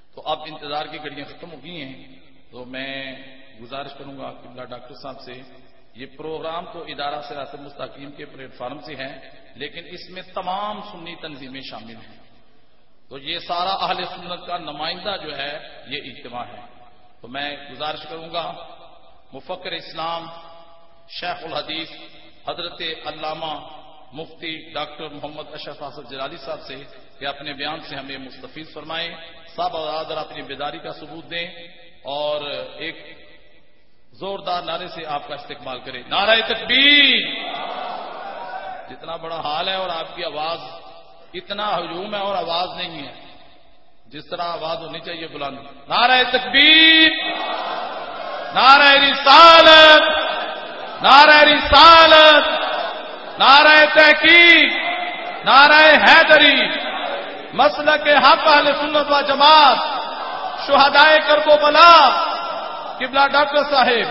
تو اب انتظار کی گھڑیاں ختم ہو گئی ہیں، تو میں گزارش کروں گا قبلہ ڈاکٹر صاحب سے، یہ پروگرام تو ادارہ صراط مستقیم کے پلیٹ فارم سے ہے، لیکن اس میں تمام سنی تنظیمیں شامل ہیں، تو یہ سارا اہل سنت کا نمائندہ جو ہے یہ اجتماع ہے۔ تو میں گزارش کروں گا مفکر اسلام شیخ الحدیث حضرت علامہ مفتی ڈاکٹر محمد اشرف حاصل جلالی صاحب سے کہ اپنے بیان سے ہمیں مستفید فرمائیں، صاحب برادر اپنی بیداری کا ثبوت دیں اور ایک زوردار نعرے سے آپ کا استقبال کریں۔ نعرہ تکبیر! جتنا بڑا حال ہے اور آپ کی آواز اتنا ہجوم ہے اور آواز نہیں ہے، جس طرح آواز ہونی چاہیے بلند۔ نعرہ تکبیر! نعرہ رسالت! نعرہ رسالت! نعرہ تحقیق! نعرہ حیدری! مسلک حق اہل سنت و جماعت! شہدائے کربلا! قبلہ ڈاکٹر صاحب!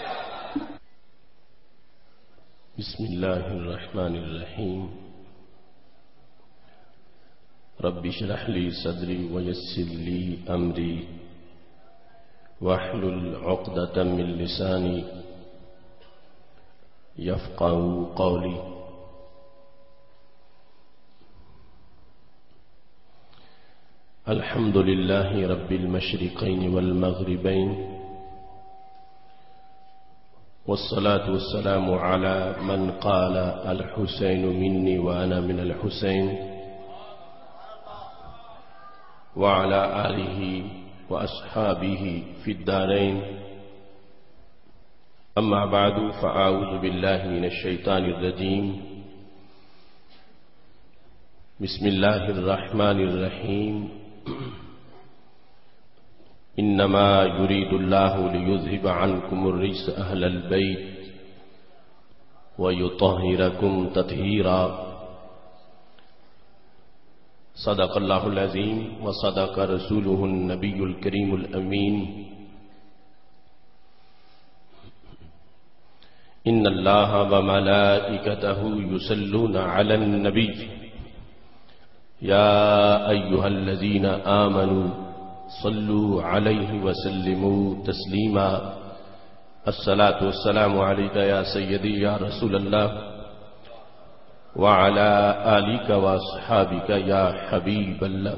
بسم اللہ الرحمن الرحیم۔ رب اشرح لی صدری ویسر لی امری واحلل عقدۃ من لسانی یفقہوا قولی۔ الحمد للہ رب المشرقین والمغربین، والصلاة والسلام على من قال الحسين مني وأنا من الحسين، وعلى آله وأصحابه في الدارين، أما بعد فأعوذ بالله من الشيطان الرجيم، بسم الله الرحمن الرحيم، إنما يريد الله ليذهب عنكم الرجس أهل البيت ويطهركم تطهيرا، صدق الله العظيم وصدق رسوله النبي الكريم الأمين، إن الله وملائكته يصلون على النبي يا أيها الذين آمنوا صلوا عليه وسلموا تسليما، الصلاة والسلام عليك يا سيدي يا رسول الله، وعلى آلك وأصحابك يا حبيب الله۔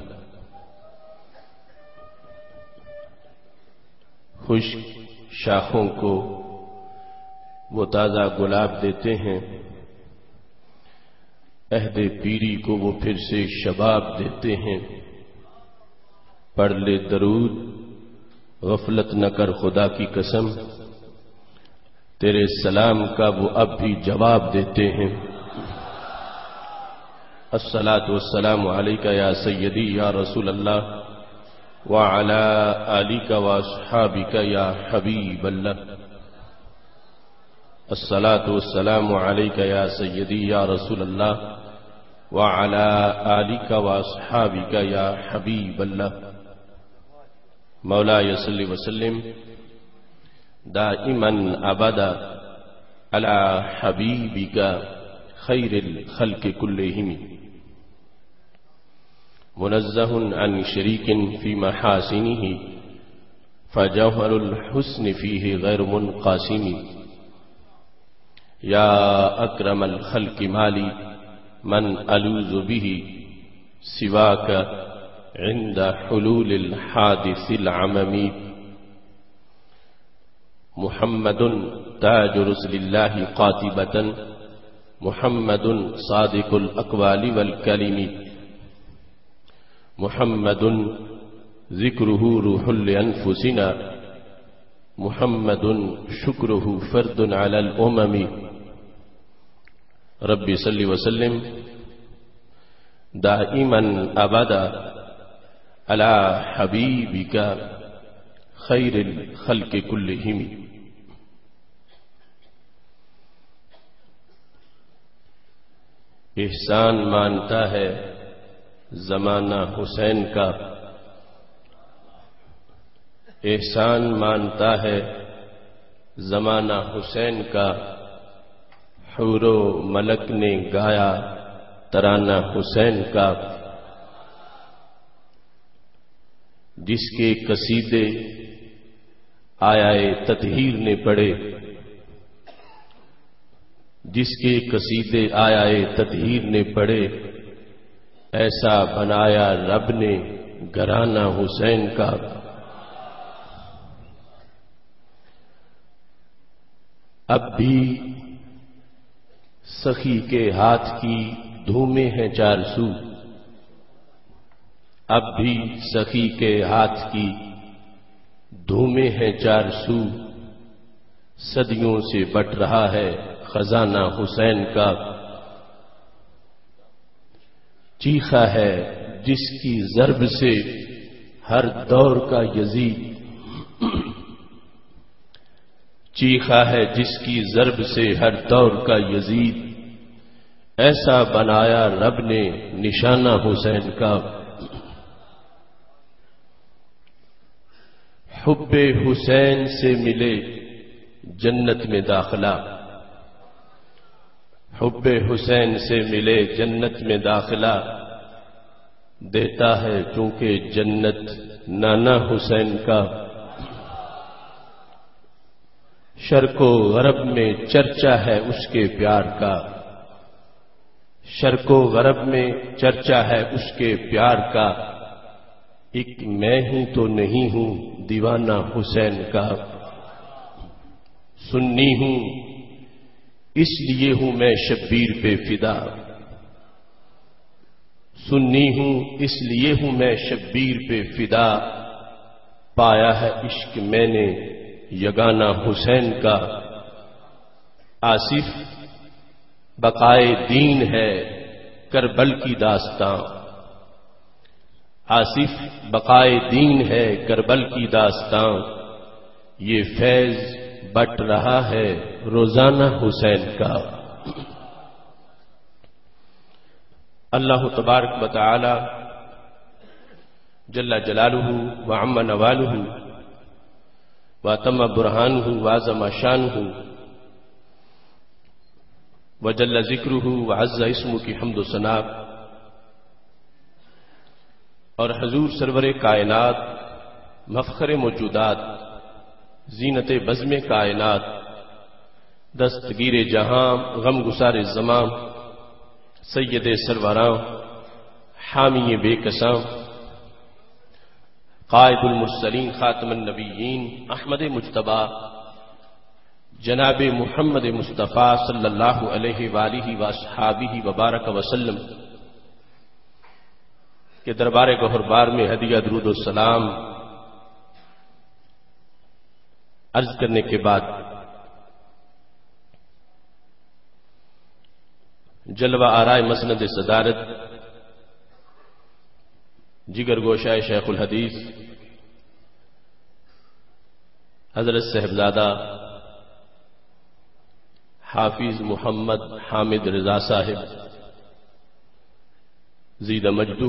خشک شاخوں کو وہ تازہ گلاب دیتے ہیں، عہد پیری کو وہ پھر سے شباب دیتے ہیں، پڑھ لے درود غفلت نہ کر خدا کی قسم، تیرے سلام کا وہ اب بھی جواب دیتے ہیں۔ الصلاۃ والسلام علیک یا سیدی یا رسول اللہ، وعلی آلک واصحابک یا حبیب اللہ۔ الصلاۃ والسلام علیک یا سیدی یا رسول اللہ، وعلی آلک واصحابک یا حبیب اللہ۔ مولاي صل وسلم دائما ابدا على حبيبك خير الخلق كلهم، منزه عن شريك في محاسنه فجوهر الحسن فيه غير منقاسم، يا اكرم الخلق مالي من الوذ به سواك عند حلول الحادث العممی، محمد تاج رسل الله قاطبة، محمد صادق الأقوال والكلم، محمد ذكره روح لأنفسنا، محمد شكره فرد على الأمم۔ رب صل وسلم دائما أبدا على حبيبك خير الخلق كلهم۔ احسان مانتا ہے زمانہ حسین کا، احسان مانتا ہے زمانہ حسین کا، حور و ملک نے گایا ترانہ حسین کا، جس کے قصیدے آیائے تطہیر نے پڑھے، جس کے قصیدے آیائے تطہیر نے پڑھے، ایسا بنایا رب نے گھرانہ حسین کا۔ اب بھی سخی کے ہاتھ کی دھومیں ہیں چار سو، اب بھی سخی کے ہاتھ کی دھومیں ہیں چار سو، صدیوں سے بٹ رہا ہے خزانہ حسین کا۔ چیخا ہے جس کی ضرب سے ہر دور کا یزید، چیخا ہے جس کی ضرب سے ہر دور کا یزید، ایسا بنایا رب نے نشانہ حسین کا۔ حب حسین سے ملے جنت میں داخلہ، حب حسین سے ملے جنت میں داخلہ، دیتا ہے چونکہ جنت نانا حسین کا۔ شرق و غرب میں چرچا ہے اس کے پیار کا، شرق و غرب میں چرچا ہے اس کے پیار کا، ایک میں ہی تو نہیں ہوں دیوانہ حسین کا۔ سنی ہوں اس لیے ہوں میں شبیر پہ فدا، سنی ہوں اس لیے ہوں میں شبیر پہ فدا، پایا ہے عشق میں نے یگانہ حسین کا۔ آصف بقائے دین ہے کربل کی داستاں، آصف بقائے دین ہے کربل کی داستاں، یہ فیض بٹ رہا ہے روزانہ حسین کا۔ اللہ تبارک و تعالی جل جلالہ وعم نوالہ واتم برہانہ وعظم شانہ وجل ذکرہ وعز اسمہ کی حمد و ثنا، اور حضور سرور کائنات مفخر موجودات زینت بزم کائنات دستگیر جہاں غم گسار زماں سید سروراں حامی بے کساں قائد المرسلین خاتم النبیین احمد مجتبی جناب محمد مصطفیٰ صلی اللہ علیہ وآلہ وصحابہ وبارک وسلم کے دربار گہربار میں ہدیہ درود و سلام عرض کرنے کے بعد جلوہ آرائے مسند صدارت جگر گوشہ شیخ الحدیث حضرت صاحبزادہ حافظ محمد حامد رضا صاحب زید مجدہ،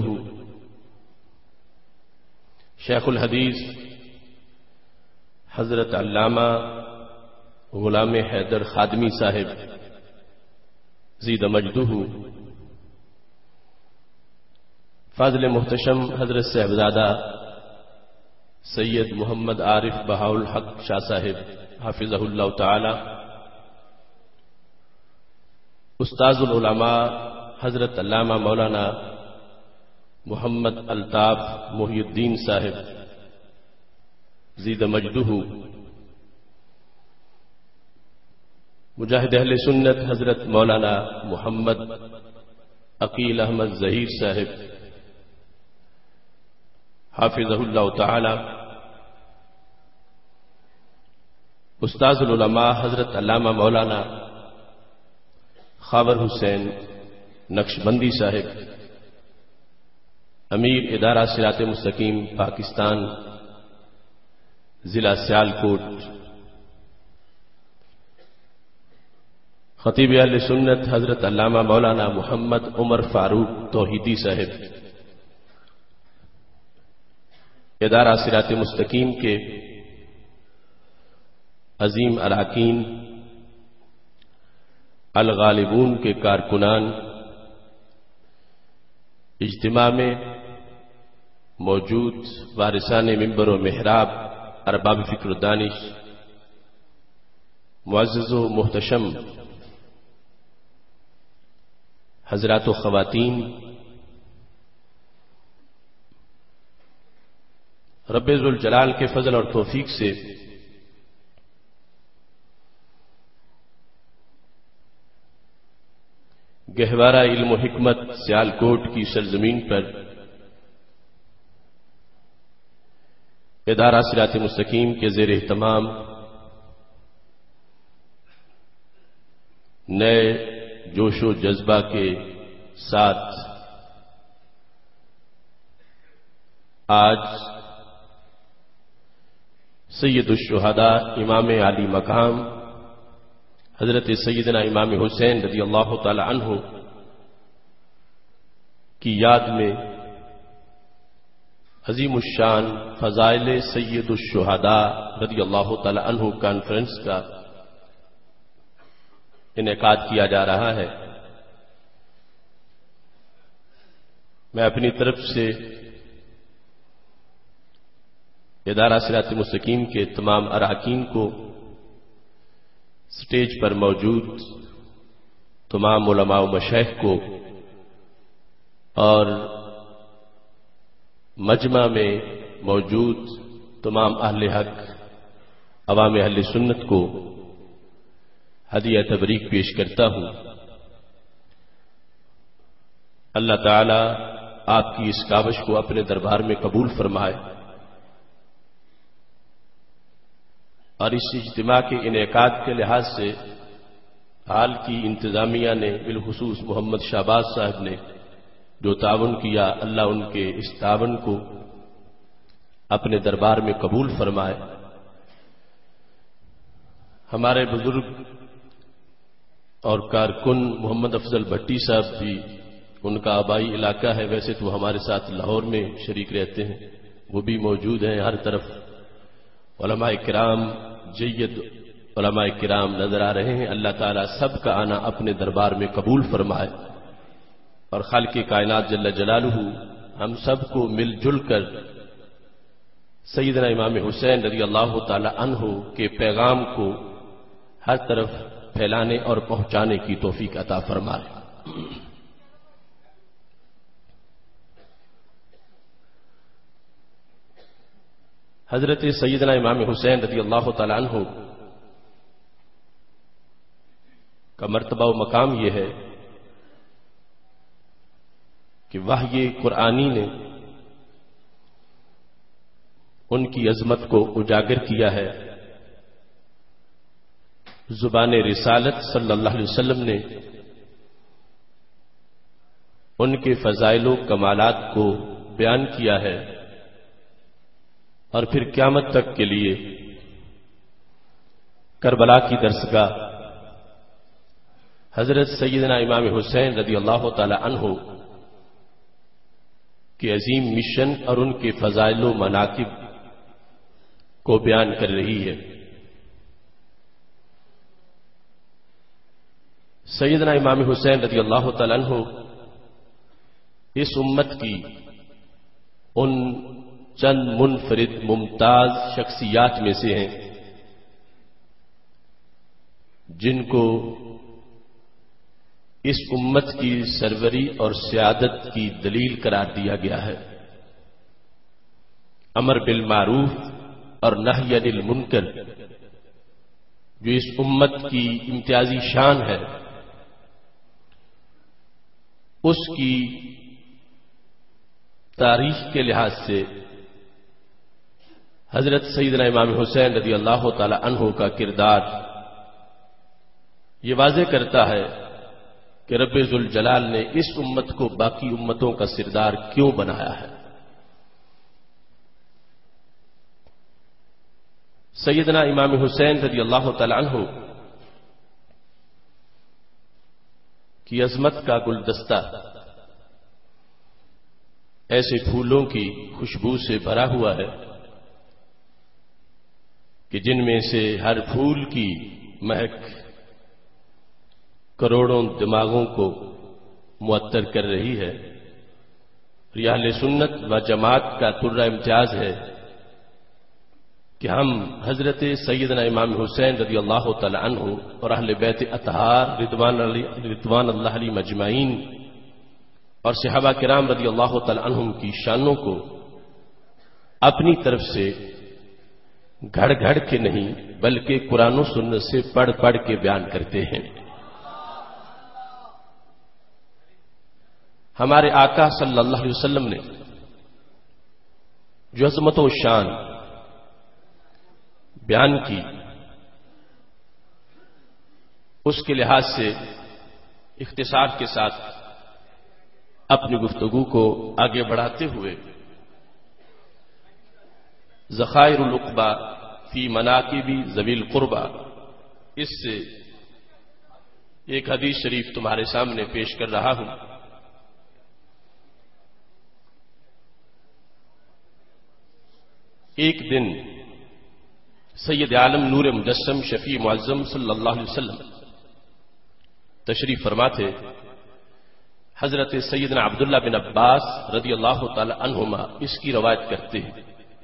شیخ الحدیث حضرت علامہ غلام حیدر خادمی صاحب زید مجدہ، فاضل محتشم حضرت صاحبزادہ سید محمد عارف بہاء الحق شاہ صاحب حافظہ اللہ تعالی، استاذ العلماء حضرت علامہ مولانا محمد الطاف محی الدین صاحب زید مجدہ، مجاہد اہل سنت حضرت مولانا محمد عقیل احمد ظہیر صاحب حافظہ اللہ تعالی، استاذ العلماء حضرت علامہ مولانا خاور حسین نقشبندی صاحب، امیر ادارہ صراط مستقیم پاکستان ضلع سیالکوٹ، خطیب اہل سنت حضرت علامہ مولانا محمد عمر فاروق توحیدی صاحب، ادارہ صراط مستقیم کے عظیم اراکین الغالبون کے کارکنان، اجتماع میں موجود وارثان منبر و محراب، ارباب فکر و دانش، معزز و محتشم حضرات و خواتین، رب ذوالجلال کے فضل اور توفیق سے گہوارہ علم و حکمت سیالکوٹ کی سرزمین پر ادارہ صراط مستقیم کے زیر اہتمام نئے جوش و جذبہ کے ساتھ آج سید الشہداء امام عالی مقام حضرت سیدنا امام حسین رضی اللہ تعالی عنہ کی یاد میں عظیم الشان فضائل سید الشہداء رضی اللہ تعالی عنہ کانفرنس کا انعقاد کیا جا رہا ہے۔ میں اپنی طرف سے ادارہ صراط مستقیم کے تمام اراکین کو، سٹیج پر موجود تمام علماء و مشائخ کو اور مجمع میں موجود تمام اہل حق عوام اہل سنت کو ہدیہ تبریک پیش کرتا ہوں۔ اللہ تعالی آپ کی اس کاوش کو اپنے دربار میں قبول فرمائے اور اس اجتماع کے انعقاد کے لحاظ سے حال کی انتظامیہ نے، بالخصوص محمد شہباز صاحب نے جو تعاون کیا، اللہ ان کے اس تعاون کو اپنے دربار میں قبول فرمائے۔ ہمارے بزرگ اور کارکن محمد افضل بھٹی صاحب بھی، ان کا آبائی علاقہ ہے، ویسے تو ہمارے ساتھ لاہور میں شریک رہتے ہیں، وہ بھی موجود ہیں۔ ہر طرف علماء کرام، جید علماء کرام نظر آ رہے ہیں۔ اللہ تعالیٰ سب کا آنا اپنے دربار میں قبول فرمائے اور خالق کائنات جل جلالہ ہم سب کو مل جل کر سیدنا امام حسین رضی اللہ تعالی عنہ کے پیغام کو ہر طرف پھیلانے اور پہنچانے کی توفیق عطا فرمائے۔ حضرت سیدنا امام حسین رضی اللہ تعالی عنہ کا مرتبہ و مقام یہ ہے کہ وحی قرآنی نے ان کی عظمت کو اجاگر کیا ہے۔ زبان رسالت صلی اللہ علیہ وسلم نے ان کے فضائل و کمالات کو بیان کیا ہے اور پھر قیامت تک کے لیے کربلا کی درسگاہ حضرت سیدنا امام حسین رضی اللہ تعالی عنہ کے عظیم مشن اور ان کے فضائل و مناقب کو بیان کر رہی ہے۔ سیدنا امام حسین رضی اللہ تعالی عنہ اس امت کی ان چند منفرد ممتاز شخصیات میں سے ہیں جن کو اس امت کی سروری اور سیادت کی دلیل قرار دیا گیا ہے۔ امر بالمعروف اور نہی عن المنکر جو اس امت کی امتیازی شان ہے، اس کی تاریخ کے لحاظ سے حضرت سیدنا امام حسین رضی اللہ تعالی عنہ کا کردار یہ واضح کرتا ہے کہ رب ذوالجلال نے اس امت کو باقی امتوں کا سردار کیوں بنایا ہے۔ سیدنا امام حسین رضی اللہ تعالی عنہ کی عظمت کا گلدستہ ایسے پھولوں کی خوشبو سے بھرا ہوا ہے کہ جن میں سے ہر پھول کی مہک کروڑوں دماغوں کو معطر کر رہی ہے۔ یہ اہل سنت و جماعت کا طرہ امتیاز ہے کہ ہم حضرت سیدنا امام حسین رضی اللہ تعالی عنہ اور اہل بیت اطہار رضوان اللہ علیہم اجمعین اور صحابہ کرام رضی اللہ تعالی عنہم کی شانوں کو اپنی طرف سے گھڑ گھڑ کے نہیں بلکہ قرآن و سنت سے پڑھ پڑھ کے بیان کرتے ہیں۔ ہمارے آقا صلی اللہ علیہ وسلم نے جو عظمت و شان بیان کی، اس کے لحاظ سے اختصار کے ساتھ اپنی گفتگو کو آگے بڑھاتے ہوئے ذخائر العقبہ فی مناقب ذوی القربہ اس سے ایک حدیث شریف تمہارے سامنے پیش کر رہا ہوں۔ ایک دن سید عالم نور مجسم شفیع معظم صلی اللہ علیہ وسلم تشریف فرما تھے۔ حضرت سیدنا عبداللہ بن عباس رضی اللہ تعالی عنہما اس کی روایت کرتے ہیں،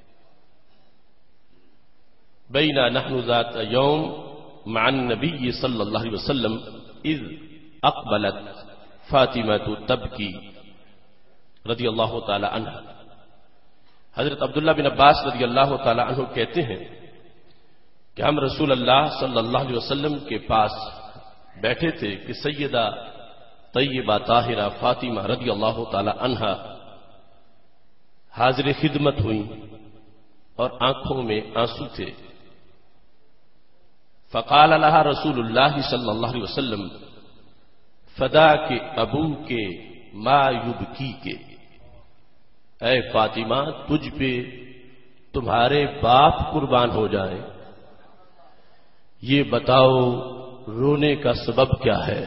بینا نحن ذات یوم مع النبی صلی اللہ علیہ وسلم اذ اقبلت فاطمہ تبکی رضی اللہ تعالی عنہ۔ حضرت عبداللہ بن عباس رضی اللہ تعالی عنہ کہتے ہیں کہ ہم رسول اللہ صلی اللہ علیہ وسلم کے پاس بیٹھے تھے کہ سیدہ طیبہ طاہرہ فاطمہ رضی اللہ تعالی عنہا حاضر خدمت ہوئیں اور آنکھوں میں آنسو تھے۔ فقال لها رسول اللہ صلی اللہ علیہ وسلم فدا کے ابو کے ما یبکی کے، اے فاطمہ تجھ پہ تمہارے باپ قربان ہو جائیں، یہ بتاؤ رونے کا سبب کیا ہے؟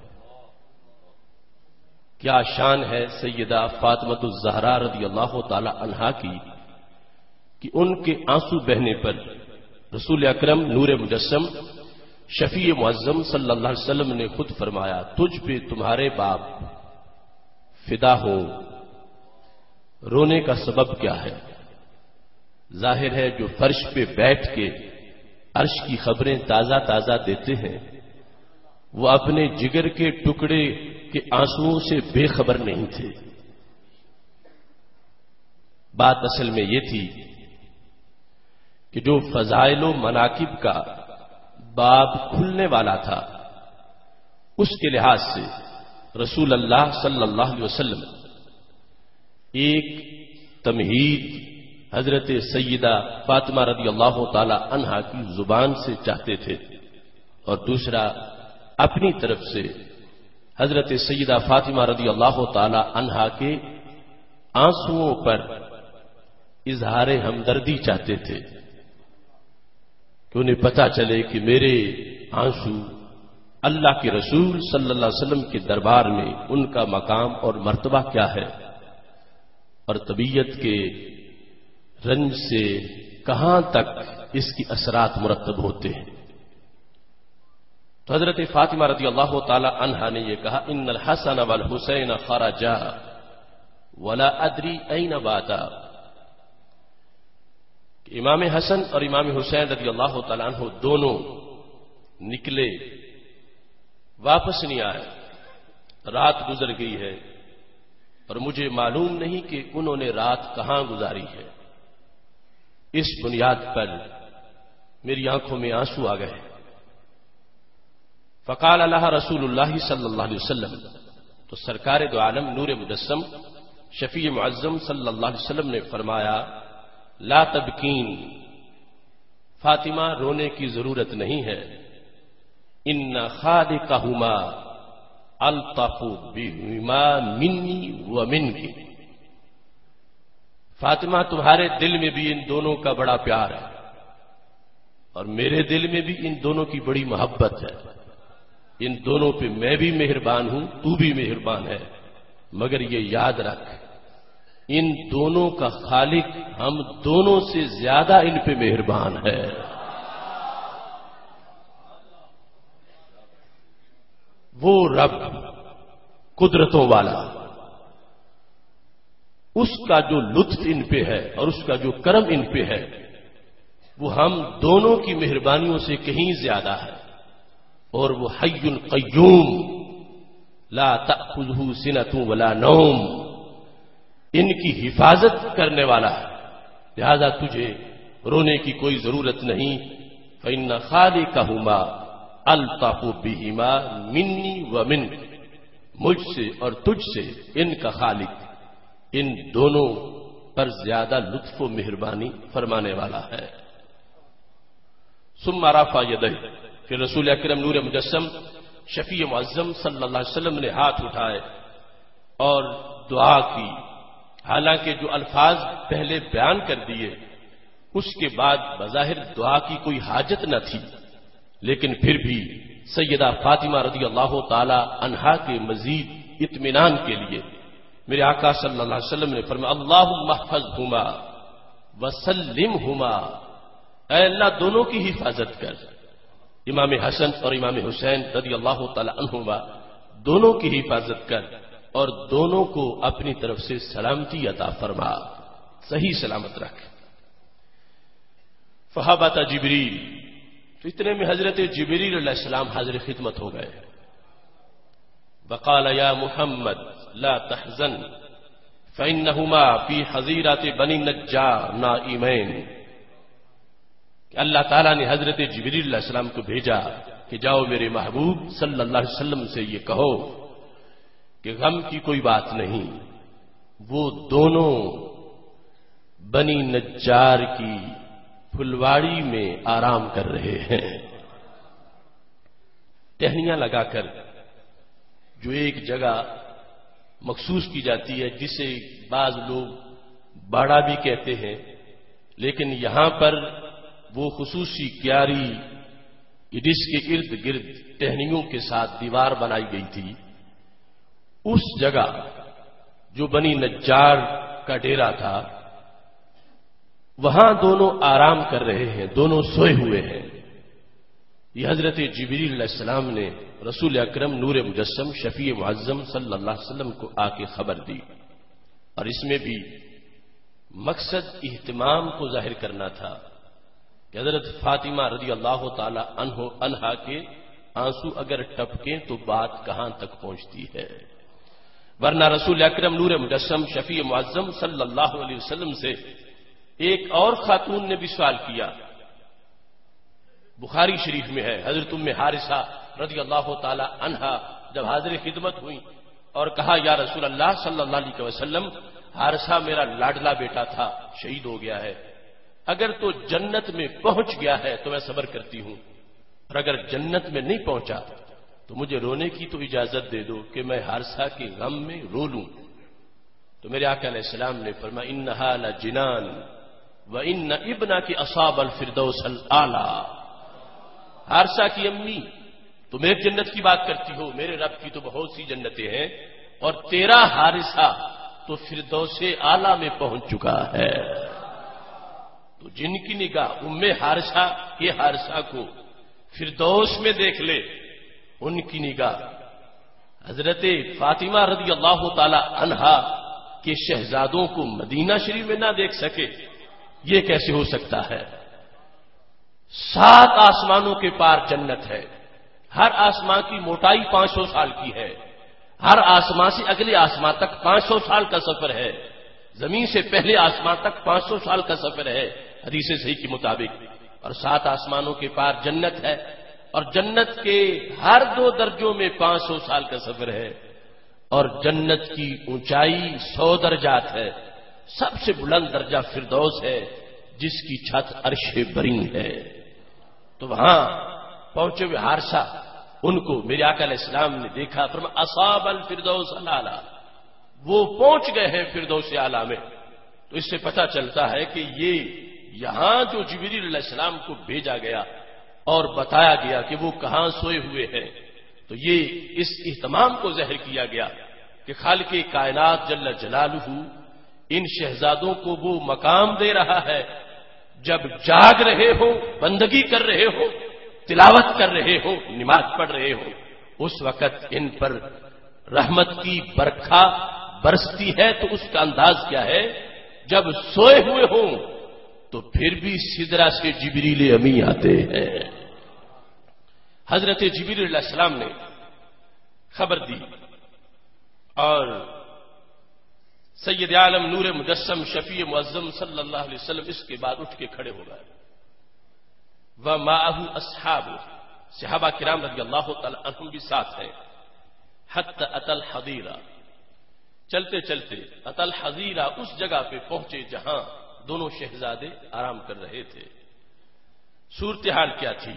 کیا شان ہے سیدہ فاطمہ الزہرا رضی اللہ تعالی عنہا کی کہ ان کے آنسو بہنے پر رسول اکرم نور مجسم شفیع معظم صلی اللہ علیہ وسلم نے خود فرمایا تجھ پہ تمہارے باپ فدا ہو، رونے کا سبب کیا ہے؟ ظاہر ہے جو فرش پہ بیٹھ کے عرش کی خبریں تازہ تازہ دیتے ہیں وہ اپنے جگر کے ٹکڑے کے آنسوؤں سے بے خبر نہیں تھے۔ بات اصل میں یہ تھی کہ جو فضائل و مناقب کا باب کھلنے والا تھا اس کے لحاظ سے رسول اللہ صلی اللہ علیہ وسلم ایک تمہید حضرت سیدہ فاطمہ رضی اللہ تعالی عنہا کی زبان سے چاہتے تھے، اور دوسرا اپنی طرف سے حضرت سیدہ فاطمہ رضی اللہ تعالی عنہا کے آنسوؤں پر اظہار ہمدردی چاہتے تھے کہ انہیں پتہ چلے کہ میرے آنسو اللہ کے رسول صلی اللہ علیہ وسلم کے دربار میں ان کا مقام اور مرتبہ کیا ہے، اور طبیعت کے رنج سے کہاں تک اس کی اثرات مرتب ہوتے ہیں۔ تو حضرت فاطمہ رضی اللہ تعالی عنہا نے یہ کہا ان الحسن والحسین خرجا ولا ادری این باتا، کہ امام حسن اور امام حسین رضی اللہ تعالی عنہ دونوں نکلے، واپس نہیں آئے، رات گزر گئی ہے اور مجھے معلوم نہیں کہ انہوں نے رات کہاں گزاری ہے۔ اس بنیاد پر میری آنکھوں میں آنسو آ گئے۔ فقال لها رسول اللہ صلی اللہ علیہ وسلم، تو سرکار دو عالم نور مجسم شفیع معظم صلی اللہ علیہ وسلم نے فرمایا لا تبکین، فاطمہ رونے کی ضرورت نہیں ہے، ان خالقہما الطف بہما منی ومنکی، فاطمہ تمہارے دل میں بھی ان دونوں کا بڑا پیار ہے اور میرے دل میں بھی ان دونوں کی بڑی محبت ہے، ان دونوں پہ میں بھی مہربان ہوں، تو بھی مہربان ہے، مگر یہ یاد رکھ ان دونوں کا خالق ہم دونوں سے زیادہ ان پہ مہربان ہے۔ وہ رب قدرتوں والا اس کا جو لطف ان پہ ہے اور اس کا جو کرم ان پہ ہے وہ ہم دونوں کی مہربانیوں سے کہیں زیادہ ہے. اور وہ حی قیوم لا تأخذہ سنۃ ولا نوم، ان کی حفاظت کرنے والا ہے، لہذا تجھے رونے کی کوئی ضرورت نہیں. فإن خالقہما الطف بہما منی ومنک، مجھ سے اور تجھ سے ان کا خالق ان دونوں پر زیادہ لطف و مہربانی فرمانے والا ہے. ثم رفع یدہ، پھر رسول اکرم نور مجسم شفیع معظم صلی اللہ علیہ وسلم نے ہاتھ اٹھائے اور دعا کی. حالانکہ جو الفاظ پہلے بیان کر دیے اس کے بعد بظاہر دعا کی کوئی حاجت نہ تھی، لیکن پھر بھی سیدہ فاطمہ رضی اللہ تعالی عنہا کے مزید اطمینان کے لیے میرے آقا صلی اللہ علیہ وسلم نے فرمایا اللہم احفظہما وسلمہما، اے اللہ دونوں کی حفاظت کر. امام حسن اور امام حسین رضی اللہ تعالی عنہما دونوں کی حفاظت کر اور دونوں کو اپنی طرف سے سلامتی عطا فرما، صحیح سلامت رکھ. فہبط جبریل، تو اتنے میں حضرت جبریل علیہ السلام حاضر خدمت ہو گئے. وقال یا محمد لا تحزن فإنہما فی حظیرۃ بنی نجار نائمین. اللہ تعالیٰ نے حضرت جبریل علیہ السلام کو بھیجا کہ جاؤ میرے محبوب صلی اللہ علیہ وسلم سے یہ کہو کہ غم کی کوئی بات نہیں، وہ دونوں بنی نجار کی پھلواڑی میں آرام کر رہے ہیں. ٹہنیاں لگا کر جو ایک جگہ مخصوص کی جاتی ہے جسے بعض لوگ باڑا بھی کہتے ہیں، لیکن یہاں پر وہ خصوصی کیاری جس کے ارد گرد ٹہنیوں کے ساتھ دیوار بنائی گئی تھی، اس جگہ جو بنی نجار کا ڈیرا تھا وہاں دونوں آرام کر رہے ہیں، دونوں سوئے ہوئے ہیں. یہ حضرت جبریل علیہ السلام نے رسول اکرم نور مجسم شفیع معظم صلی اللہ علیہ وسلم کو آ کے خبر دی. اور اس میں بھی مقصد اہتمام کو ظاہر کرنا تھا کہ حضرت فاطمہ رضی اللہ تعالی عنہا کے آنسو اگر ٹپکیں تو بات کہاں تک پہنچتی ہے. ورنہ رسول اکرم نور مجسم شفیع معظم صلی اللہ علیہ وسلم سے ایک اور خاتون نے بھی سوال کیا، بخاری شریف میں ہے. حضرت ام حارثہ رضی اللہ تعالی عنہا جب حاضر خدمت ہوئی اور کہا یا رسول اللہ صلی اللہ علیہ وسلم، حارثہ میرا لاڈلا بیٹا تھا، شہید ہو گیا ہے، اگر تو جنت میں پہنچ گیا ہے تو میں صبر کرتی ہوں، اور اگر جنت میں نہیں پہنچا تو مجھے رونے کی تو اجازت دے دو کہ میں حارثہ کے غم میں رو لوں. تو میرے آقا علیہ السلام نے فرمایا انہا لجنان وان ابنک اصاب الفردوس الاعلی. حارثہ کی امی تم ایک جنت کی بات کرتی ہو، میرے رب کی تو بہت سی جنتیں ہیں، اور تیرا حارثہ تو فردوس اعلی میں پہنچ چکا ہے. تو جن کی نگاہ ام حارثہ کے حارثہ کو فردوس میں دیکھ لے، ان کی نگاہ حضرت فاطمہ رضی اللہ تعالی عنہا کے شہزادوں کو مدینہ شریف میں نہ دیکھ سکے، یہ کیسے ہو سکتا ہے؟ 7 آسمانوں کے پار جنت ہے، ہر آسمان کی موٹائی 500 سال کی ہے، ہر آسمان سے اگلے آسمان تک 500 سال کا سفر ہے، زمین سے پہلے آسمان تک 500 سال کا سفر ہے حدیث صحیح کے مطابق، اور 7 آسمانوں کے پار جنت ہے، اور جنت کے ہر 2 درجوں میں 500 سال کا سفر ہے، اور جنت کی اونچائی 100 درجات ہے. سب سے بلند درجہ فردوس ہے جس کی چھت عرش برین ہے. تو وہاں پہنچے ہوئے حارثہ ان کو میرے آقا علیہ السلام نے دیکھا، فرمایا اصاب الفردوس الاعلی، وہ پہنچ گئے ہیں فردوس اعلی میں. تو اس سے پتہ چلتا ہے کہ یہ یہاں جو جبریل علیہ السلام کو بھیجا گیا اور بتایا گیا کہ وہ کہاں سوئے ہوئے ہیں، تو یہ اس اہتمام کو ظاہر کیا گیا کہ خالق کائنات جل جلالہ ان شہزادوں کو وہ مقام دے رہا ہے جب جاگ رہے ہو، بندگی کر رہے ہو، تلاوت کر رہے ہو، نماز پڑھ رہے ہو، اس وقت ان پر رحمت کی برکھا برستی ہے تو اس کا انداز کیا ہے؟ جب سوئے ہوئے ہوں تو پھر بھی سدرہ سے جبریل امی آتے ہیں۔ حضرت جبریل علیہ السلام نے خبر دی اور سید عالم نور مجسم شفیع معظم صلی اللہ علیہ وسلم اس کے بعد اٹھ کے کھڑے ہو گئے۔ ومعہ اصحاب، صحابہ کرام رضی اللہ تعالی عنہم بھی ساتھ ہیں۔ حتی اتی الحظیرہ، چلتے چلتے اتی الحظیرہ اس جگہ پہ پہنچے جہاں دونوں شہزادے آرام کر رہے تھے۔ صورتحال کیا تھی؟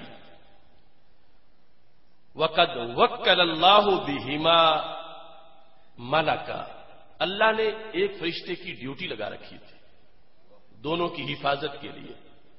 وقد وکل اللہ بہما ملکا، اللہ نے ایک فرشتے کی ڈیوٹی لگا رکھی تھی دونوں کی حفاظت کے لیے۔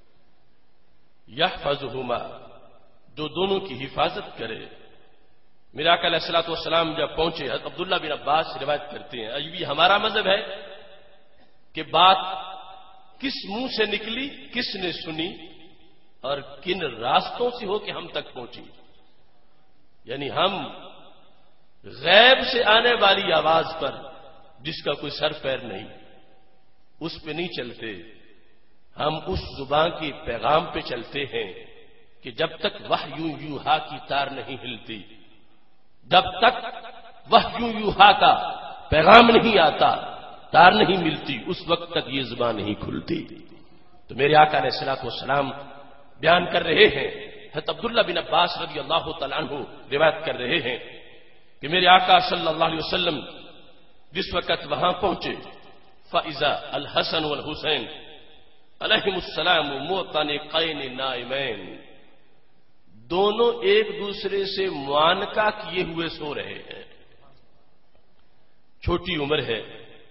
یحفظہما، جو دونوں کی حفاظت کرے۔ میرے آقا علیہ الصلوۃ والسلام جب پہنچے، عبداللہ بن عباس روایت کرتے ہیں، یہ ہمارا مذہب ہے کہ بات کس منہ سے نکلی، کس نے سنی اور کن راستوں سے ہو کہ ہم تک پہنچی، یعنی ہم غیب سے آنے والی آواز پر جس کا کوئی سر پیر نہیں اس پہ نہیں چلتے، ہم اس زبان کے پیغام پہ چلتے ہیں کہ جب تک وحی یوحا کی تار نہیں ہلتی، جب تک وحی یوحا کا پیغام نہیں آتا، تار نہیں ملتی، اس وقت تک یہ زبان نہیں کھلتی۔ تو میرے آقا علیہ الصلوۃ والسلام بیان کر رہے ہیں، حضرت عبداللہ بن عباس رضی اللہ تعالیٰ عنہ روایت کر رہے ہیں کہ میرے آقا صلی اللہ علیہ وسلم جس وقت وہاں پہنچے، فَإِذَا الْحَسَنُ وَالْحُسَيْنُ علیہم السلام مُعْتَنِقَيْنِ نَائِمَيْنِ، دونوں ایک دوسرے سے معانقہ کیے ہوئے سو رہے ہیں، چھوٹی عمر ہے،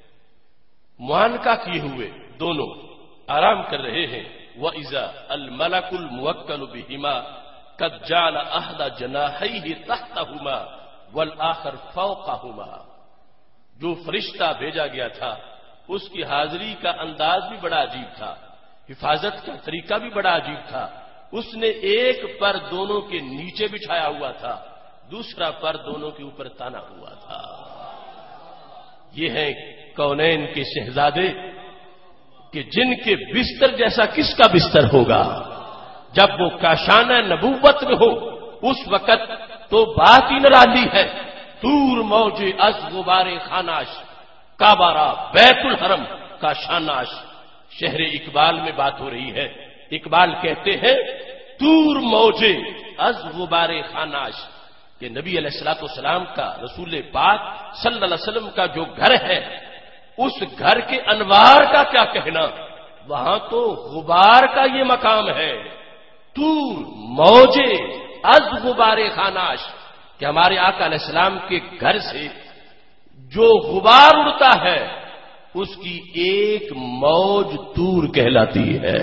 معانقہ کیے ہوئے دونوں آرام کر رہے ہیں۔ وَإِذَا الْمَلَكُ الْمُوَكَّلُ بِهِمَا قَدْ جَعَلَ أَحْدَ جَنَاحَيْهِ تَحْتَهُمَا وَالْآخَرَ فَوْقَهُمَا، جو فرشتہ بھیجا گیا تھا اس کی حاضری کا انداز بھی بڑا عجیب تھا، حفاظت کا طریقہ بھی بڑا عجیب تھا۔ اس نے ایک پر دونوں کے نیچے بچھایا ہوا تھا، دوسرا پر دونوں کے اوپر تانا ہوا تھا۔ یہ ہیں کونین کے شہزادے کہ جن کے بستر جیسا کس کا بستر ہوگا؟ جب وہ کاشانہ نبوت میں ہو اس وقت تو بات ہی نرالی ہے۔ طور موج از غبار خاناش، کابارا بیت الحرم کا شاناش۔ شہر اقبال میں بات ہو رہی ہے، اقبال کہتے ہیں طور موج از غبار خاناش، کہ نبی علیہ الصلوۃ والسلام کا، رسول پاک صلی اللہ علیہ وسلم کا جو گھر ہے اس گھر کے انوار کا کیا کہنا، وہاں تو غبار کا یہ مقام ہے۔ طور موج از غبار خاناش، کہ ہمارے آقا علیہ السلام کے گھر سے جو غبار اڑتا ہے اس کی ایک موج طور کہلاتی ہے۔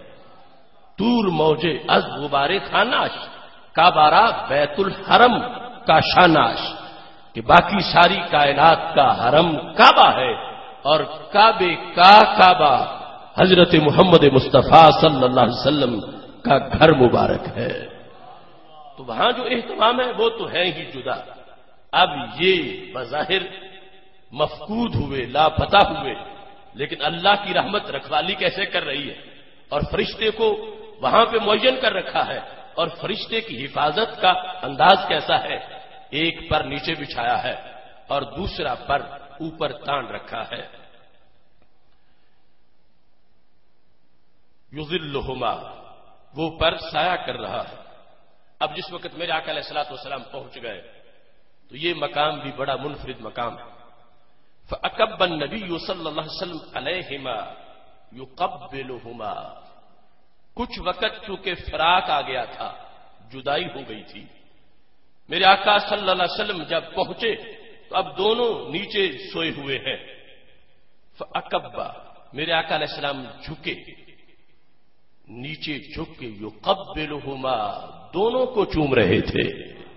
طور موج از غبار خاناش، کابارا بیت الحرم کا شاناش، کہ باقی ساری کائنات کا حرم کعبہ ہے اور کعبے کا کعبہ حضرت محمد مصطفیٰ صلی اللہ علیہ وسلم کا گھر مبارک ہے۔ تو وہاں جو اہتمام ہے وہ تو ہے ہی جدا۔ اب یہ بظاہر مفقود ہوئے، لاپتہ ہوئے، لیکن اللہ کی رحمت رکھوالی کیسے کر رہی ہے اور فرشتے کو وہاں پہ معین کر رکھا ہے، اور فرشتے کی حفاظت کا انداز کیسا ہے؟ ایک پر نیچے بچھایا ہے اور دوسرا پر اوپر تان رکھا ہے۔ یظلہما، وہ پر سایہ کر رہا ہے۔ اب جس وقت میرے آقا علیہ الصلوۃ والسلام پہنچ گئے تو یہ مقام بھی بڑا منفرد مقام ہے۔ فَأَكَبَّ النَّبِيُّ صلی اللہ علیہ وسلم علیہما یقبلہما، کچھ وقت چونکہ فراق آ گیا تھا، جدائی ہو گئی تھی، میرے آقا صلی اللہ علیہ وسلم جب پہنچے تو اب دونوں نیچے سوئے ہوئے ہیں۔ فَأَكَبَّ، میرے آقا علیہ السلام جھکے، نیچے جھک کے یقبلہما، دونوں کو چوم رہے تھے،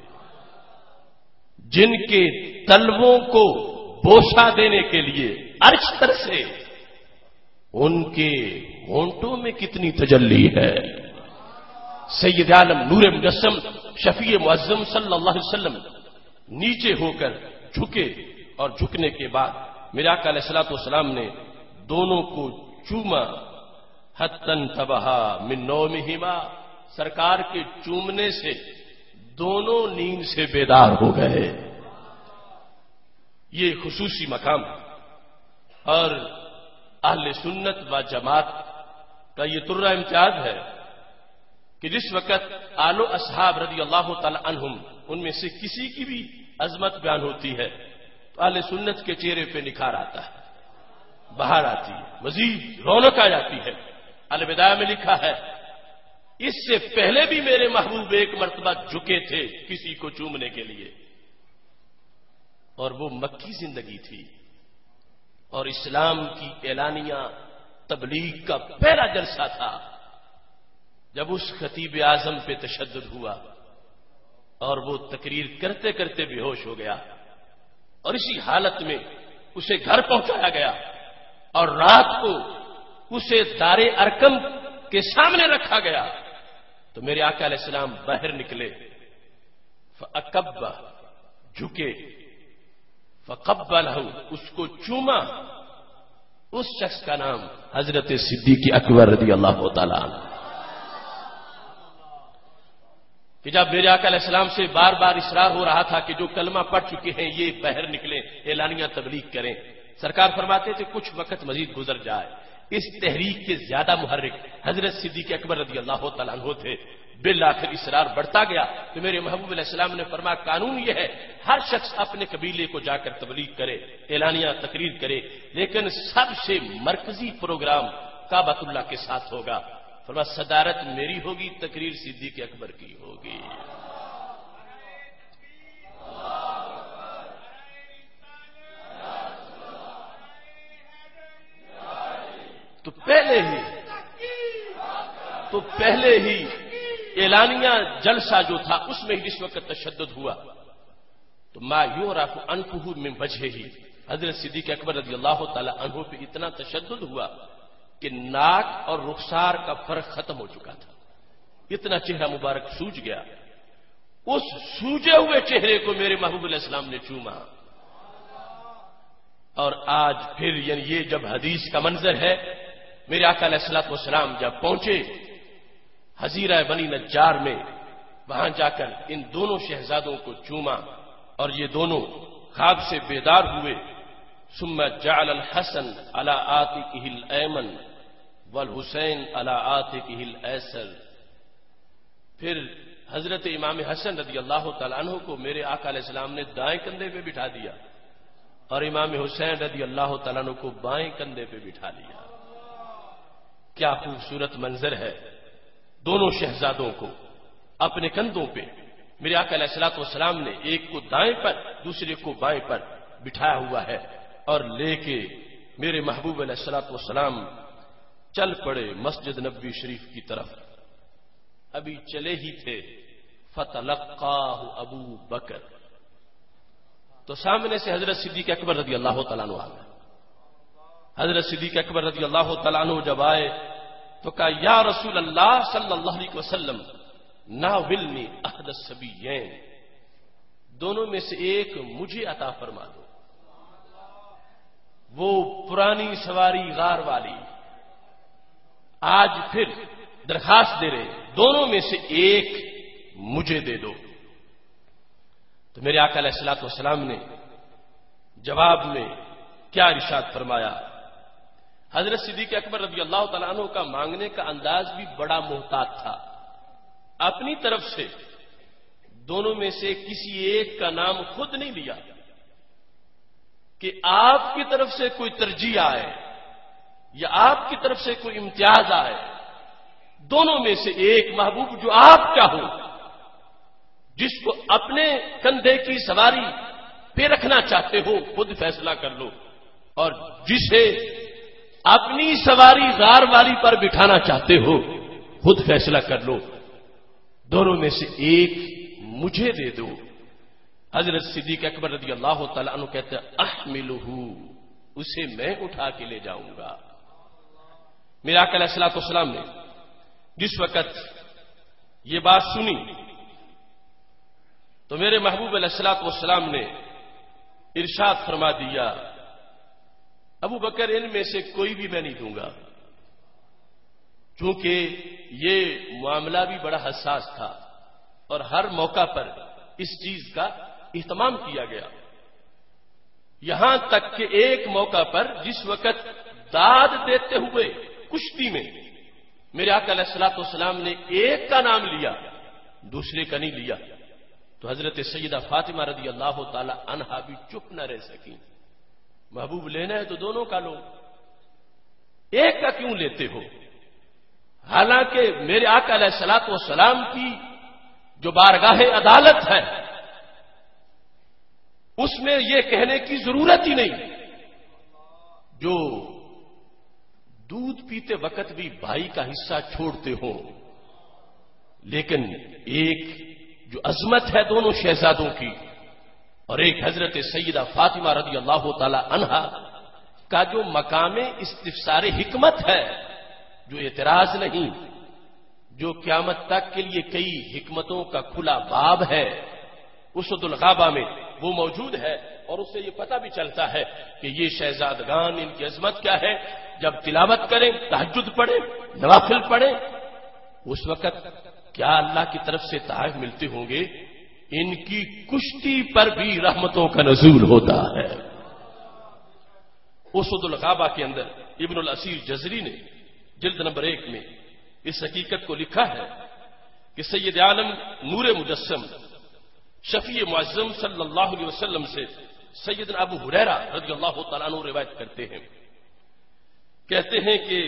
جن کے تلووں کو بوسہ دینے کے لیے عرش تر سے ان کے ہونٹوں میں کتنی تجلی ہے۔ سید عالم نور مجسم شفیع معظم صلی اللہ علیہ وسلم نیچے ہو کر جھکے، اور جھکنے کے بعد میرے آقا علیہ الصلوۃ والسلام نے دونوں کو چوما، حتن تبہا من نومہما، سرکار کے چومنے سے دونوں نیند سے بیدار ہو گئے. یہ خصوصی مقام اور اہل سنت و جماعت کا یہ ترہ امتیاز ہے کہ جس وقت آل و اصحاب رضی اللہ تعالی عنہم ان میں سے کسی کی بھی عظمت بیان ہوتی ہے تو اہل سنت کے چہرے پہ نکھار آتا ہے، بہار آتی ہے، مزید رونق آ جاتی ہے. الوداع میں لکھا ہے اس سے پہلے بھی میرے محبوب ایک مرتبہ جھکے تھے کسی کو چومنے کے لیے، اور وہ مکی زندگی تھی اور اسلام کی اعلانیہ تبلیغ کا پہلا جلسہ تھا جب اس خطیب اعظم پہ تشدد ہوا اور وہ تقریر کرتے کرتے بے ہوش ہو گیا، اور اسی حالت میں اسے گھر پہنچایا گیا اور رات کو اسے دار ارکم کے سامنے رکھا گیا. تو میرے آقا علیہ السلام باہر نکلے، فاکب، جھکے، فقبلہ، اس کو چوما. اس شخص کا نام حضرت صدیق اکبر رضی اللہ تعالیٰ عنہ. کہ جب میرے آقا علیہ السلام سے بار بار اصرار ہو رہا تھا کہ جو کلمہ پڑھ چکے ہیں یہ باہر نکلیں، اعلانیہ تبلیغ کریں، سرکار فرماتے تھے کچھ وقت مزید گزر جائے. اس تحریک کے زیادہ محرک حضرت صدیق اکبر رضی اللہ تعالیٰ عنہ تھے. بالآخر اصرار بڑھتا گیا تو میرے محبوب علیہ السلام نے فرمایا قانون یہ ہے ہر شخص اپنے قبیلے کو جا کر تبلیغ کرے، اعلانیہ تقریر کرے، لیکن سب سے مرکزی پروگرام کعبۃ اللہ کے ساتھ ہوگا. فرمایا صدارت میری ہوگی، تقریر صدیق اکبر کی ہوگی. تو پہلے ہی اعلانیہ جلسہ جو تھا اس میں جس وقت تشدد ہوا تو ما یعرف انفہ من وجہہ، حضرت صدیق اکبر رضی اللہ تعالی عنہ پہ اتنا تشدد ہوا کہ ناک اور رخسار کا فرق ختم ہو چکا تھا، اتنا چہرہ مبارک سوج گیا. اس سوجے ہوئے چہرے کو میرے محبوب علیہ السلام نے چوما. اور آج پھر یعنی یہ جب حدیث کا منظر ہے، میرے آقا علیہ الصلوۃ والسلام جب پہنچے حزیرہ بنی نجار میں، وہاں جا کر ان دونوں شہزادوں کو چوما اور یہ دونوں خواب سے بیدار ہوئے. ثم جعل الحسن على عاتقه الایمن والحسین على عاتقه الایسر. پھر حضرت امام حسن رضی اللہ تعالیٰ عنہ کو میرے آقا علیہ السلام نے دائیں کندھے پہ بٹھا دیا اور امام حسین رضی اللہ تعالیٰ عنہ کو بائیں کندھے پہ بٹھا لیا. کیا خوبصورت منظر ہے، دونوں شہزادوں کو اپنے کندھوں پہ میرے آقا علیہ الصلوۃ والسلام نے ایک کو دائیں پر دوسرے کو بائیں پر بٹھایا ہوا ہے اور لے کے میرے محبوب علیہ الصلوۃ والسلام چل پڑے مسجد نبوی شریف کی طرف. ابھی چلے ہی تھے فتلقاہ ابو بکر، تو سامنے سے حضرت صدیق اکبر رضی اللہ تعالیٰ عنہ آ گئے. حضرت صدیق اکبر رضی اللہ تعالیٰ عنہ جب آئے تو کہا یا رسول اللہ صلی اللہ علیہ وسلم ناولنی احد الصبیین، دونوں میں سے ایک مجھے عطا فرما دو. وہ پرانی سواری غار والی آج پھر درخواست دے رہے دونوں میں سے ایک مجھے دے دو. تو میرے آقا علیہ الصلوۃ والسلام نے جواب میں کیا ارشاد فرمایا. حضرت صدیق اکبر رضی اللہ تعالیٰ عنہ کا مانگنے کا انداز بھی بڑا محتاط تھا. اپنی طرف سے دونوں میں سے کسی ایک کا نام خود نہیں لیا کہ آپ کی طرف سے کوئی ترجیح آئے یا آپ کی طرف سے کوئی امتیاز آئے. دونوں میں سے ایک محبوب جو آپ کا ہو، جس کو اپنے کندھے کی سواری پہ رکھنا چاہتے ہو خود فیصلہ کر لو، اور جسے اپنی سواری غار والی پر بٹھانا چاہتے ہو خود فیصلہ کر لو. دونوں میں سے ایک مجھے دے دو. حضرت صدیق اکبر رضی اللہ تعالیٰ عنہ کہتے ہیں احملہ، اسے میں اٹھا کے لے جاؤں گا. میرے آقا علیہ الصلوۃ والسلام نے جس وقت یہ بات سنی تو میرے محبوب علیہ الصلوۃ والسلام نے ارشاد فرما دیا ابو بکر ان میں سے کوئی بھی میں نہیں دوں گا، چونکہ یہ معاملہ بھی بڑا حساس تھا اور ہر موقع پر اس چیز کا اہتمام کیا گیا، یہاں تک کہ ایک موقع پر جس وقت داد دیتے ہوئے کشتی میں میرے آقا علیہ الصلوۃ والسلام نے ایک کا نام لیا، دوسرے کا نہیں لیا، تو حضرت سیدہ فاطمہ رضی اللہ تعالی عنہا بھی چپ نہ رہ سکیں۔ محبوب لینا ہے تو دونوں کا لو، ایک کا کیوں لیتے ہو؟ حالانکہ میرے آقا علیہ الصلوۃ والسلام کی جو بارگاہ عدالت ہے اس میں یہ کہنے کی ضرورت ہی نہیں، جو دودھ پیتے وقت بھی بھائی کا حصہ چھوڑتے ہو، لیکن ایک جو عظمت ہے دونوں شہزادوں کی اور ایک حضرت سیدہ فاطمہ رضی اللہ تعالی عنہا کا جو مقام استفسار حکمت ہے، جو اعتراض نہیں، جو قیامت تک کے لیے کئی حکمتوں کا کھلا باب ہے، اسد الغابہ میں وہ موجود ہے، اور اس سے یہ پتہ بھی چلتا ہے کہ یہ شہزادگان ان کی عظمت کیا ہے۔ جب تلاوت کریں، تہجد پڑھیں، نوافل پڑھیں، اس وقت کیا اللہ کی طرف سے تحائف ملتے ہوں گے؟ ان کی کشتی پر بھی رحمتوں کا نزول ہوتا ہے۔ اسد الغابہ کے اندر ابن الاسیر جزری نے جلد نمبر 1 میں اس حقیقت کو لکھا ہے کہ سید عالم نور مجسم شفیع معظم صلی اللہ علیہ وسلم سے سیدنا ابو ہریرہ رضی اللہ تعالیٰ عنہ روایت کرتے ہیں، کہتے ہیں کہ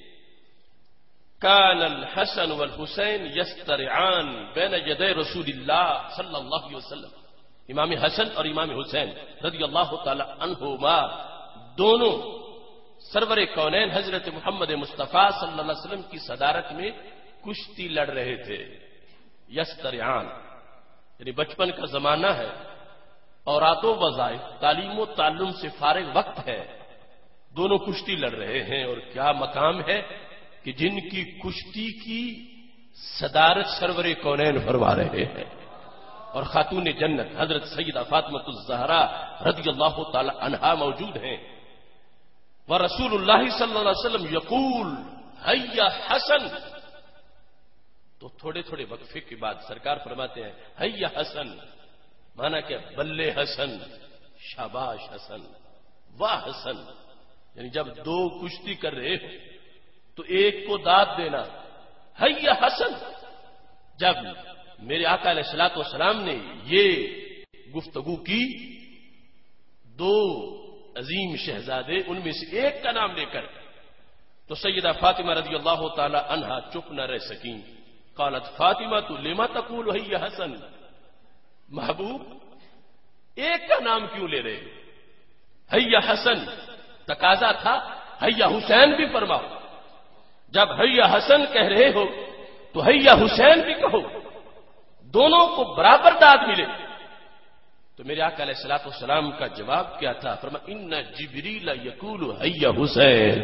کان الحسن والحسین یسترعان بین یدی رسول اللہ صلی اللہ علیہ وسلم، امام حسن اور امام حسین رضی اللہ تعالی عنہما دونوں سرور کونین حضرت محمد مصطفیٰ صلی اللہ علیہ وسلم کی صدارت میں کشتی لڑ رہے تھے۔ یسترعان یعنی بچپن کا زمانہ ہے، اورات و وظائف، تعلیم و تعلم سے فارغ وقت ہے، دونوں کشتی لڑ رہے ہیں، اور کیا مقام ہے کہ جن کی کشتی کی صدارت سرور کونین فرما رہے ہیں، اور خاتون جنت حضرت سیدہ فاطمہ الزہرا رضی اللہ تعالی عنہا موجود ہیں۔ ورسول اللہ صلی اللہ علیہ وسلم یقول حیا حسن، تو تھوڑے تھوڑے وقفے کے بعد سرکار فرماتے ہیں حیا حسن، مانا کہ بلے حسن، شاباش حسن، واہ حسن، یعنی جب دو کشتی کر رہے ہو تو ایک کو داد دینا، حیا حسن۔ جب میرے آقا علیہ الصلوۃ والسلام نے یہ گفتگو کی، دو عظیم شہزادے ان میں سے ایک کا نام لے کر، تو سیدہ فاطمہ رضی اللہ تعالی عنہا چپ نہ رہ سکیں۔ قالت فاطمہ تو لما تقول حیا حسن، محبوب ایک کا نام کیوں لے رہے؟ حیا حسن تقاضا تھا حیا حسین بھی فرماؤ، جب حیا حسن کہہ رہے ہو تو حیا حسین بھی کہو، دونوں کو برابر داد ملے۔ تو میرے آقا علیہ الصلوۃ والسلام کا جواب کیا تھا؟ فرمایا ان جبریل یقول حیا حسین،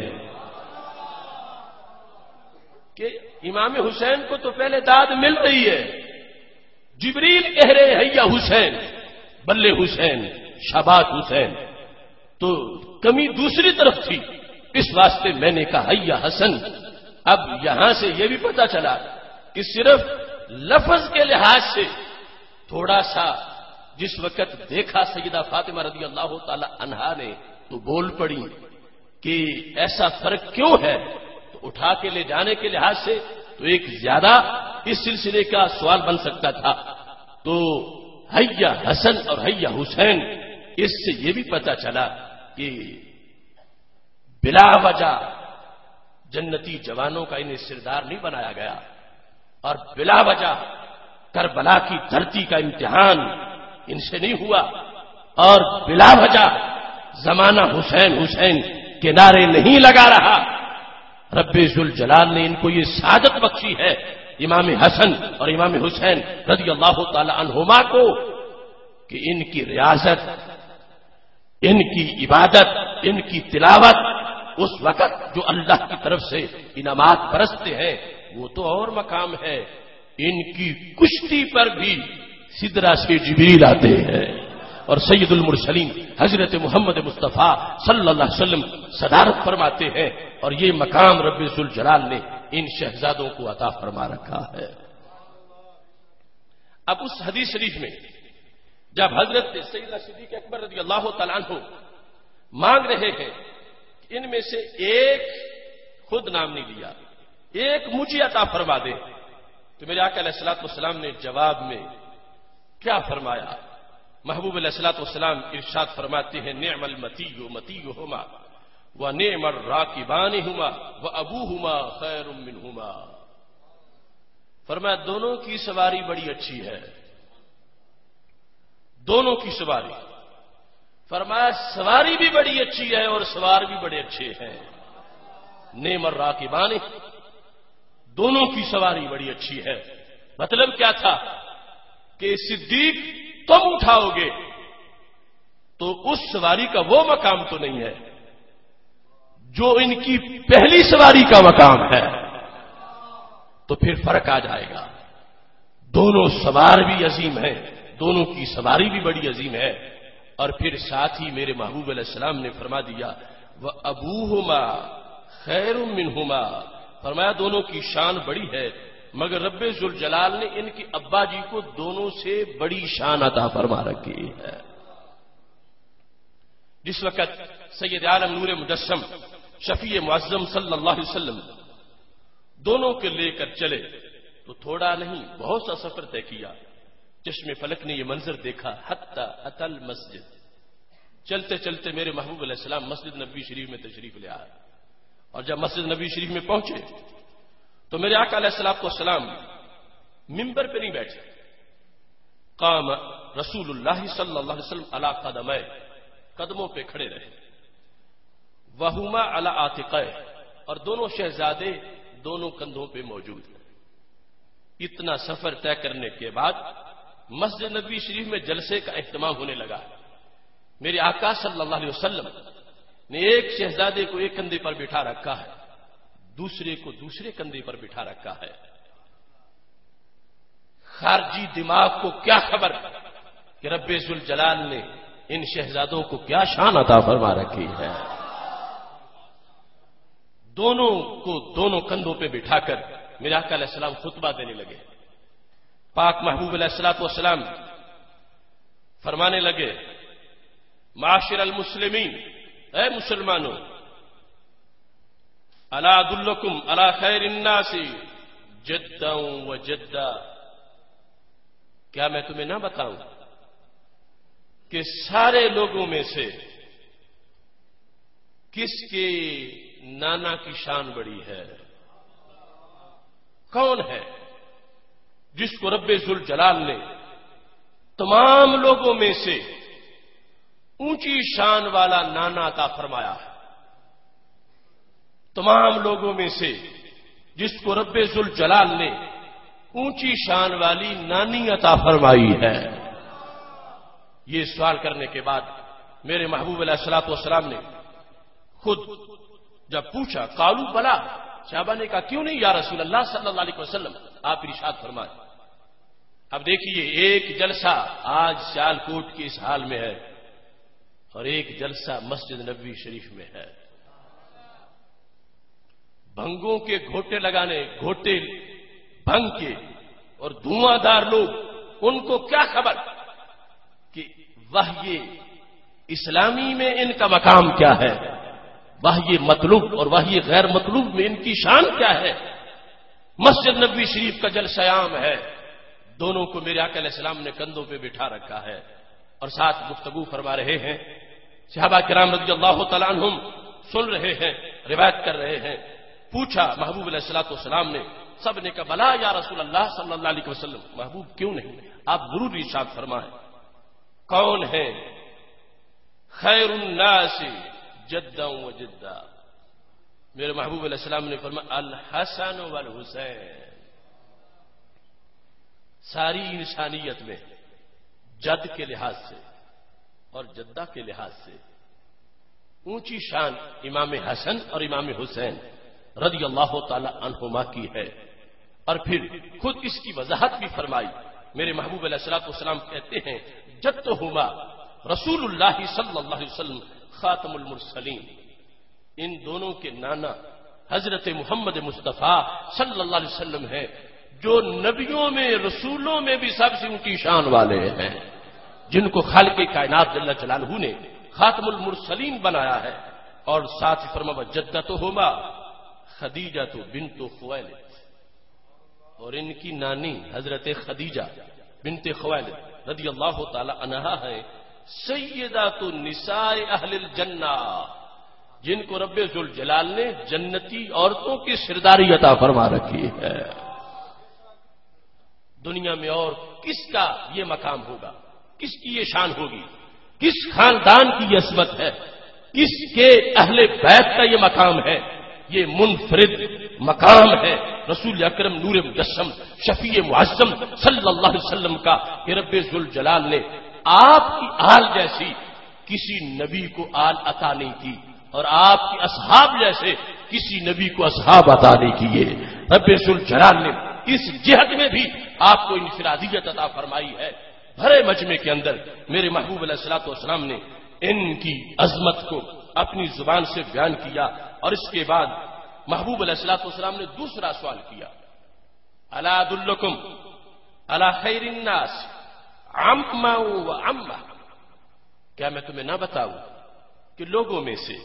کہ امام حسین کو تو پہلے داد مل رہی ہے، جبریل کہہ رہے حیا حسین، بلے حسین، شاباش حسین، تو کمی دوسری طرف تھی، اس واسطے میں نے کہا حیا حسن۔ اب یہاں سے یہ بھی پتا چلا کہ صرف لفظ کے لحاظ سے تھوڑا سا جس وقت دیکھا سیدہ فاطمہ رضی اللہ تعالی عنہا نے تو بول پڑی کہ ایسا فرق کیوں ہے، تو اٹھا کے لے جانے کے لحاظ سے تو ایک زیادہ اس سلسلے کا سوال بن سکتا تھا۔ تو حیا حسن اور حیا حسین، اس سے یہ بھی پتا چلا کہ بلا وجہ جنتی جوانوں کا انہیں سردار نہیں بنایا گیا، اور بلا وجہ کربلا کی دھرتی کا امتحان ان سے نہیں ہوا، اور بلا وجہ زمانہ حسین حسین کے نعرے نہیں لگا رہا۔ رب ذوالجلال نے ان کو یہ سعادت بخشی ہے، امام حسن اور امام حسین رضی اللہ تعالی عنہما کو، کہ ان کی ریاضت، ان کی عبادت، ان کی تلاوت اس وقت جو اللہ کی طرف سے انعامات برستے ہیں وہ تو اور مقام ہے، ان کی کشتی پر بھی سدرہ سے جبریل آتے ہیں، اور سید المرسلین حضرت محمد مصطفیٰ صلی اللہ علیہ وسلم صدارت فرماتے ہیں، اور یہ مقام رب ذوالجلال نے ان شہزادوں کو عطا فرما رکھا ہے۔ اب اس حدیث شریف میں جب حضرت سیدنا صدیق اکبر رضی اللہ تعالیٰ عنہ مانگ رہے ہیں کہ ان میں سے ایک، خود نام نہیں لیا، ایک مجھے عطا فرما دے، تو میرے آقا علیہ الصلوۃ والسلام نے جواب میں کیا فرمایا؟ محبوب علیہ الصلوۃ والسلام ارشاد فرماتے ہیں نعم المتی متیہما ونعم الراکبانہما وابوہما خیر منہما، فرمایا دونوں کی سواری بڑی اچھی ہے، دونوں کی سواری، فرمایا سواری بھی بڑی اچھی ہے اور سوار بھی بڑے اچھے ہیں، نعم الراکبان، دونوں کی سواری بڑی اچھی ہے۔ مطلب کیا تھا کہ صدیق تم اٹھاؤ گے تو اس سواری کا وہ مقام تو نہیں ہے جو ان کی پہلی سواری کا مقام ہے، تو پھر فرق آ جائے گا۔ دونوں سوار بھی عظیم ہیں، دونوں کی سواری بھی بڑی عظیم ہے، اور پھر ساتھ ہی میرے محبوب علیہ السلام نے فرما دیا وَأَبُوهُمَا خَيْرٌ مِّنْهُمَا، فرمایا دونوں کی شان بڑی ہے، مگر رب ذوالجلال نے ان کے ابا جی کو دونوں سے بڑی شان عطا فرما رکھی ہے۔ جس وقت سید عالم نور مجسم شفیع معظم صلی اللہ علیہ وسلم دونوں کے لے کر چلے تو تھوڑا نہیں بہت سا سفر طے کیا، چشم فلک نے یہ منظر دیکھا حتی اتی المسجد، چلتے چلتے میرے محبوب علیہ السلام مسجد نبوی شریف میں تشریف لے آئے، اور جب مسجد نبوی شریف میں پہنچے تو میرے آقا علیہ السلام ممبر پہ نہیں بیٹھے، قام رسول اللہ صلی اللہ علیہ وسلم علی قدمے، قدموں پہ کھڑے رہے، وہما علی عاتقے، اور دونوں شہزادے دونوں کندھوں پہ موجود ہیں۔ اتنا سفر طے کرنے کے بعد مسجد نبوی شریف میں جلسے کا اہتمام ہونے لگا۔ میرے آقا صلی اللہ علیہ وسلم نے ایک شہزادے کو ایک کندھے پر بٹھا رکھا ہے، دوسرے کو دوسرے کندھے پر بٹھا رکھا ہے۔ خارجی دماغ کو کیا خبر کہ رب ذوالجلال نے ان شہزادوں کو کیا شان عطا فرما رکھی ہے۔ دونوں کو دونوں کندھوں پہ بٹھا کر میرے آقا علیہ السلام خطبہ دینے لگے۔ پاک محبوب علیہ الصلوۃ والسلام فرمانے لگے معاشر المسلمین، اے مسلمانوں، الا ادلکم علی خیر الناس جدا و جدا، کیا میں تمہیں نہ بتاؤں کہ سارے لوگوں میں سے کس کے نانا کی شان بڑی ہے؟ کون ہے جس کو رب ذوالجلال نے تمام لوگوں میں سے اونچی شان والا نانا عطا فرمایا ہے؟ تمام لوگوں میں سے جس کو رب ذوالجلال نے اونچی شان والی نانی عطا فرمائی ہے؟ یہ سوال کرنے کے بعد میرے محبوب علیہ الصلوۃ والسلام نے خود جب پوچھا قالوا بلا، صحابہ نے کہا کیوں نہیں یا رسول اللہ صلی اللہ علیہ وسلم، آپ ارشاد فرمائیں۔ اب دیکھیے ایک جلسہ آج سیال کوٹ کے اس حال میں ہے اور ایک جلسہ مسجد نبوی شریف میں ہے۔ بھنگوں کے گھوٹے لگانے، گھوٹے بھنگ کے اور دھواں دار لوگ، ان کو کیا خبر کہ وحی اسلامی میں ان کا مقام کیا ہے، وحی مطلوب اور وحی غیر مطلوب میں ان کی شان کیا ہے۔ مسجد نبوی شریف کا جلسہ عام ہے، دونوں کو میرے آقا علیہ السلام نے کندھوں پہ بٹھا رکھا ہے اور ساتھ گفتگو فرما رہے ہیں۔ صحابہ کرام رضی اللہ تعالیٰ عنہم سن رہے ہیں، روایت کر رہے ہیں۔ پوچھا محبوب علیہ الصلوۃ والسلام نے، سب نے کہا بلا یا رسول اللہ صلی اللہ علیہ وسلم، محبوب کیوں نہیں، آپ ضرور ارشاد فرمائیں۔ کون ہے خیر الناس جدا و جدا؟ میرے محبوب علیہ السلام نے فرمایا الحسن والحسین، ساری انسانیت میں جد کے لحاظ سے اور جدہ کے لحاظ سے اونچی شان امام حسن اور امام حسین رضی اللہ تعالی عنہما کی ہے۔ اور پھر خود اس کی وضاحت بھی فرمائی۔ میرے محبوب علیہ الصلوۃ والسلام کہتے ہیں جدہما رسول اللہ صلی اللہ علیہ وسلم خاتم المرسلین، ان دونوں کے نانا حضرت محمد مصطفیٰ صلی اللہ علیہ وسلم ہیں، جو نبیوں میں رسولوں میں بھی سب سے اونچی شان والے ہیں، جن کو خالق کائنات جل جلالہ نے خاتم المرسلین بنایا ہے۔ اور ساتھ ہی فرمایا جدتہما خدیجہ بنت خویلد، اور ان کی نانی حضرت خدیجہ بنت خویلد رضی اللہ تعالی عنہا ہے سیدات النساء اہل الجنہ، جن کو رب ذوالجلال نے جنتی عورتوں کی سرداری عطا فرما رکھی ہے۔ دنیا میں اور کس کا یہ مقام ہوگا، کس کی یہ شان ہوگی، کس خاندان کی یہ عصمت ہے، کس کے اہل بیت کا یہ مقام ہے؟ یہ منفرد مقام ہے رسول اکرم نور مجسم شفیع معظم صلی اللہ علیہ وسلم کا کہ رب ذوالجلال نے آپ کی آل جیسی کسی نبی کو آل عطا نہیں کی، اور آپ کی اصحاب جیسے کسی نبی کو اصحاب عطا نہیں کیے۔ رب ذوالجلال نے اس جہت میں بھی آپ کو انفرادیت عطا فرمائی ہے۔ بھرے مجمع کے اندر میرے محبوب علیہ الصلوۃ والسلام نے ان کی عظمت کو اپنی زبان سے بیان کیا، اور اس کے بعد محبوب علیہ الصلوۃ والسلام نے دوسرا سوال کیا، الا ادلکم علی خیر الناس عما و عمہ، کیا میں تمہیں نہ بتاؤں کہ لوگوں میں سے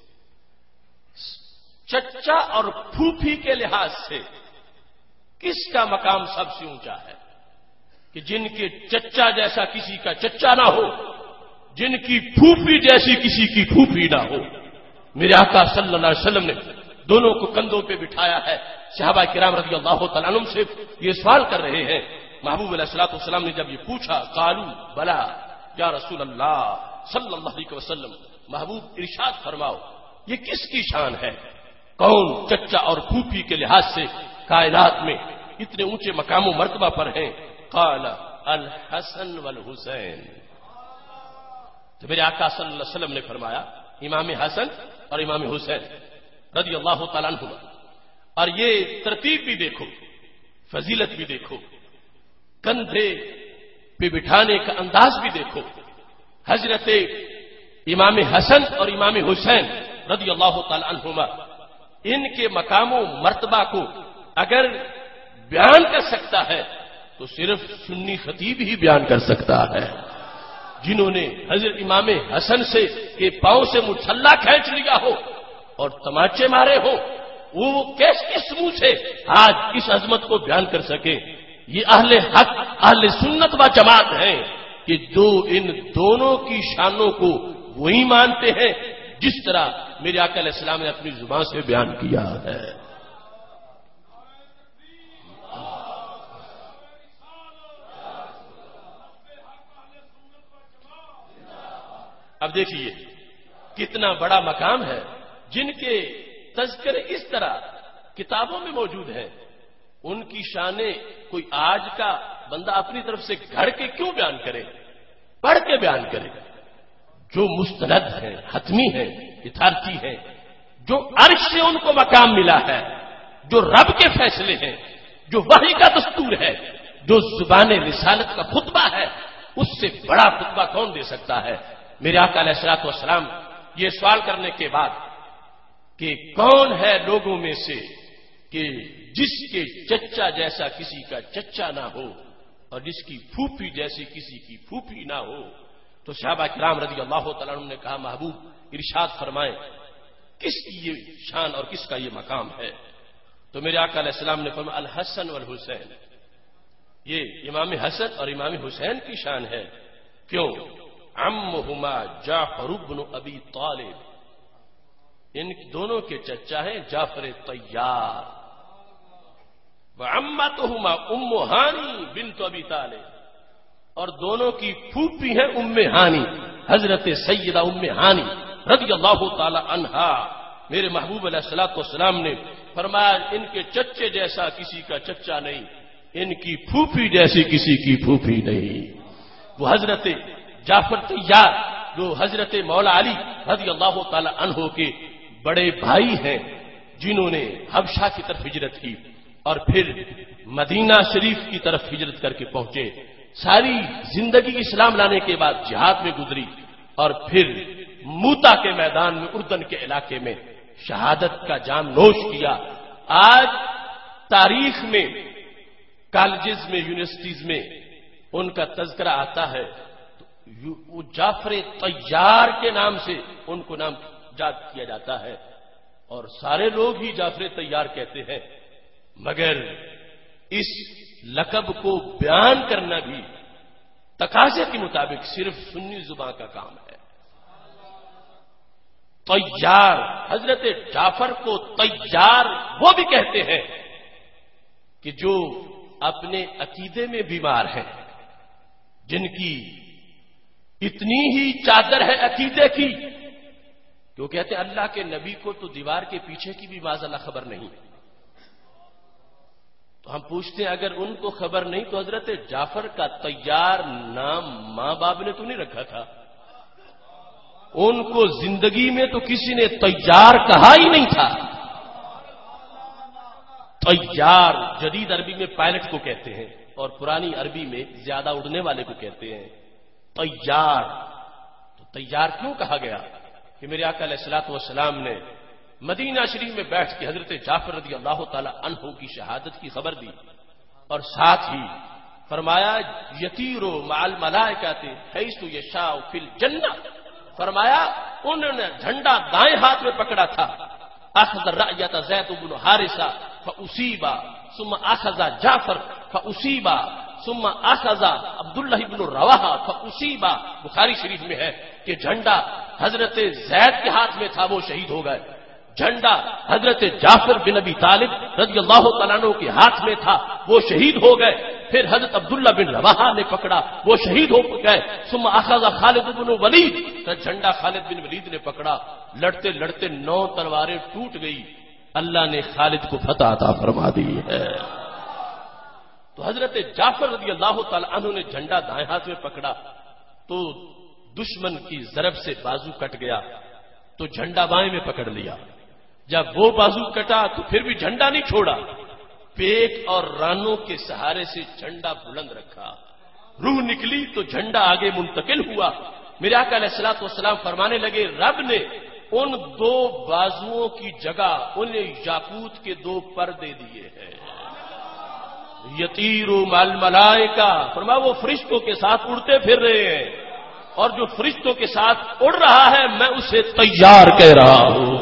چچا اور پھوپھی کے لحاظ سے کس کا مقام سب سے اونچا ہے؟ کہ جن کے چچا جیسا کسی کا چچا نہ ہو، جن کی پھوپھی جیسی کسی کی پھوپھی نہ ہو۔ میرے آقا صلی اللہ علیہ وسلم نے دونوں کو کندھوں پہ بٹھایا ہے۔ صحابہ کرام رضی اللہ تعالیٰ عنہم سے یہ سوال کر رہے ہیں۔ محبوب علیہ الصلوۃ والسلام نے جب یہ پوچھا، قالوا بلا یا رسول اللہ صلی اللہ علیہ وسلم، محبوب ارشاد فرماؤ یہ کس کی شان ہے؟ کون چچا اور پھوپھی کے لحاظ سے کائنات میں اتنے اونچے مقام و مرتبہ پر ہیں؟ قال الحسن والحسین۔ تو میرے آقا صلی اللہ علیہ وسلم نے فرمایا امام حسن اور امام حسین رضی اللہ تعالیٰ عنہ، اور یہ ترتیب بھی دیکھو، فضیلت بھی دیکھو، کندھے پہ بٹھانے کا انداز بھی دیکھو۔ حضرت امام حسن اور امام حسین رضی اللہ تعالیٰ عنہما، ان کے مقام و مرتبہ کو اگر بیان کر سکتا ہے تو صرف سنی خطیب ہی بیان کر سکتا ہے، جنہوں نے حضرت امام حسن سے کے پاؤں سے مسلح کھینچ لیا ہو اور تماچے مارے ہو، وہ کس منہ سے آج اس عظمت کو بیان کر سکے؟ یہ اہل حق اہل سنت و جماعت ہیں کہ جو ان دونوں کی شانوں کو وہی مانتے ہیں جس طرح میرے آقا علیہ السلام نے اپنی زبان سے بیان کیا ہے۔ اب دیکھیے کتنا بڑا مقام ہے، جن کے تذکرے اس طرح کتابوں میں موجود ہیں، ان کی شانیں کوئی آج کا بندہ اپنی طرف سے گھڑ کے کیوں بیان کرے، پڑھ کے بیان کرے؟ جو مستند ہیں، حتمی ہیں، اتھارتی ہیں، جو عرش سے ان کو مقام ملا ہے، جو رب کے فیصلے ہیں، جو وحی کا دستور ہے، جو زبان رسالت کا خطبہ ہے، اس سے بڑا خطبہ کون دے سکتا ہے؟ میرے آقا علیہ الصلوۃ والسلام یہ سوال کرنے کے بعد کہ کون ہے لوگوں میں سے کہ جس کے چچا جیسا کسی کا چچا نہ ہو اور جس کی پھوپھی جیسی کسی کی پھوپھی نہ ہو، تو صحابہ کرام رضی اللہ تعالیٰ عنہ نے کہا محبوب ارشاد فرمائیں کس کی یہ شان اور کس کا یہ مقام ہے؟ تو میرے آقا علیہ السلام نے فرمایا الحسن والحسین، یہ امام حسن اور امام حسین کی شان ہے۔ کیوں؟ عمہما جعفر بن ابی طالب، ان دونوں کے چچا ہیں جعفر طیار، وعمتہما ام ہانی بنت ابی طالب، اور دونوں کی پھوپھی ہیں ام ہانی حضرت سیدہ ام ہانی رضی اللہ تعالی عنہا۔ میرے محبوب علیہ الصلوۃ والسلام نے فرمایا ان کے چچے جیسا کسی کا چچا نہیں، ان کی پھوپھی جیسی کسی کی پھوپھی نہیں۔ وہ حضرت جعفر طیار جو حضرت مولا علی رضی اللہ تعالی عنہ کے بڑے بھائی ہیں، جنہوں نے حبشہ کی طرف ہجرت کی اور پھر مدینہ شریف کی طرف ہجرت کر کے پہنچے۔ ساری زندگی اسلام لانے کے بعد جہاد میں گزری اور پھر موتا کے میدان میں اردن کے علاقے میں شہادت کا جام نوش کیا. آج تاریخ میں کالجز میں یونیورسٹیز میں ان کا تذکرہ آتا ہے تو وہ جعفر طیار کے نام سے ان کو نام یاد کیا جاتا ہے اور سارے لوگ ہی جعفر طیار کہتے ہیں. مگر اس لقب کو بیان کرنا بھی تقاضے کے مطابق صرف سنی زبان کا کام ہے. طیار، حضرت جعفر کو طیار وہ بھی کہتے ہیں کہ جو اپنے عقیدے میں بیمار ہیں، جن کی اتنی ہی چادر ہے عقیدے کی کہ وہ کہتے ہیں اللہ کے نبی کو تو دیوار کے پیچھے کی بھی معاذ اللہ خبر نہیں. تو ہم پوچھتے ہیں اگر ان کو خبر نہیں تو حضرت جعفر کا طیار نام ماں باپ نے تو نہیں رکھا تھا؟ ان کو زندگی میں تو کسی نے طیار کہا ہی نہیں تھا. طیار جدید عربی میں پائلٹ کو کہتے ہیں اور پرانی عربی میں زیادہ اڑنے والے کو کہتے ہیں طیار. تو طیار کیوں کہا گیا کہ میرے آقا علیہ الصلوۃ والسلام نے مدینہ شریف میں بیٹھ کے حضرت جعفر رضی اللہ تعالی عنہ کی شہادت کی خبر دی اور ساتھ ہی فرمایا یطیر مع الملائکۃ حیث یشاء فی الجنہ. فرمایا انہوں نے جھنڈا دائیں ہاتھ میں پکڑا تھا. اخذ الرأیۃ زید بن حارثہ فاصیب ثم اخذ جعفر فاصیب ثم اخذ عبداللہ بن رواحہ فاصیب. بخاری شریف میں ہے کہ جھنڈا حضرت زید کے ہاتھ میں تھا، وہ شہید ہو گئے. جھنڈا حضرت جعفر بن ابی طالب رضی اللہ تعالیٰ عنہ کے ہاتھ میں تھا، وہ شہید ہو گئے. پھر حضرت عبداللہ بن رواحہ نے پکڑا، وہ شہید ہو گئے. ثم اخذ خالد بن ولید، جھنڈا خالد بن ولید نے پکڑا. لڑتے لڑتے 9 تلواریں ٹوٹ گئی. اللہ نے خالد کو فتح عطا فرما دی ہے. تو حضرت جعفر رضی اللہ تعالی عنہ نے جھنڈا دائیں ہاتھ میں پکڑا تو دشمن کی ضرب سے بازو کٹ گیا تو جھنڈا بائیں میں پکڑ لیا. جب وہ بازو کٹا تو پھر بھی جھنڈا نہیں چھوڑا، پیٹ اور رانوں کے سہارے سے جھنڈا بلند رکھا. روح نکلی تو جھنڈا آگے منتقل ہوا. میرے آقا علیہ الصلوۃ والسلام فرمانے لگے رب نے ان 2 بازوؤں کی جگہ انہیں یاقوت کے 2 پر دے دیے ہیں. یطیر مع الملائکہ، فرمایا وہ فرشتوں کے ساتھ اڑتے پھر رہے ہیں اور جو فرشتوں کے ساتھ اڑ رہا ہے میں اسے طیار کہہ رہا ہوں.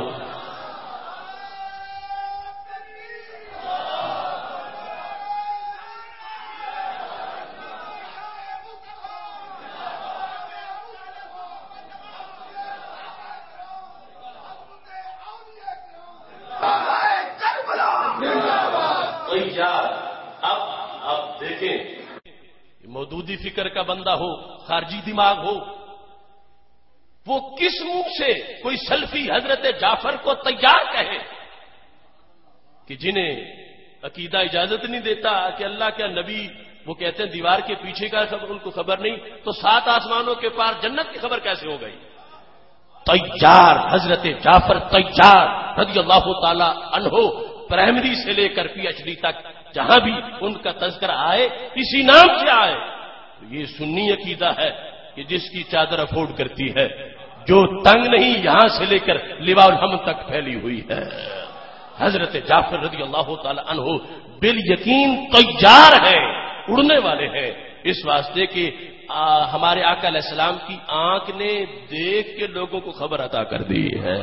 اب دیکھیں، مودودی فکر کا بندہ ہو، خارجی دماغ ہو، وہ کس منہ سے کوئی سلفی حضرت جعفر کو طیار کہے کہ جنہیں عقیدہ اجازت نہیں دیتا کہ اللہ کا نبی، وہ کہتے ہیں دیوار کے پیچھے کا ان کو خبر نہیں تو 7 آسمانوں کے پار جنت کی خبر کیسے ہو گئی؟ طیار حضرت جعفر طیار رضی اللہ تعالی عنہ پرائمری سے لے کر پی ایچ ڈی تک جہاں بھی ان کا تذکرہ آئے اسی نام سے آئے. یہ سنی عقیدہ ہے کہ جس کی چادر افورڈ کرتی ہے، جو تنگ نہیں یہاں سے لے کر لواء الحمد تک پھیلی ہوئی ہے. حضرت جعفر رضی اللہ تعالی عنہ بالیقین طیار ہیں، اڑنے والے ہیں. اس واسطے کہ ہمارے آقا علیہ السلام کی آنکھ نے دیکھ کے لوگوں کو خبر عطا کر دی ہے.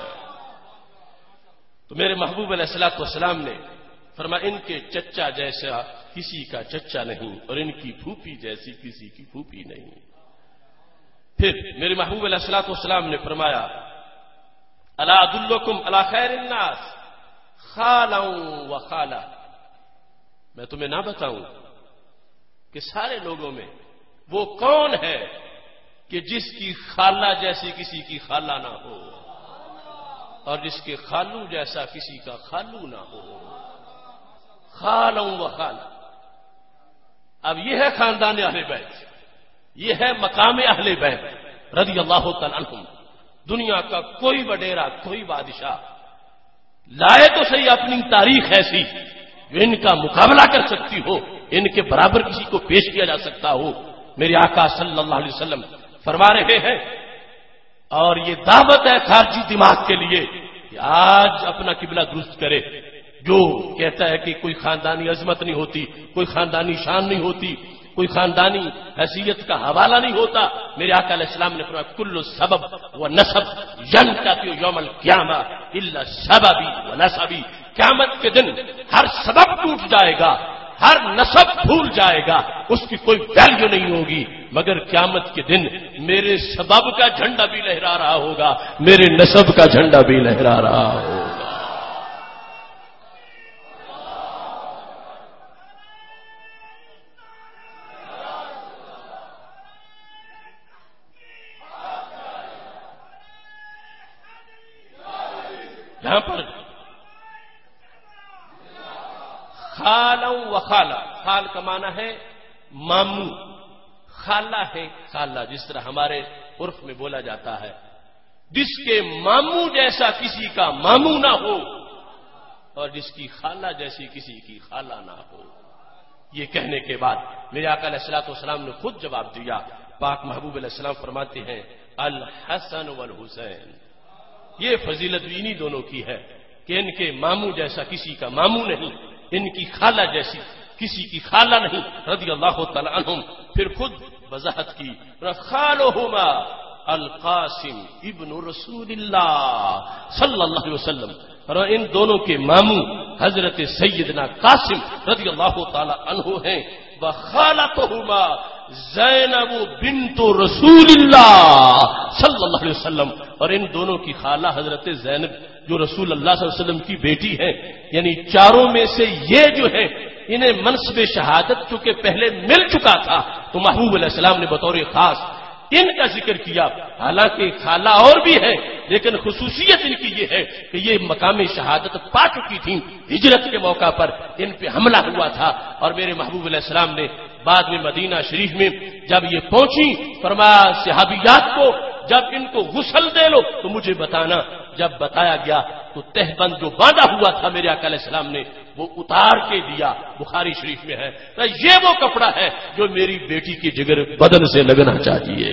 تو میرے محبوب علیہ الصلوۃ والسلام نے فرمایا ان کے چچا جیسا کسی کا چچا نہیں اور ان کی پھوپھی جیسی کسی کی پھوپھی نہیں. پھر میرے محبوب علیہ الصلوۃ والسلام نے فرمایا الا ادلکم علی خیر الناس خالا و خالہ، میں تمہیں نہ بتاؤں کہ سارے لوگوں میں وہ کون ہے کہ جس کی خالہ جیسی کسی کی خالہ نہ ہو اور جس کے خالو جیسا کسی کا خالو نہ ہو. خالا و خالہ. اب یہ ہے خاندان اہل بیت، یہ ہے مقام اہل بیت رضی اللہ تعالی عنہم. دنیا کا کوئی وڈیرا، کوئی بادشاہ لائے تو صحیح اپنی تاریخ ایسی جو ان کا مقابلہ کر سکتی ہو، ان کے برابر کسی کو پیش کیا جا سکتا ہو. میرے آقا صلی اللہ علیہ وسلم فرما رہے ہیں اور یہ دعوت ہے خارجی دماغ کے لیے کہ آج اپنا قبلہ درست کرے. جو کہتا ہے کہ کوئی خاندانی عظمت نہیں ہوتی, کوئی خاندانی شان نہیں ہوتی, کوئی خاندانی حیثیت کا حوالہ نہیں ہوتا, میرے آقا علیہ السلام نے فرمایا کل سبب و نسب ینقطع یوم القیامہ الا سببی و نسبی. قیامت کے دن ہر سبب ٹوٹ جائے گا, ہر نسب بھول جائے گا, اس کی کوئی ویلیو نہیں ہوگی, مگر قیامت کے دن میرے سبب کا جھنڈا بھی لہرا رہا ہوگا, میرے نسب کا جھنڈا بھی لہرا رہا ہوگا. یہاں پر خالہ و خالہ, خال کا معنی ہے ماموں, خالہ ہے خالہ, جس طرح ہمارے عرف میں بولا جاتا ہے جس کے ماموں جیسا کسی کا ماموں نہ ہو اور جس کی خالہ جیسی کسی کی خالہ نہ ہو. یہ کہنے کے بعد میرے آقا علیہ الصلوۃ والسلام نے خود جواب دیا. پاک محبوب علیہ السلام فرماتے ہیں الحسن والحسین, یہ فضیلت بھی انہی دونوں کی ہے کہ ان کے ماموں جیسا کسی کا ماموں نہیں, ان کی خالہ جیسی کسی کی خالہ نہیں, رضی اللہ تعالی عنہم. پھر خود وضاحت کی خالہما القاسم ابن رسول اللہ صلی اللہ علیہ وسلم, اور ان دونوں کے ماموں حضرت سیدنا قاسم رضی اللہ تعالی عنہ ہیں. وخالتہما زینب بنت رسول اللہ صلی اللہ علیہ وسلم, اور ان دونوں کی خالہ حضرت زینب جو رسول اللہ صلی اللہ علیہ وسلم کی بیٹی ہے. یعنی چاروں میں سے یہ جو ہے انہیں منصب شہادت چونکہ پہلے مل چکا تھا تو محبوب علیہ السلام نے بطور خاص ان کا ذکر کیا. حالانکہ خالہ اور بھی ہے لیکن خصوصیت ان کی یہ ہے کہ یہ مقام شہادت پا چکی تھیں. ہجرت کے موقع پر ان پہ حملہ ہوا تھا اور میرے محبوب علیہ السلام نے بعد میں مدینہ شریف میں جب یہ پہنچی فرمایا صحابیات کو جب ان کو غسل دے لو تو مجھے بتانا. جب بتایا گیا تو تہبند جو باندھا ہوا تھا میرے آقا علیہ السلام نے وہ اتار کے دیا. بخاری شریف میں ہے یہ وہ کپڑا ہے جو میری بیٹی کی جگر بدن سے لگنا چاہیے.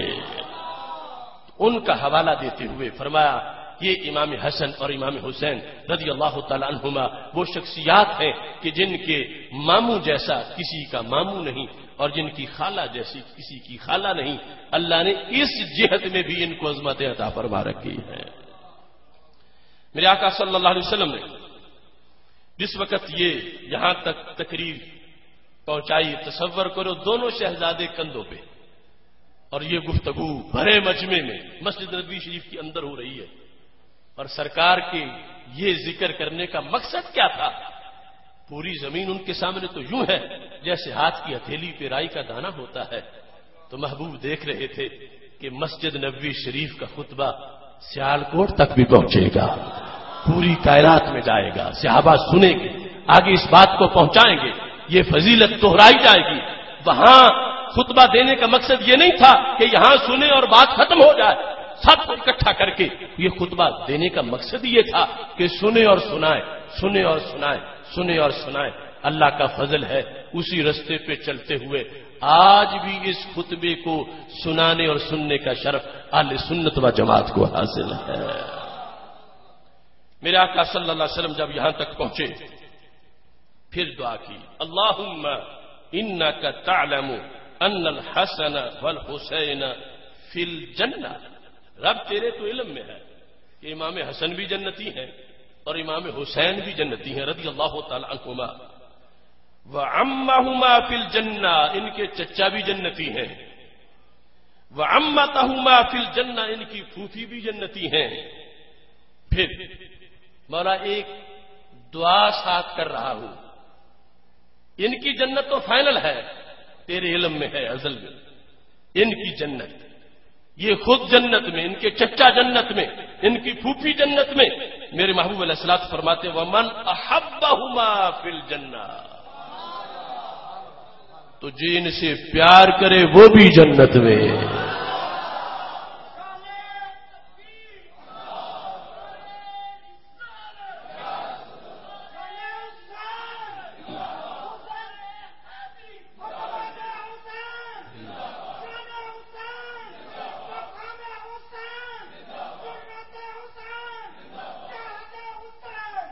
ان کا حوالہ دیتے ہوئے فرمایا یہ امام حسن اور امام حسین رضی اللہ تعالی عنہما وہ شخصیات ہیں کہ جن کے ماموں جیسا کسی کا ماموں نہیں اور جن کی خالہ جیسی کسی کی خالہ نہیں. اللہ نے اس جہت میں بھی ان کو عظمت عطا فرما رکھی ہے. میرے آقا صلی اللہ علیہ وسلم نے جس وقت یہ یہاں تک تقریر پہنچائی, تصور کرو دونوں شہزادے کندھوں پہ, اور یہ گفتگو بھرے مجمع میں مسجد نبوی شریف کے اندر ہو رہی ہے. اور سرکار کے یہ ذکر کرنے کا مقصد کیا تھا؟ پوری زمین ان کے سامنے تو یوں ہے جیسے ہاتھ کی ہتھیلی پہ رائی کا دانہ ہوتا ہے. تو محبوب دیکھ رہے تھے کہ مسجد نبوی شریف کا خطبہ سیالکوٹ تک بھی پہنچے گا, پوری کائنات میں جائے گا, صحابہ سنیں گے, آگے اس بات کو پہنچائیں گے, یہ فضیلت دہرائی جائے گی. وہاں خطبہ دینے کا مقصد یہ نہیں تھا کہ یہاں سنیں اور بات ختم ہو جائے, سب کو اکٹھا کر کے یہ خطبہ دینے کا مقصد یہ تھا کہ سنیں اور سنائیں, سنیں اور سنائیں, سنیں اور سنائیں. اللہ کا فضل ہے اسی رستے پہ چلتے ہوئے آج بھی اس خطبے کو سنانے اور سننے کا شرف اہل سنت و جماعت کو حاصل ہے. میرے آقا صلی اللہ علیہ وسلم جب یہاں تک پہنچے پھر دعا کی اللہم انک تعلم ان الحسن والحسین فی الجنہ. رب تیرے تو علم میں ہے کہ امام حسن بھی جنتی ہیں اور امام حسین بھی جنتی ہیں رضی اللہ تعالی عنہما. وعمہما فی الجنہ, ان کے چچا بھی جنتی ہیں. وعمتہما فی الجنہ, ان کی پھوپھی بھی جنتی ہیں. پھر مولا ایک دعا ساتھ کر رہا ہوں, ان کی جنت تو فائنل ہے, تیرے علم میں ہے ازل میں ان کی جنت, یہ خود جنت میں, ان کے چچا جنت میں, ان کی پھوپھی جنت میں. میرے محبوب علیہ الصلوۃ فرماتے ومن احبہما فی الجنہ, تو جن سے پیار کرے وہ بھی جنت میں.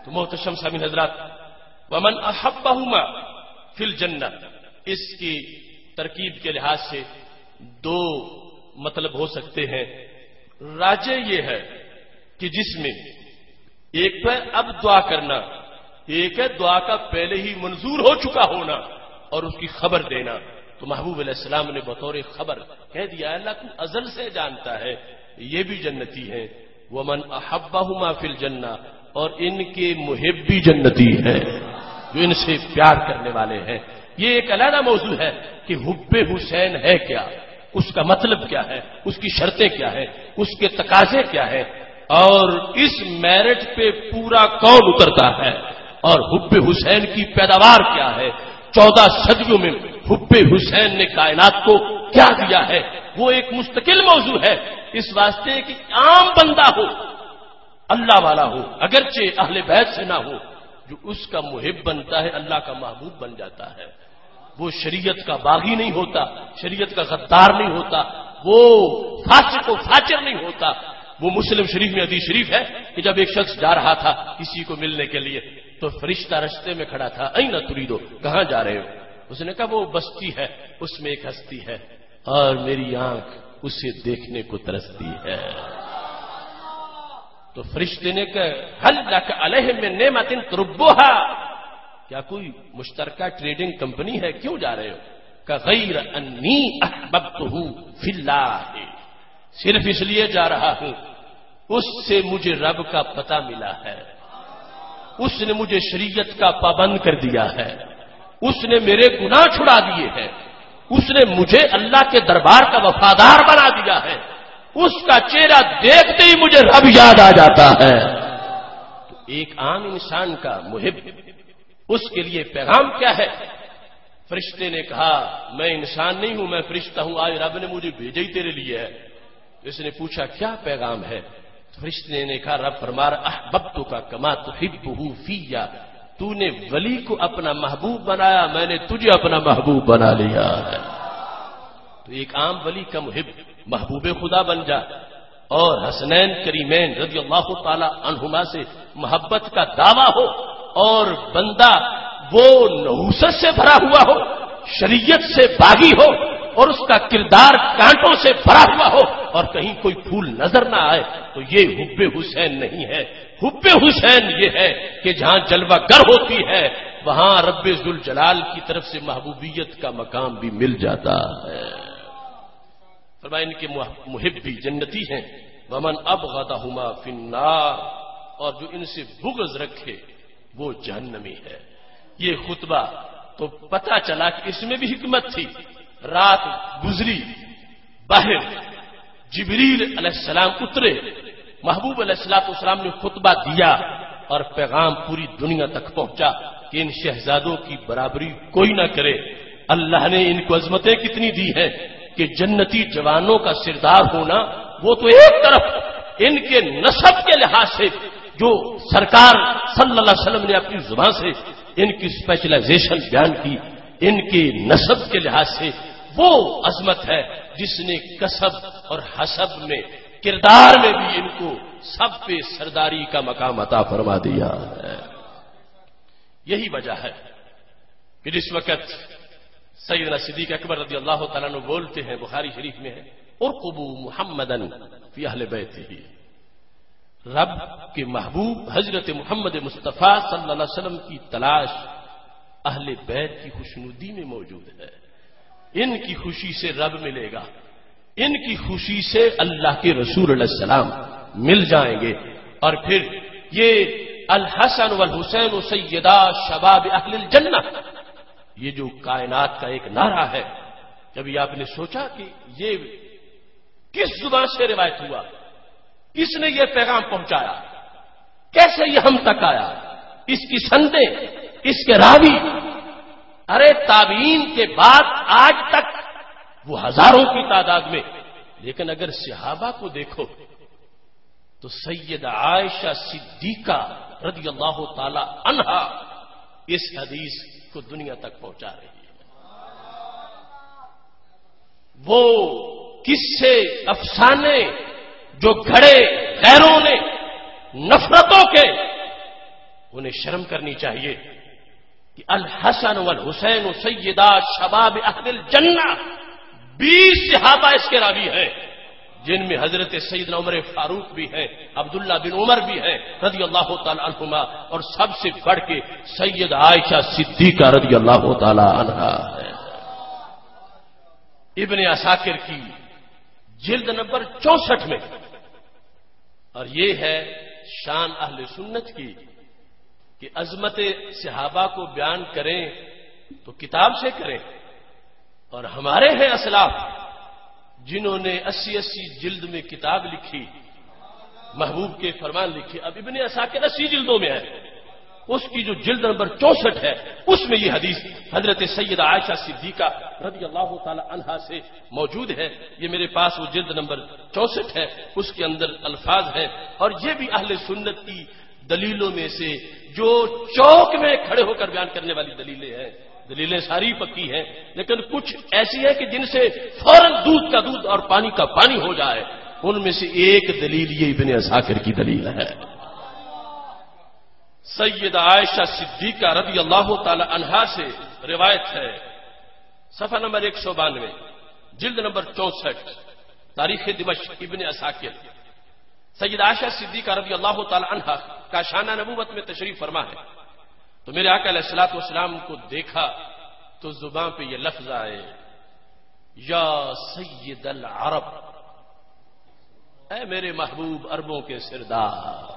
تو محتشم سامعین حضرات، ومن احبہما فی الجنہ، اس کی ترکیب کے لحاظ سے دو مطلب ہو سکتے ہیں۔ راجع یہ ہے کہ جس میں ایک تو ہے اب دعا کرنا، ایک ہے دعا کا پہلے ہی منظور ہو چکا ہونا اور اس کی خبر دینا۔ تو محبوب علیہ السلام نے بطور خبر کہہ دیا اللہ تو ازل سے جانتا ہے یہ بھی جنتی ہیں، ومن احبہما فی الجنہ، اور ان کے محب بھی جنتی ہیں جو ان سے پیار کرنے والے ہیں۔ یہ ایک علیحدہ موضوع ہے کہ حب حسین ہے کیا، اس کا مطلب کیا ہے، اس کی شرطیں کیا ہے، اس کے تقاضے کیا ہے، اور اس میرٹ پہ پورا کون اترتا ہے، اور حب حسین کی پیداوار کیا ہے، 14 صدیوں میں حب حسین نے کائنات کو کیا دیا ہے، وہ ایک مستقل موضوع ہے۔ اس واسطے کہ عام بندہ ہو، اللہ والا ہو، اگرچہ اہل بیت سے نہ ہو، جو اس کا محب بنتا ہے اللہ کا محبوب بن جاتا ہے۔ وہ شریعت کا باغی نہیں ہوتا، شریعت کا غدار نہیں ہوتا، وہ فاسق و فاجر نہیں ہوتا۔ وہ مسلم شریف میں حدیث شریف ہے کہ جب ایک شخص جا رہا تھا کسی کو ملنے کے لیے تو فرشتہ رستے میں کھڑا تھا، اینا تریدو، کہاں جا رہے ہو؟ اس نے کہا وہ بستی ہے، اس میں ایک ہستی ہے اور میری آنکھ اسے دیکھنے کو ترستی ہے۔ تو فرشتے نے کہا حل لک علیہ من نعمت تربوہا، کیا کوئی مشترکہ ٹریڈنگ کمپنی ہے، کیوں جا رہے ہو؟ کہ غیر انی احببتہ فی اللہ، صرف اس لیے جا رہا ہوں اس سے مجھے رب کا پتہ ملا ہے، اس نے مجھے شریعت کا پابند کر دیا ہے، اس نے میرے گناہ چھڑا دیے ہیں، اس نے مجھے اللہ کے دربار کا وفادار بنا دیا ہے، اس کا چہرہ دیکھتے ہی مجھے رب یاد آ جاتا ہے۔ تو ایک عام انسان کا محب، اس کے لیے پیغام کیا ہے؟ فرشتے نے کہا میں انسان نہیں ہوں، میں فرشتہ ہوں، آج رب نے مجھے بھیجا ہی تیرے لیے ہے۔ اس نے پوچھا کیا پیغام ہے؟ فرشتے نے کہا رب فرما رہا احببتک کما تحبہ فیہ، تو نے ولی کو اپنا محبوب بنایا، میں نے تجھے اپنا محبوب بنا لیا ہے۔ تو ایک عام ولی کا محب محبوب خدا بن جا، اور حسنین کریمین رضی اللہ تعالی عنہما سے محبت کا دعویٰ ہو، اور بندہ وہ نحوست سے بھرا ہوا ہو، شریعت سے باغی ہو، اور اس کا کردار کانٹوں سے بھرا ہوا ہو، اور کہیں کوئی پھول نظر نہ آئے، تو یہ حب حسین نہیں ہے۔ حب حسین یہ ہے کہ جہاں جلوہ گر ہوتی ہے وہاں رب ذوالجلال کی طرف سے محبوبیت کا مقام بھی مل جاتا ہے۔ فرمایا ان کے محب بھی جنتی ہیں، ومن ابغضہما فی النار، اور جو ان سے بغض رکھے وہ جہنمی ہے۔ یہ خطبہ تو پتہ چلا کہ اس میں بھی حکمت تھی۔ رات گزری، باہر جبریل علیہ السلام اترے، محبوب علیہ السلام نے خطبہ دیا اور پیغام پوری دنیا تک پہنچا کہ ان شہزادوں کی برابری کوئی نہ کرے۔ اللہ نے ان کو عظمتیں کتنی دی ہیں کہ جنتی جوانوں کا سردار ہونا وہ تو ایک طرف، ان کے نسب کے لحاظ سے جو سرکار صلی اللہ علیہ وسلم نے اپنی زبان سے ان کی اسپیشلائزیشن بیان کی، ان کے نسب کے لحاظ سے وہ عظمت ہے جس نے کسب اور حسب میں، کردار میں بھی ان کو سب پہ سرداری کا مقام عطا فرما دیا ہے۔ یہی وجہ ہے کہ جس وقت سیدنا صدیق اکبر رضی اللہ تعالیٰ عنہ بولتے ہیں، بخاری شریف میں ہے ارقبوا محمدن فی اہل بیتہ، رب کے محبوب حضرت محمد مصطفیٰ صلی اللہ علیہ وسلم کی تلاش اہل بیت کی خوشنودی میں موجود ہے۔ ان کی خوشی سے رب ملے گا، ان کی خوشی سے اللہ کے رسول علیہ السلام مل جائیں گے۔ اور پھر یہ الحسن والحسین سیدا شباب اہل الجنہ، یہ جو کائنات کا ایک نعرہ ہے، کبھی آپ نے سوچا کہ یہ کس زبان سے روایت ہوا، کس نے یہ پیغام پہنچایا، کیسے یہ ہم تک آیا، اس کی سندیں، اس کے راوی؟ ارے تابعین کے بعد آج تک وہ ہزاروں کی تعداد میں، لیکن اگر صحابہ کو دیکھو تو سید عائشہ صدیقہ رضی اللہ تعالی عنہا اس حدیث کو دنیا تک پہنچا رہی ہے۔ وہ قصے افسانے جو گھڑے غیروں نے نفرتوں کے، انہیں شرم کرنی چاہیے کہ الحسن والحسین سیدا شباب اہل الجنہ 20 صحابہ اس کے راوی ہیں، جن میں حضرت سیدنا عمر فاروق بھی ہیں، عبداللہ بن عمر بھی ہیں رضی اللہ تعالی عنہما، اور سب سے بڑھ کے سید عائشہ صدیقہ رضی اللہ تعالی عنہا ہے۔ ابن عساکر کی جلد نمبر 64 میں، اور یہ ہے شان اہل سنت کی کہ عظمت صحابہ کو بیان کریں تو کتاب سے کریں، اور ہمارے ہیں اسلاف جنہوں نے 80 جلد میں کتاب لکھی، محبوب کے فرمان لکھے۔ اب ابن عساکر 80 جلدوں میں ہے، اس کی جو جلد نمبر 64 ہے اس میں یہ حدیث حضرت سیدہ عائشہ صدیقہ رضی اللہ تعالی عنہا سے موجود ہے۔ یہ میرے پاس وہ جلد نمبر 64 ہے، اس کے اندر الفاظ ہیں، اور یہ بھی اہل سنت کی دلیلوں میں سے جو چوک میں کھڑے ہو کر بیان کرنے والی دلیلیں ہیں۔ دلیلیں ساری پکی ہیں، لیکن کچھ ایسی ہیں کہ جن سے فوراً دودھ کا دودھ اور پانی کا پانی ہو جائے۔ ان میں سے ایک دلیل یہ ابن عساکر کی دلیل ہے۔ سیدہ عائشہ صدیقہ رضی اللہ تعالی عنہا سے روایت ہے، صفحہ نمبر 192، جلد نمبر 64، تاریخ دمشق، ابن عساکر۔ سیدہ عائشہ صدیقہ رضی اللہ تعالی عنہا کا شانہ نبوت میں تشریف فرما ہے، تو میرے آقا علیہ الصلوۃ والسلام کو دیکھا تو زبان پہ یہ لفظ آئے، یا سید العرب، اے میرے محبوب عربوں کے سردار۔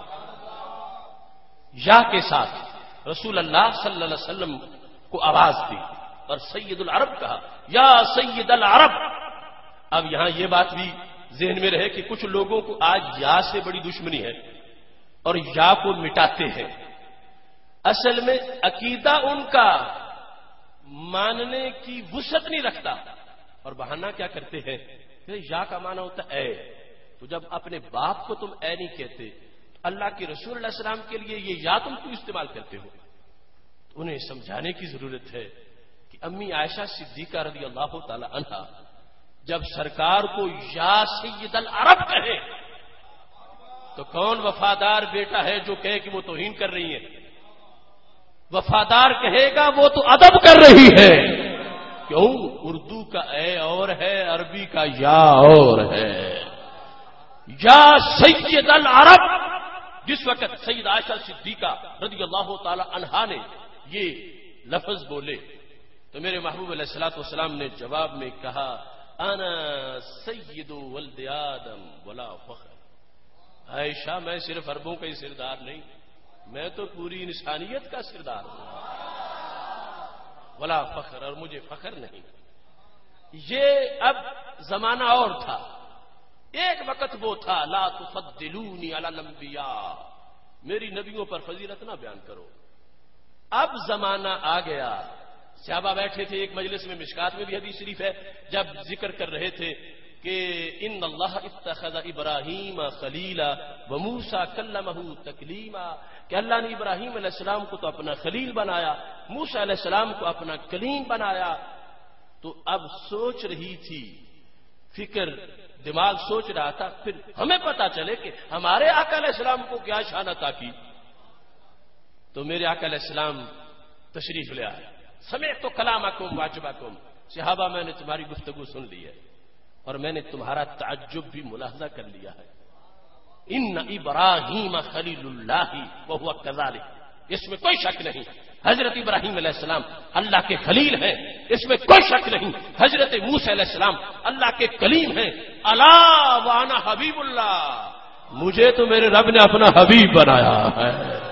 یا کے ساتھ رسول اللہ صلی اللہ علیہ وسلم کو آواز دی اور سید العرب کہا، یا سید العرب۔ اب یہاں یہ بات بھی ذہن میں رہے کہ کچھ لوگوں کو آج یا سے بڑی دشمنی ہے اور یا کو مٹاتے ہیں۔ اصل میں عقیدہ ان کا ماننے کی وسعت نہیں رکھتا، اور بہانہ کیا کرتے ہیں کہ یا کا معنی ہوتا ہے اے، تو جب اپنے باپ کو تم اے نہیں کہتے، اللہ کے رسول علیہ السلام کے لیے یہ یا تم کیوں استعمال کرتے ہو؟ تو انہیں سمجھانے کی ضرورت ہے کہ امی عائشہ صدیقہ رضی اللہ تعالی عنہا جب سرکار کو یا سید العرب کہے تو کون وفادار بیٹا ہے جو کہے کہ وہ توہین کر رہی ہے؟ وفادار کہے گا وہ تو ادب کر رہی ہے۔ کیوں؟ اردو کا اے اور ہے، عربی کا یا اور ہے۔ یا سید العرب، جس وقت سید عائشہ صدیقہ رضی اللہ تعالی عنہا نے یہ لفظ بولے تو میرے محبوب علیہ الصلوۃ والسلام نے جواب میں کہا، انا سید ولد آدم ولا فخر۔ عائشہ میں صرف عربوں کا ہی سردار نہیں، میں تو پوری انسانیت کا سردار ہوں، ولا فخر، اور مجھے فخر نہیں۔ یہ اب زمانہ اور تھا، ایک وقت وہ تھا لا تفضلونی علی الانبیاء، میری نبیوں پر فضیلت نہ بیان کرو۔ اب زمانہ آ گیا، صحابہ بیٹھے تھے ایک مجلس میں، مشکات میں بھی حدیث شریف ہے، جب ذکر کر رہے تھے کہ ان اللہ اتخذ ابراہیم خلیلا وموسیٰ کلمہ تکلیما، کہ اللہ نے ابراہیم علیہ السلام کو تو اپنا خلیل بنایا، موسیٰ علیہ السلام کو اپنا کلیم بنایا۔ تو اب سوچ رہی تھی، فکر دماغ سوچ رہا تھا، پھر ہمیں پتا چلے کہ ہمارے آقا علیہ السلام کو کیا شان عطا کی۔ تو میرے آقا علیہ السلام تشریف لے آئے، سمعت تو کلامکم واجبکم، صحابہ میں نے تمہاری گفتگو سن لی ہے اور میں نے تمہارا تعجب بھی ملاحظہ کر لیا ہے۔ ان ابراہیم خلیل اللہ وہو کذالک، اس میں کوئی شک نہیں، حضرت ابراہیم علیہ السلام اللہ کے خلیل ہیں، اس میں کوئی شک نہیں۔ حضرت موسیٰ علیہ السلام اللہ کے کلیم ہیں۔ الا وانا حبیب اللہ، مجھے تو میرے رب نے اپنا حبیب بنایا ہے۔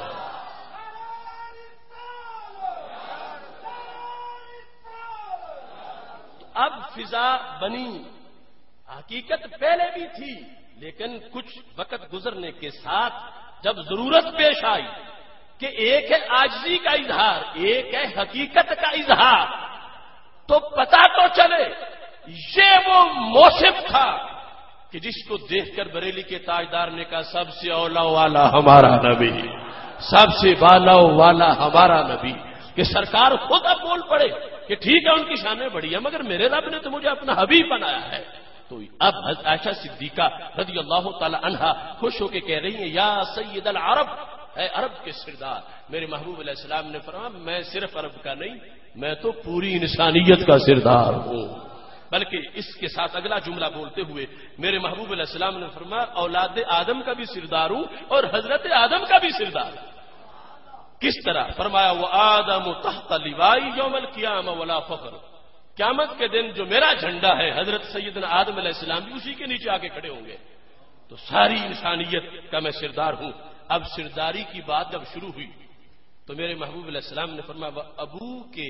اب فضا بنی، حقیقت پہلے بھی تھی، لیکن کچھ وقت گزرنے کے ساتھ جب ضرورت پیش آئی کہ ایک ہے عاجزی کا اظہار، ایک ہے حقیقت کا اظہار، تو پتا تو چلے یہ وہ موصف تھا کہ جس کو دیکھ کر بریلی کے تاجدار نے کہا سب سے اولا والا ہمارا نبی، سب سے بالا والا ہمارا نبی، کہ سرکار خود اب بول پڑے کہ ٹھیک ہے ان کی شانیں بڑی ہیں مگر میرے رب نے تو مجھے اپنا حبیب بنایا ہے۔ تو اب عائشہ صدیقہ رضی اللہ تعالی عنہا خوش ہو کے کہہ رہی ہیں، یا سید العرب، اے عرب کے سردار. میرے محبوب علیہ السلام نے فرمایا میں صرف عرب کا نہیں، میں تو پوری انسانیت کا سردار ہوں. بلکہ اس کے ساتھ اگلا جملہ بولتے ہوئے میرے محبوب علیہ السلام نے فرمایا اولاد آدم کا بھی سردار ہوں اور حضرت آدم کا بھی سردار. کس طرح؟ فرمایا وہ آدم تحت لوائی یوم القیامہ ولا فخر. قیامت کے دن جو میرا جھنڈا ہے حضرت سیدنا آدم علیہ السلام بھی اسی کے نیچے آ کے کھڑے ہوں گے. تو ساری انسانیت کا میں سردار ہوں. اب سرداری کی بات جب شروع ہوئی تو میرے محبوب علیہ السلام نے فرمایا ابو کے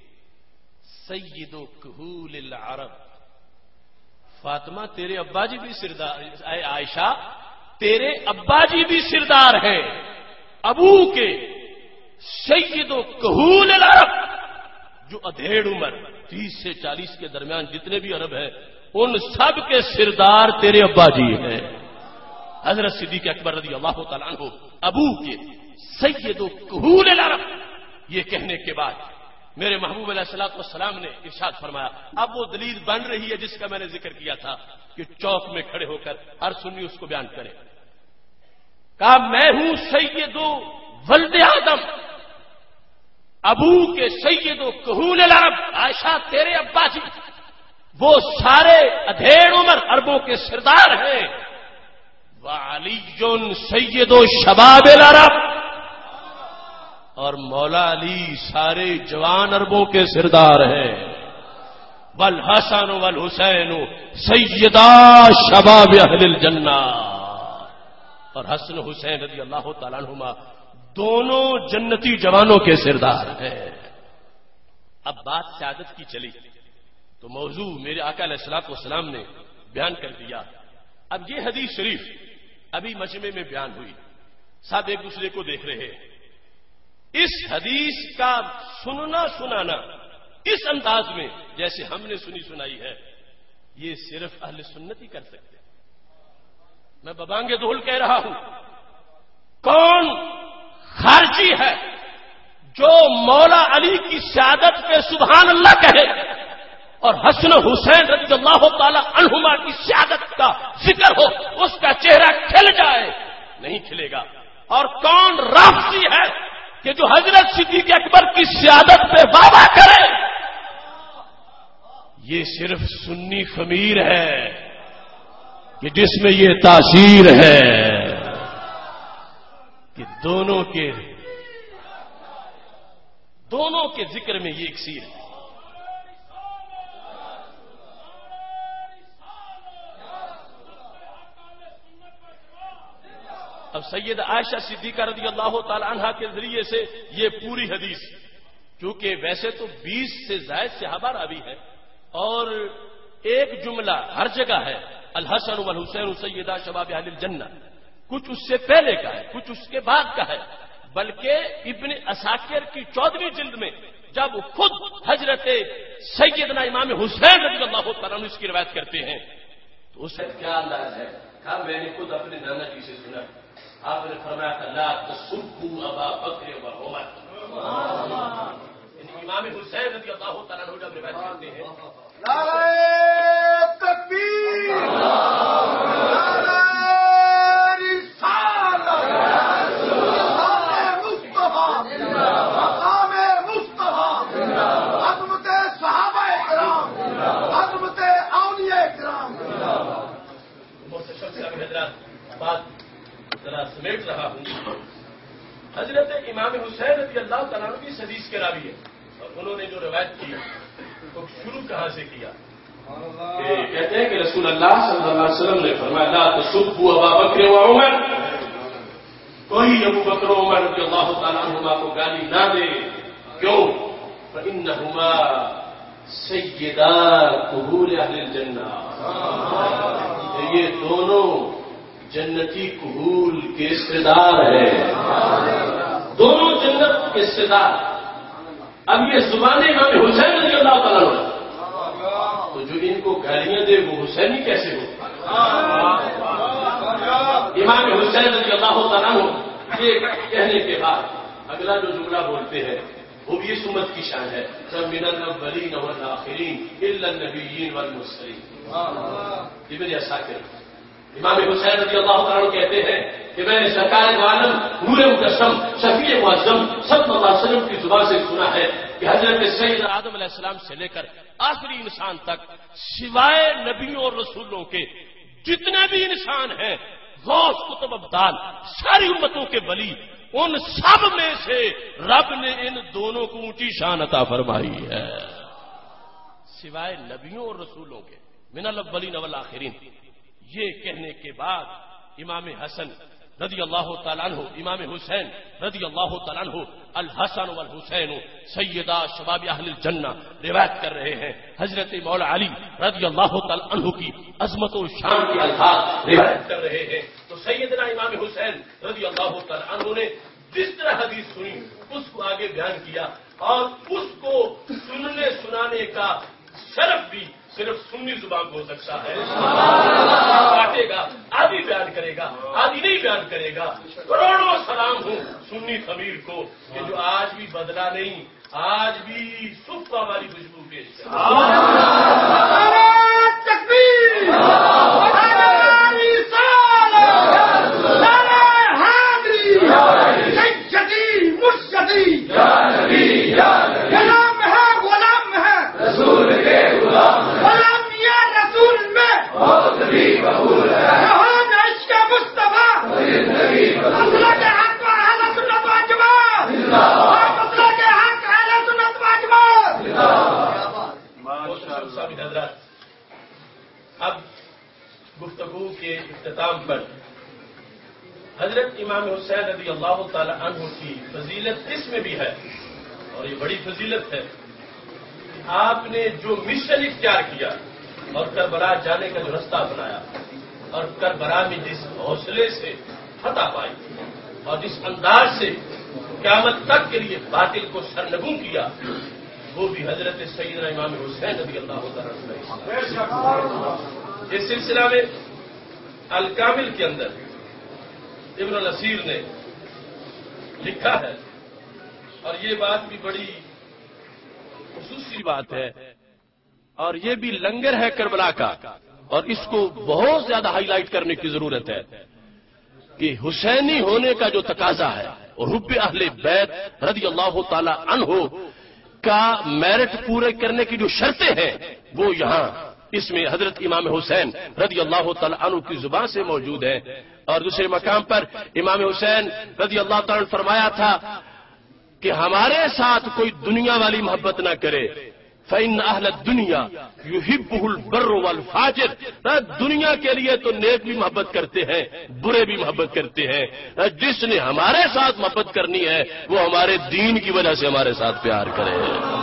سید و کہول العرب. فاطمہ تیرے ابا جی بھی سردار، اے عائشہ تیرے ابا جی بھی سردار ہیں. ابو کے سید و کہول العرب، جو ادھیڑ عمر 30 سے 40 کے درمیان جتنے بھی عرب ہیں ان سب کے سردار تیرے ابا جی ہیں. حضرت صدیق اکبر رضی اللہ تعالیٰ عنہ ابو کے سید و کہول العرب. یہ کہنے کے بعد میرے محبوب علیہ الصلوۃ والسلام نے ارشاد فرمایا اب وہ دلیل بن رہی ہے جس کا میں نے ذکر کیا تھا کہ چوک میں کھڑے ہو کر ہر سنی اس کو بیان کرے. کہا میں ہوں سید و ولد آدم، ابو کے سید و کہول العرب. عائشہ تیرے ابا جی وہ سارے ادھیڑ عمر عربوں کے سردار ہیں. وعلی سید و شباب العرب، اور مولا علی سارے جوان عربوں کے سردار ہیں. والحسن والحسین سیدا شباب اہل الجنہ، اور حسن حسین رضی اللہ تعالیٰ عنہما دونوں جنتی جوانوں کے سردار ہیں. اب بات سعادت کی چلی تو موضوع میرے آقا علیہ الصلوۃ والسلام نے بیان کر دیا. اب یہ حدیث شریف ابھی مجمع میں بیان ہوئی، سب ایک دوسرے کو دیکھ رہے ہیں. اس حدیث کا سننا سنانا اس انداز میں جیسے ہم نے سنی سنائی ہے یہ صرف اہل سنت ہی کر سکتے. میں ببانگ دہل کہہ رہا ہوں، کون خارجی ہے جو مولا علی کی سعادت پہ سبحان اللہ کہے اور حسن حسین رضی اللہ تعالی عنہما کی سعادت کا ذکر ہو اس کا چہرہ کھل جائے؟ نہیں کھلے گا. اور کون رافضی ہے کہ جو حضرت صدیق اکبر کی سعادت پہ دعویٰ کرے؟ یہ صرف سنی خمیر ہے کہ جس میں یہ تاثیر ہے کہ دونوں کے ذکر میں یہ اکسیر ہے. اب سید عائشہ صدیقہ رضی اللہ تعالی عنہا کے ذریعے سے یہ پوری حدیث، کیونکہ ویسے تو 20 سے زائد صحابہ راوی ہے اور ایک جملہ ہر جگہ ہے الحسن والحسین سیدا شباب اہل الجنہ، کچھ اس سے پہلے کا ہے کچھ اس کے بعد کا ہے. بلکہ ابن عساکر کی 14ویں جلد میں جب خود حضرت سیدنا امام حسین رضی اللہ تعالیٰ عنہ اس کی روایت کرتے ہیں تو اس سے کیا انداز ہے؟ کہا میں نے خود اپنے نانا جی سے سنا، آپ نے فرمایا کہ لا تسبوا ابا بکر و عمر. امام حسین رضی اللہ تعالیٰ عنہ جب روایت کرتے ہیں نعرہ تکبیر، نعرہ رسالت، مقام مصطفیٰ، مقام مصطفیٰ، عظمت صحابہ کرام، عظمت اولیاء کرام. بات ذرا سمیٹ رہا ہوں. حضرت امام حسین رضی اللہ تعالیٰ عنہ کی حدیث کے راوی ہے اور انہوں نے جو روایت کی تو شروع کہاں سے کیا؟ کہتے ہیں کہ رسول اللہ صلی اللہ علیہ وسلم نے فرمایا لا تسبوا ابا بکر و عمر، کوئی ابو بکر و عمر رضی اللہ تعالیٰ عنہما کو گالی نہ دے. کیوں؟ فإنہما سیدا کہول اہل الجنہ، یہ دونوں جنتی کہول کے سردار ہیں، دونوں جنت کے سردار. اب یہ زبان امام حسین رضی اللہ تعالیٰ عنہ تو جو ان کو گالیاں دے وہ حسینی کیسے ہو؟ امام حسین رضی اللہ تعالیٰ عنہ یہ کہنے کے بعد اگلا جو جملہ بولتے ہیں وہ بھی اس امت کی شان ہے، من الاولین والآخرین الا النبیین والمرسلین. ابن عساکر امام حسین رضی اللہ تعالیٰ کہتے ہیں کہ میں نے سرکار دو عالم نور مجسم شفیع معظم صلی اللہ علیہ وسلم کی زبان سے سنا ہے کہ حضرت سیدنا آدم علیہ السلام سے لے کر آخری انسان تک سوائے نبیوں اور رسولوں کے جتنے بھی انسان ہیں، غوث قطب ابدال، ساری امتوں کے ولی، ان سب میں سے رب نے ان دونوں کو اونچی شان عطا فرمائی ہے سوائے نبیوں اور رسولوں کے، من الاولین والآخرین۔ یہ کہنے کے بعد امام حسن رضی اللہ تعالیٰ عنہ، امام حسین رضی اللہ تعالیٰ عنہ، الحسن والحسین سیدہ شباب اہل الجنہ روایت کر رہے ہیں حضرت مولا علی رضی اللہ تعالیٰ عنہ کی عظمت و شان کے الفاظ روایت کر رہے ہیں۔ تو سیدنا امام حسین رضی اللہ تعالیٰ عنہ نے جس طرح حدیث سنی اس کو آگے بیان کیا، اور اس کو سننے سنانے کا شرف بھی صرف سنی زبان کو ہو سکتا ہے۔ کاٹے گا، آدھی بیان کرے گا، آدھی نہیں بیان کرے گا۔ کروڑوں سلام ہوں سنی خمیر کو کہ جو آج بھی بدلا نہیں، آج بھی صفہ والی خوشبو پیش کرتا اب گفتگو کے اختتام پر حضرت امام حسین رضی اللہ تعالی عنہ کی فضیلت اس میں بھی ہے، اور یہ بڑی فضیلت ہے، آپ نے جو مشن اختیار کیا اور کربلا جانے کا جو رستہ اپنایا، اور کربلا میں جس حوصلے سے فتح پائی اور جس انداز سے قیامت تک کے لیے باطل کو سرنگوں کیا، وہ بھی حضرت سیدنا امام حسین رضی اللہ تعالیٰ عنہ۔ اس سلسلہ میں الکامل کے اندر ابن الاسیر نے لکھا ہے، اور یہ بات بھی بڑی خصوصی بات ہے، اور یہ بھی لنگر ہے کربلا کا، اور اس کو بہت زیادہ ہائی لائٹ کرنے کی ضرورت ہے کہ حسینی ہونے کا جو تقاضا ہے اور حب اہل بیت رضی اللہ تعالی عنہ کا میرٹ پورے کرنے کی جو شرطیں ہیں وہ یہاں اس میں حضرت امام حسین رضی اللہ تعالی عنہ کی زبان سے موجود ہے۔ اور دوسرے مقام پر امام حسین رضی اللہ تعالی عنہ فرمایا تھا کہ ہمارے ساتھ کوئی دنیا والی محبت نہ کرے، فإن أهل الدنيا يحبه البر والفاجر، دنیا کے لیے تو نیک بھی محبت کرتے ہیں، برے بھی محبت کرتے ہیں، جس نے ہمارے ساتھ محبت کرنی ہے وہ ہمارے دین کی وجہ سے ہمارے ساتھ پیار کرے۔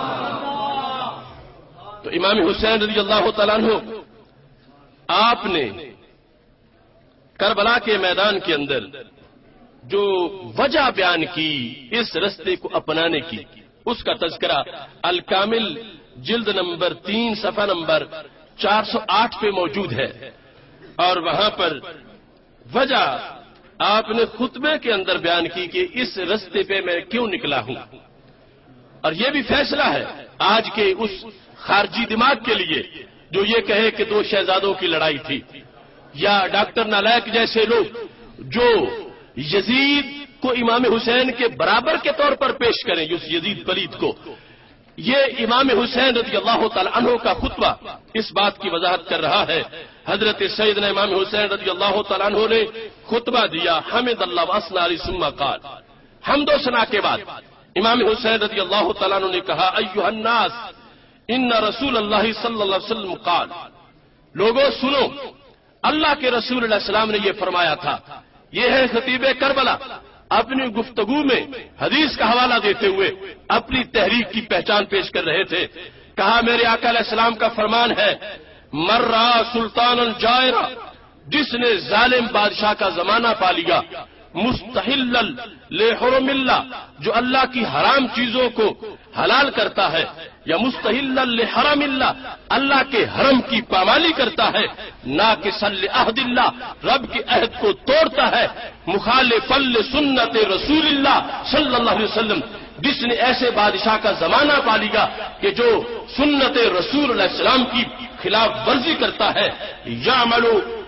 تو امام حسین رضی اللہ تعالیٰ عنہ آپ نے کربلا کے میدان کے اندر جو وجہ بیان کی اس رستے کو اپنانے کی، اس کا تذکرہ الکامل جلد نمبر 3 صفحہ نمبر 408 پہ موجود ہے، اور وہاں پر وجہ آپ نے خطبے کے اندر بیان کی کہ اس رستے پہ میں کیوں نکلا ہوں۔ اور یہ بھی فیصلہ ہے آج کے اس خارجی دماغ کے لیے جو یہ کہے کہ 2 شہزادوں کی لڑائی تھی، یا ڈاکٹر نالائک جیسے لوگ جو یزید کو امام حسین کے برابر کے طور پر پیش کریں، اس یزید پلید کو۔ یہ امام حسین رضی اللہ تعالی عنہ کا خطبہ اس بات کی وضاحت کر رہا ہے۔ حضرت سیدنا امام حسین رضی اللہ تعالی عنہ نے خطبہ دیا، حمد اللہ واسنا علی ثم قال، حمد و ثنا کے بعد امام حسین رضی اللہ تعالی عنہ نے کہا، ایھا الناس ان رسول اللہ صلی اللہ علیہ وسلم قال، لوگوں سنو، اللہ کے رسول علیہ السلام نے یہ فرمایا تھا۔ یہ ہے خطیب کربلا اپنی گفتگو میں حدیث کا حوالہ دیتے ہوئے اپنی تحریک کی پہچان پیش کر رہے تھے۔ کہا میرے آقا علیہ السلام کا فرمان ہے، مر رہا سلطان جائرہ، جس نے ظالم بادشاہ کا زمانہ پا لیا، مستحل لحرم اللہ، جو اللہ کی حرام چیزوں کو حلال کرتا ہے، یا مستحل لحرم اللہ، اللہ کے حرم کی پامالی کرتا ہے، ناقص لعہد اللہ، رب کے عہد کو توڑتا ہے، مخالفا لسنت رسول اللہ صلی اللہ علیہ وسلم، جس نے ایسے بادشاہ کا زمانہ پا لیا کہ جو سنت رسول علیہ السلام کی خلاف ورزی کرتا ہے، یعمل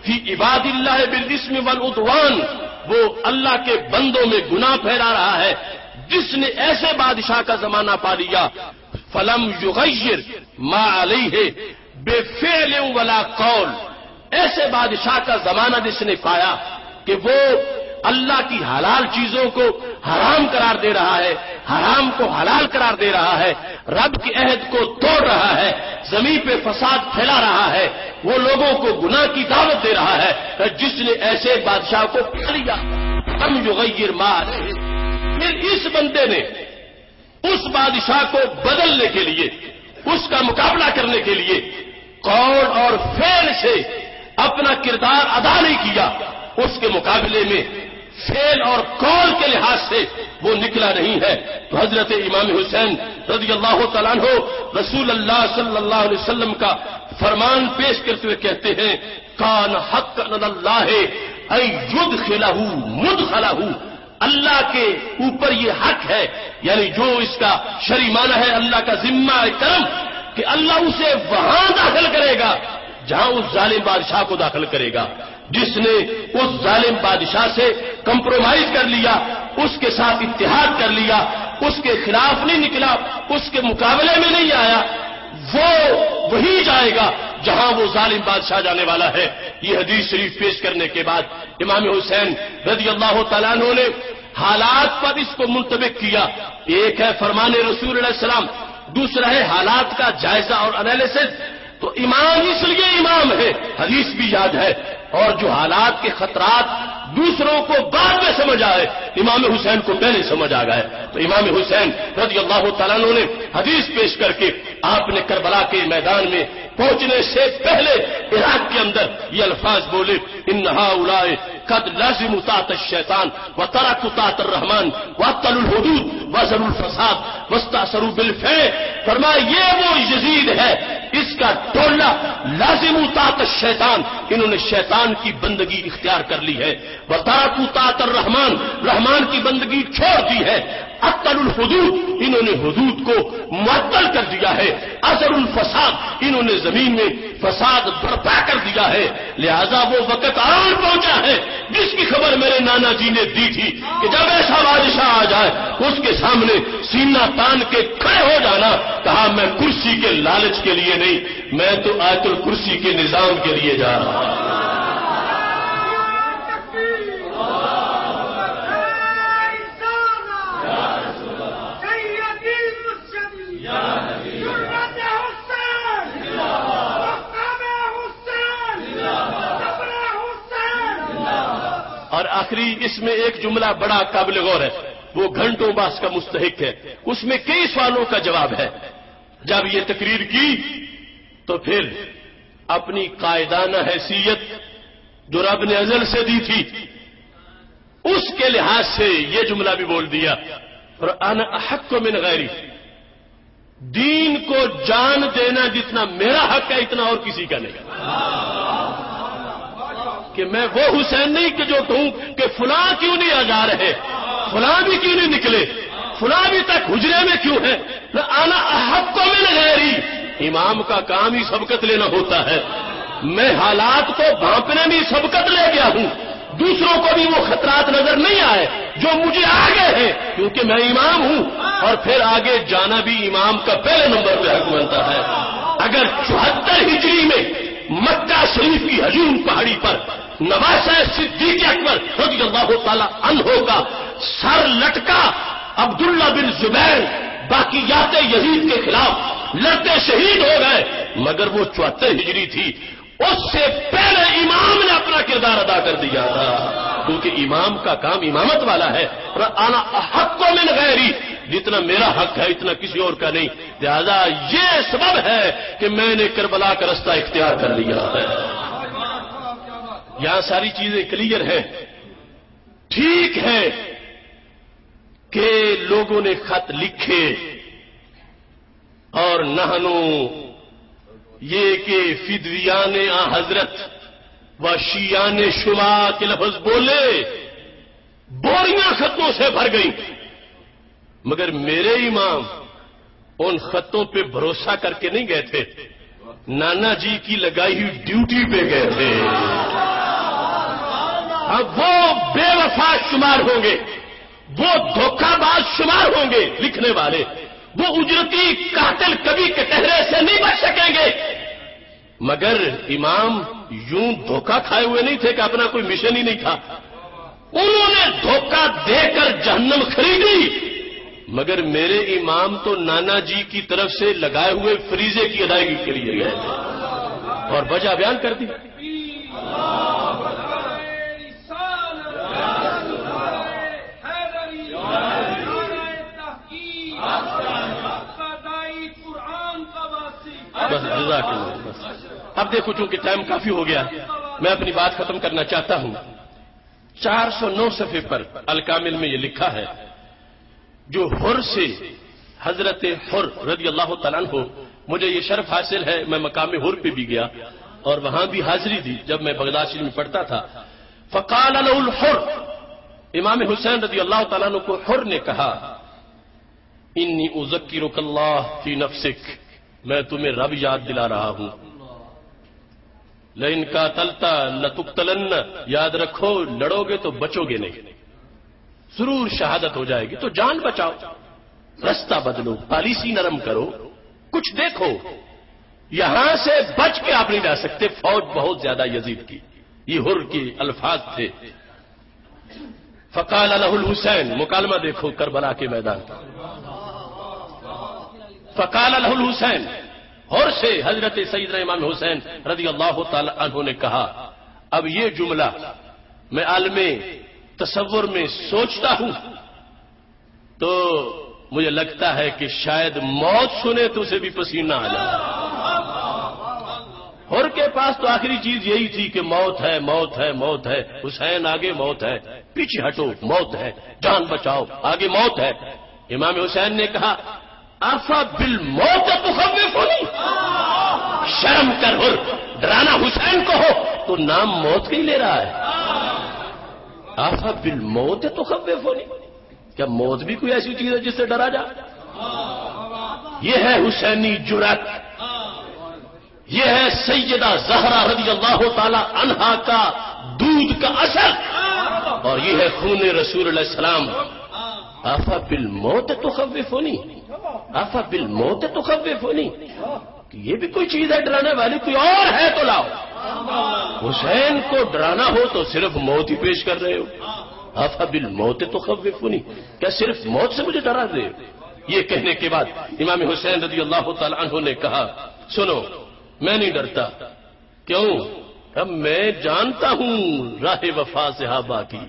فی عباد اللہ بالاسم والعدوان، وہ اللہ کے بندوں میں گناہ پھیلا رہا ہے جس نے ایسے بادشاہ کا زمانہ پا لیا فلم یغیر ما علیہ بفعل ولا قول، ایسے بادشاہ کا زمانہ جس نے پایا کہ وہ اللہ کی حلال چیزوں کو حرام قرار دے رہا ہے، حرام کو حلال قرار دے رہا ہے، رب کے عہد کو توڑ رہا ہے، زمین پہ فساد پھیلا رہا ہے، وہ لوگوں کو گناہ کی دعوت دے رہا ہے، جس نے ایسے بادشاہ کو پکڑ لیا ہم یغیر ما علیہ۔ پھر اس بندے نے اس بادشاہ کو بدلنے کے لیے، اس کا مقابلہ کرنے کے لیے قول اور فعل سے اپنا کردار ادا نہیں کیا، اس کے مقابلے میں فعل اور قول کے لحاظ سے وہ نکلا نہیں ہے۔ تو حضرت امام حسین رضی اللہ تعالیٰ عنہ رسول اللہ صلی اللہ علیہ وسلم کا فرمان پیش کرتے ہوئے کہتے ہیں کان حق اللہ ان یدخلہ مدخلہ، اللہ کے اوپر یہ حق ہے، یعنی جو اس کا شرعی معنی ہے اللہ کا ذمہ کرم کہ اللہ اسے وہاں داخل کرے گا جہاں اس ظالم بادشاہ کو داخل کرے گا۔ جس نے اس ظالم بادشاہ سے کمپرومائز کر لیا، اس کے ساتھ اتحاد کر لیا، اس کے خلاف نہیں نکلا، اس کے مقابلے میں نہیں آیا، وہ وہی جائے گا جہاں وہ ظالم بادشاہ جانے والا ہے۔ یہ حدیث شریف پیش کرنے کے بعد امام حسین رضی اللہ تعالیٰ عنہ نے حالات پر اس کو منطبق کیا، ایک ہے فرمان رسول علیہ السلام، دوسرا ہے حالات کا جائزہ اور انالیسس۔ تو امام اس لیے امام ہے، حدیث بھی یاد ہے، اور جو حالات کے خطرات دوسروں کو بعد میں سمجھ آئے امام حسین کو پہلے سمجھ آ گئے۔ تو امام حسین رضی اللہ تعالیٰ عنہ نے حدیث پیش کر کے آپ نے کربلا کے میدان میں پہنچنے سے پہلے عراق کے اندر یہ الفاظ بولے ان ہؤلاء قد لازموا طاعت الشیطان وترکوا طاعت الرحمن وابطلوا الحدود وزروا الفساد واستأثروا بالفعل، فرمایا یہ وہ یزید ہے، اس کا ٹولہ لازموا طاعت الشیطان، انہوں نے شیطان کی بندگی اختیار کر لی ہے، وترکوا طاعت الرحمن، رحمان کی بندگی چھوڑ دی ہے، ابطلوا الحدود، انہوں نے حدود کو معطل کر دیا ہے، اثر الفساد، انہوں نے زمین میں فساد برپا کر دیا ہے۔ لہذا وہ وقت آن پہنچا ہے جس کی خبر میرے نانا جی نے دی تھی کہ جب ایسا بادشاہ آ جائے اس کے سامنے سینہ تان کے کھڑے ہو جانا، کہا میں کرسی کے لالچ کے لیے نہیں، میں تو آیت الکرسی کے نظام کے لیے جا رہا ہوں۔ اور آخری اس میں ایک جملہ بڑا قابل غور ہے، وہ گھنٹوں باس کا مستحق ہے، اس میں کئی سوالوں کا جواب ہے۔ جب یہ تقریر کی تو پھر اپنی قائدانہ حیثیت جو رب نے ازل سے دی تھی اس کے لحاظ سے یہ جملہ بھی بول دیا، اور انا احق من غیری، دین کو جان دینا جتنا میرا حق ہے اتنا اور کسی کا نہیں، کہ میں وہ حسین نہیں کہ جو کہوں کہ فلاں کیوں نہیں آ جا رہے، فلاں بھی کیوں نہیں نکلے، فلاں بھی تک حجرے میں کیوں ہے، انا احق من غیری، امام کا کام ہی سبقت لینا ہوتا ہے، میں حالات کو بھانپنے میں سبقت لے گیا ہوں، دوسروں کو بھی وہ خطرات نظر نہیں آئے جو مجھے آگے ہیں کیونکہ میں امام ہوں، اور پھر آگے جانا بھی امام کا پہلے نمبر پہ حق بنتا ہے۔ اگر 74 ہجری میں مکہ شریف کی ہجوم پہاڑی پر نواسہ صدیق اکبر رضی اللہ تعالی عنہ کا سر لٹکا، عبداللہ بن زبیر باقیات یزید کے خلاف لڑتے شہید ہو گئے، مگر وہ 74 ہجری تھی، اس سے پہلے امام نے اپنا کردار ادا کر دیا تھا، کیونکہ امام کا کام امامت والا ہے، اور انا احق من غیری، جتنا میرا حق ہے اتنا کسی اور کا نہیں، لہذا یہ سبب ہے کہ میں نے کربلا کا رستہ اختیار کر لیا ہے۔ یہاں ساری چیزیں کلیئر ہیں۔ ٹھیک ہے کہ لوگوں نے خط لکھے اور نہنو یہ کہ فدویان آ حضرت و شیعان شما کے لفظ بولے، بوریاں خطوں سے بھر گئی، مگر میرے امام ان خطوں پہ بھروسہ کر کے نہیں گئے تھے، نانا جی کی لگائی ہوئی ڈیوٹی پہ گئے تھے۔ اب وہ بے وفا شمار ہوں گے، وہ دھوکہ باز شمار ہوں گے لکھنے والے، وہ اجرتی قاتل کبھی کٹہرے سے نہیں بچ سکیں گے۔ مگر امام یوں دھوکہ کھائے ہوئے نہیں تھے کہ اپنا کوئی مشن ہی نہیں تھا، انہوں نے دھوکہ دے کر جہنم خریدی۔ مگر میرے امام تو نانا جی کی طرف سے لگائے ہوئے فریضے کی ادائیگی کے لیے گئے اور وجہ بیان کر دی۔ بس جزاک اللہ۔ بس اب دیکھو چونکہ ٹائم کافی ہو گیا، میں اپنی بات ختم کرنا چاہتا ہوں۔ 409 صفحے پر الکامل میں یہ لکھا ہے، جو حر سے حضرت حر رضی اللہ تعالیٰ عنہ، مجھے یہ شرف حاصل ہے، میں مقام حر پہ بھی گیا اور وہاں بھی حاضری دی جب میں بغداد شریف میں پڑھتا تھا۔ فقال له الحر، امام حسین رضی اللہ تعالیٰ عنہ کو حر نے کہا، انی اذکرک اللہ فی نفسک، میں تمہیں رب یاد دلا رہا ہوں۔ لئن قاتلت لتقتلن، یاد رکھو لڑو گے تو بچو گے نہیں، ضرور شہادت ہو جائے گی، تو جان بچاؤ، رستہ بدلو، پالیسی نرم کرو، کچھ دیکھو، یہاں سے بچ کے آپ نہیں جا سکتے، فوج بہت زیادہ یزید کی، یہ حر کے الفاظ تھے۔ فقال له الحسین، مکالمہ دیکھو کربلا کے میدان کا۔ فقال له الحسین، حر سے حضرت سیدنا امام حسین رضی اللہ تعالی عنہ نے کہا، اب یہ جملہ میں عالم تصور میں سوچتا ہوں تو مجھے لگتا ہے کہ شاید موت سنے تو اسے بھی پسینہ آ جائے۔ حر کے پاس تو آخری چیز یہی تھی کہ موت ہے، موت ہے، موت ہے، حسین آگے موت ہے، پیچھے ہٹو موت ہے، جان بچاؤ آگے موت ہے۔ امام حسین نے کہا، آفا بالموت تخوفنی، شرم کر حر، ڈرانا حسین کو ہو تو نام موت کا ہی لے رہا ہے۔ آفا بالموت تخوفنی، کیا موت بھی کوئی ایسی چیز ہے جس سے ڈرا جا؟ یہ ہے حسینی جرأت، یہ ہے سیدہ زہرا رضی اللہ تعالی عنہا کا دودھ کا اثر، اور یہ ہے خون رسول اللہ السلام۔ آفا بالموت تخوفنی، آفا بالموت تخوفنی، یہ بھی کوئی چیز ہے ڈرانے والی، کوئی اور ہے تو لاؤ۔ حسین کو ڈرانا ہو تو صرف موت ہی پیش کر رہے ہو۔ آفا بالموت تخوفنی، کیا صرف موت سے مجھے ڈرا دے؟ یہ کہنے کے بعد امام حسین رضی اللہ تعالی عنہ نے کہا، سنو میں نہیں ڈرتا، کیوں؟ اب میں جانتا ہوں راہ وفا صحابہ کی۔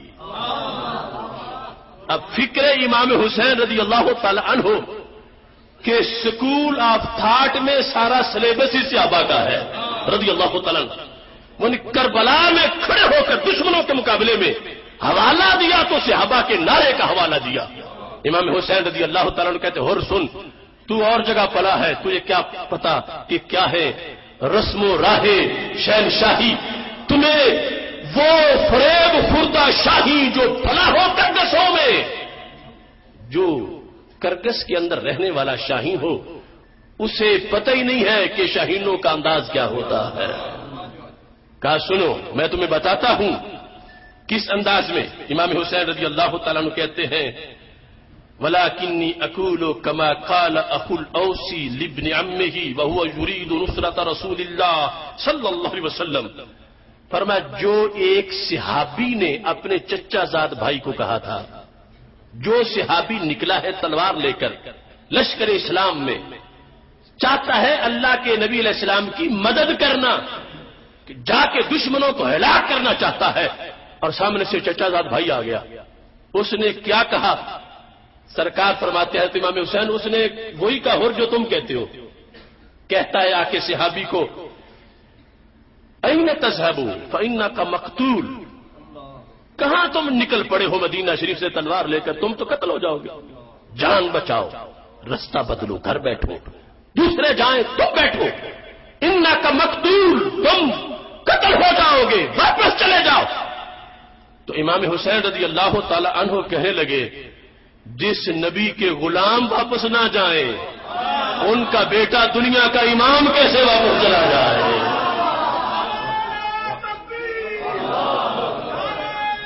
اب فکر امام حسین رضی اللہ تعالی عنہ کہ سکول آف تھاٹ میں سارا سلیبس ہی صحابہ کا ہے رضی اللہ تعالی عنہ۔ وہ نے کربلا میں کھڑے ہو کر دشمنوں کے مقابلے میں حوالہ دیا تو صحابہ کے نعرے کا حوالہ دیا۔ امام حسین رضی اللہ تعالی عنہ کہتے، اور سن، تو اور جگہ پلا ہے، تجھے کیا پتا کہ کیا ہے رسم و راہ شہنشاہی، تمہیں وہ فریب خوردہ شاہی جو پلا ہو کرگسوں میں، جو کرگس کے اندر رہنے والا شاہین ہو، اسے پتہ ہی نہیں ہے کہ شاہینوں کا انداز کیا ہوتا ہے۔ کہا سنو میں تمہیں بتاتا ہوں کس انداز میں۔ امام حسین رضی اللہ تعالیٰ عنہ کہتے ہیں، وَلَكِنِّي أَقُولُ كَمَا قَالَ أَخُو الْأَوْسِ لِابْنِ عَمِّهِ وَهُوَ يُرِيدُ نُصْرَةَ رَسُولِ اللَّهِ صلی اللہ علیہ وسلم، فرمایا جو ایک صحابی نے اپنے چچا زاد بھائی کو کہا تھا، جو صحابی نکلا ہے تلوار لے کر لشکر اسلام میں، چاہتا ہے اللہ کے نبی علیہ السلام کی مدد کرنا، کہ جا کے دشمنوں کو ہلاک کرنا چاہتا ہے، اور سامنے سے چچا زاد بھائی آ گیا۔ اس نے کیا کہا؟ سرکار فرماتے ہیں امام حسین، اس نے وہی کہا اور جو تم کہتے ہو، کہتا ہے آ کے صحابی کو، این تذهبون فانک مقتول، کہاں تم نکل پڑے ہو مدینہ شریف سے تلوار لے کر، تم تو قتل ہو جاؤ گے، جان بچاؤ، رستہ بدلو، گھر بیٹھو، دوسرے جائیں تم بیٹھو، انک مقتول، تم قتل ہو جاؤ گے، واپس چلے جاؤ۔ تو امام حسین رضی اللہ تعالی عنہ کہنے لگے، جس نبی کے غلام واپس نہ جائیں، ان کا بیٹا دنیا کا امام کیسے واپس چلا جائے؟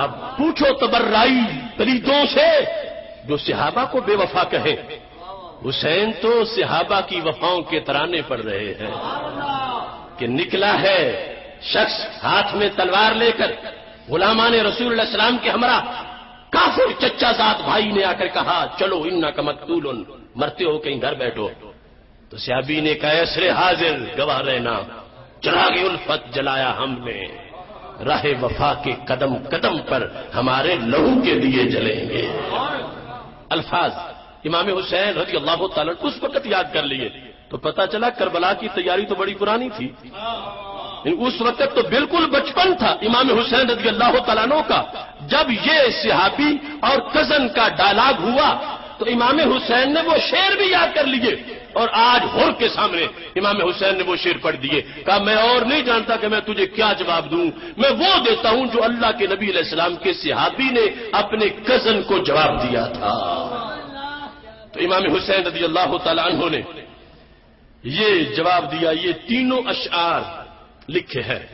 اب پوچھو تبرائی پلیتوں سے جو صحابہ کو بے وفا کہیں. حسین تو صحابہ کی وفاؤں کے ترانے پڑ رہے ہیں کہ نکلا ہے شخص ہاتھ میں تلوار لے کر غلامان رسول اللہ علیہ السلام کے ہمراہ. کافر چچا زاد بھائی نے آ کر کہا چلو انکا مقتول، مرتے ہو کہیں گھر بیٹھو. تو صحابی نے کہا اسرے حاضر گواہ رہنا، چراغ الفت جلایا ہم نے، راہ وفا کے قدم قدم پر ہمارے لہو کے لیے جلیں گے. الفاظ امام حسین رضی اللہ تعالیٰ اس وقت یاد کر لیے تو پتا چلا کربلا کی تیاری تو بڑی پرانی تھی. اس وقت تو بالکل بچپن تھا امام حسین رضی اللہ تعالیٰ عنہ کا. جب یہ صحابی اور کزن کا ڈائلاگ ہوا تو امام حسین نے وہ شعر بھی یاد کر لیے اور آج ہر کے سامنے امام حسین نے وہ شعر پڑھ دیے. کہا میں اور نہیں جانتا کہ میں تجھے کیا جواب دوں، میں وہ دیتا ہوں جو اللہ کے نبی علیہ السلام کے صحابی نے اپنے کزن کو جواب دیا تھا. تو امام حسین رضی اللہ تعالیٰ عنہ نے یہ جواب دیا. یہ تینوں اشعار لکھے ہیں.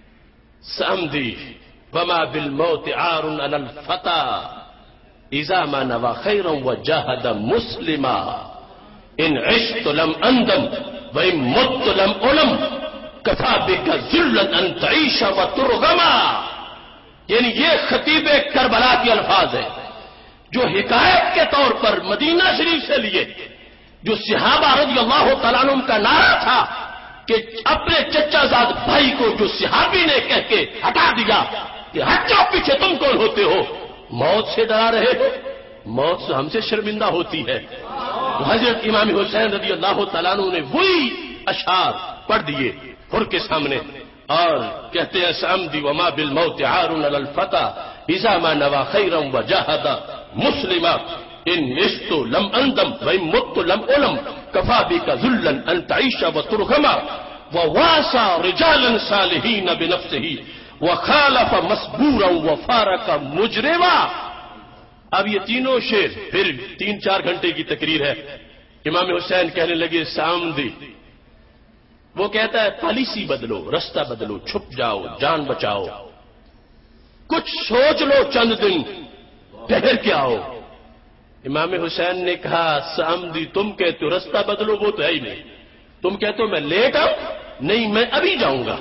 سمدی وما بالموت عار علی الفتى اذا ما نوى خيرا وجاهد مسلما ان عشت لم اندم وان مت لم الم كفى بك ذلا ان تعيش وترغما. یعنی یہ خطیب کربلا کے الفاظ ہیں جو حکایت کے طور پر مدینہ شریف سے لیے. جو صحابہ رضی اللہ تعالیٰ عنہ کا نعرہ تھا کہ اپنے چچا زاد بھائی کو جو صحابی نے کہہ کے ہٹا دیا کہ ہٹ جاؤ پیچھے، تم کون ہوتے ہو، موت سے ڈرا رہے ہو، موت سے ہم سے شرمندہ ہوتی ہے. تو حضرت امام حسین رضی اللہ تعالیٰ عنہ نے وہی اشعار پڑھ دیے ہر کے سامنے اور کہتے ہیں سمدی وما بالموت عار علی الفتى اذا ما نوى خيرا وجاهد مسلما ان عشت لم اندم وان مت لم الم كفى بك ذلا ان تعيش وترغما وواسى رجالا صالحين بنفسه وخالف مسبورا وفارق مجرما. اب یہ تینوں شعر پھر 3-4 گھنٹے کی تقریر ہے. امام حسین کہنے لگے سامدی، وہ کہتا ہے پالیسی بدلو، رستہ بدلو، چھپ جاؤ، جان بچاؤ، کچھ سوچ لو، چند دن ٹھہر کے آؤ. امام حسین نے کہا سامدی تم کہتے ہو رستہ بدلو، وہ تو ہے ہی نہیں. تم کہتے ہو میں لیٹ آؤں، نہیں میں ابھی جاؤں گا.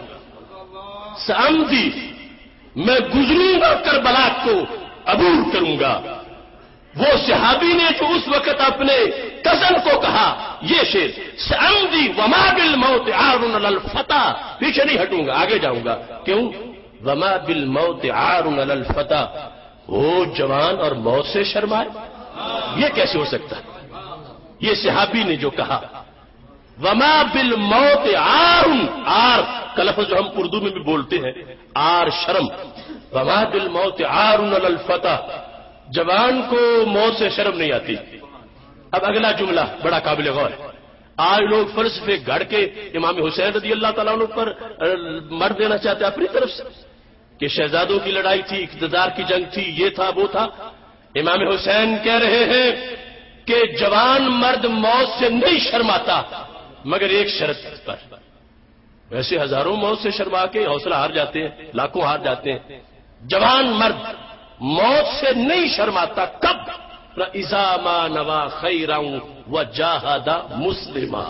سامدی میں گزروں گا کربلا کو عبور کروں گا. وہ صحابی نے جو اس وقت اپنے کزن کو کہا یہ شعر سامدی وما بالموت عار علی الفتى، پیچھے نہیں ہٹوں گا، آگے جاؤں گا. کیوں؟ وما بالموت عار علی الفتى، وہ جوان اور موت سے شرمائے، یہ کیسے ہو سکتا ہے؟ یہ صحابی نے جو کہا وما بالموت عار، آر کا لفظ جو ہم اردو میں بھی بولتے ہیں آر شرم، وما بالموت عار علی الفتى، جوان کو موت سے شرم نہیں آتی. اب اگلا جملہ بڑا قابل غور ہے. آج لوگ فلسفے گھڑ کے امام حسین رضی اللہ تعالیٰ عنہ پر مر دینا چاہتے ہیں اپنی طرف سے کہ شہزادوں کی لڑائی تھی، اقتدار کی جنگ تھی، یہ تھا وہ تھا. امام حسین کہہ رہے ہیں کہ جوان مرد موت سے نہیں شرماتا مگر ایک شرط پر. ویسے ہزاروں موت سے شرما کے حوصلہ ہار جاتے ہیں، لاکھوں ہار جاتے ہیں. جوان مرد موت سے نہیں شرماتا. کب؟ اذا ما نوى خيرا وجاهد مسلما،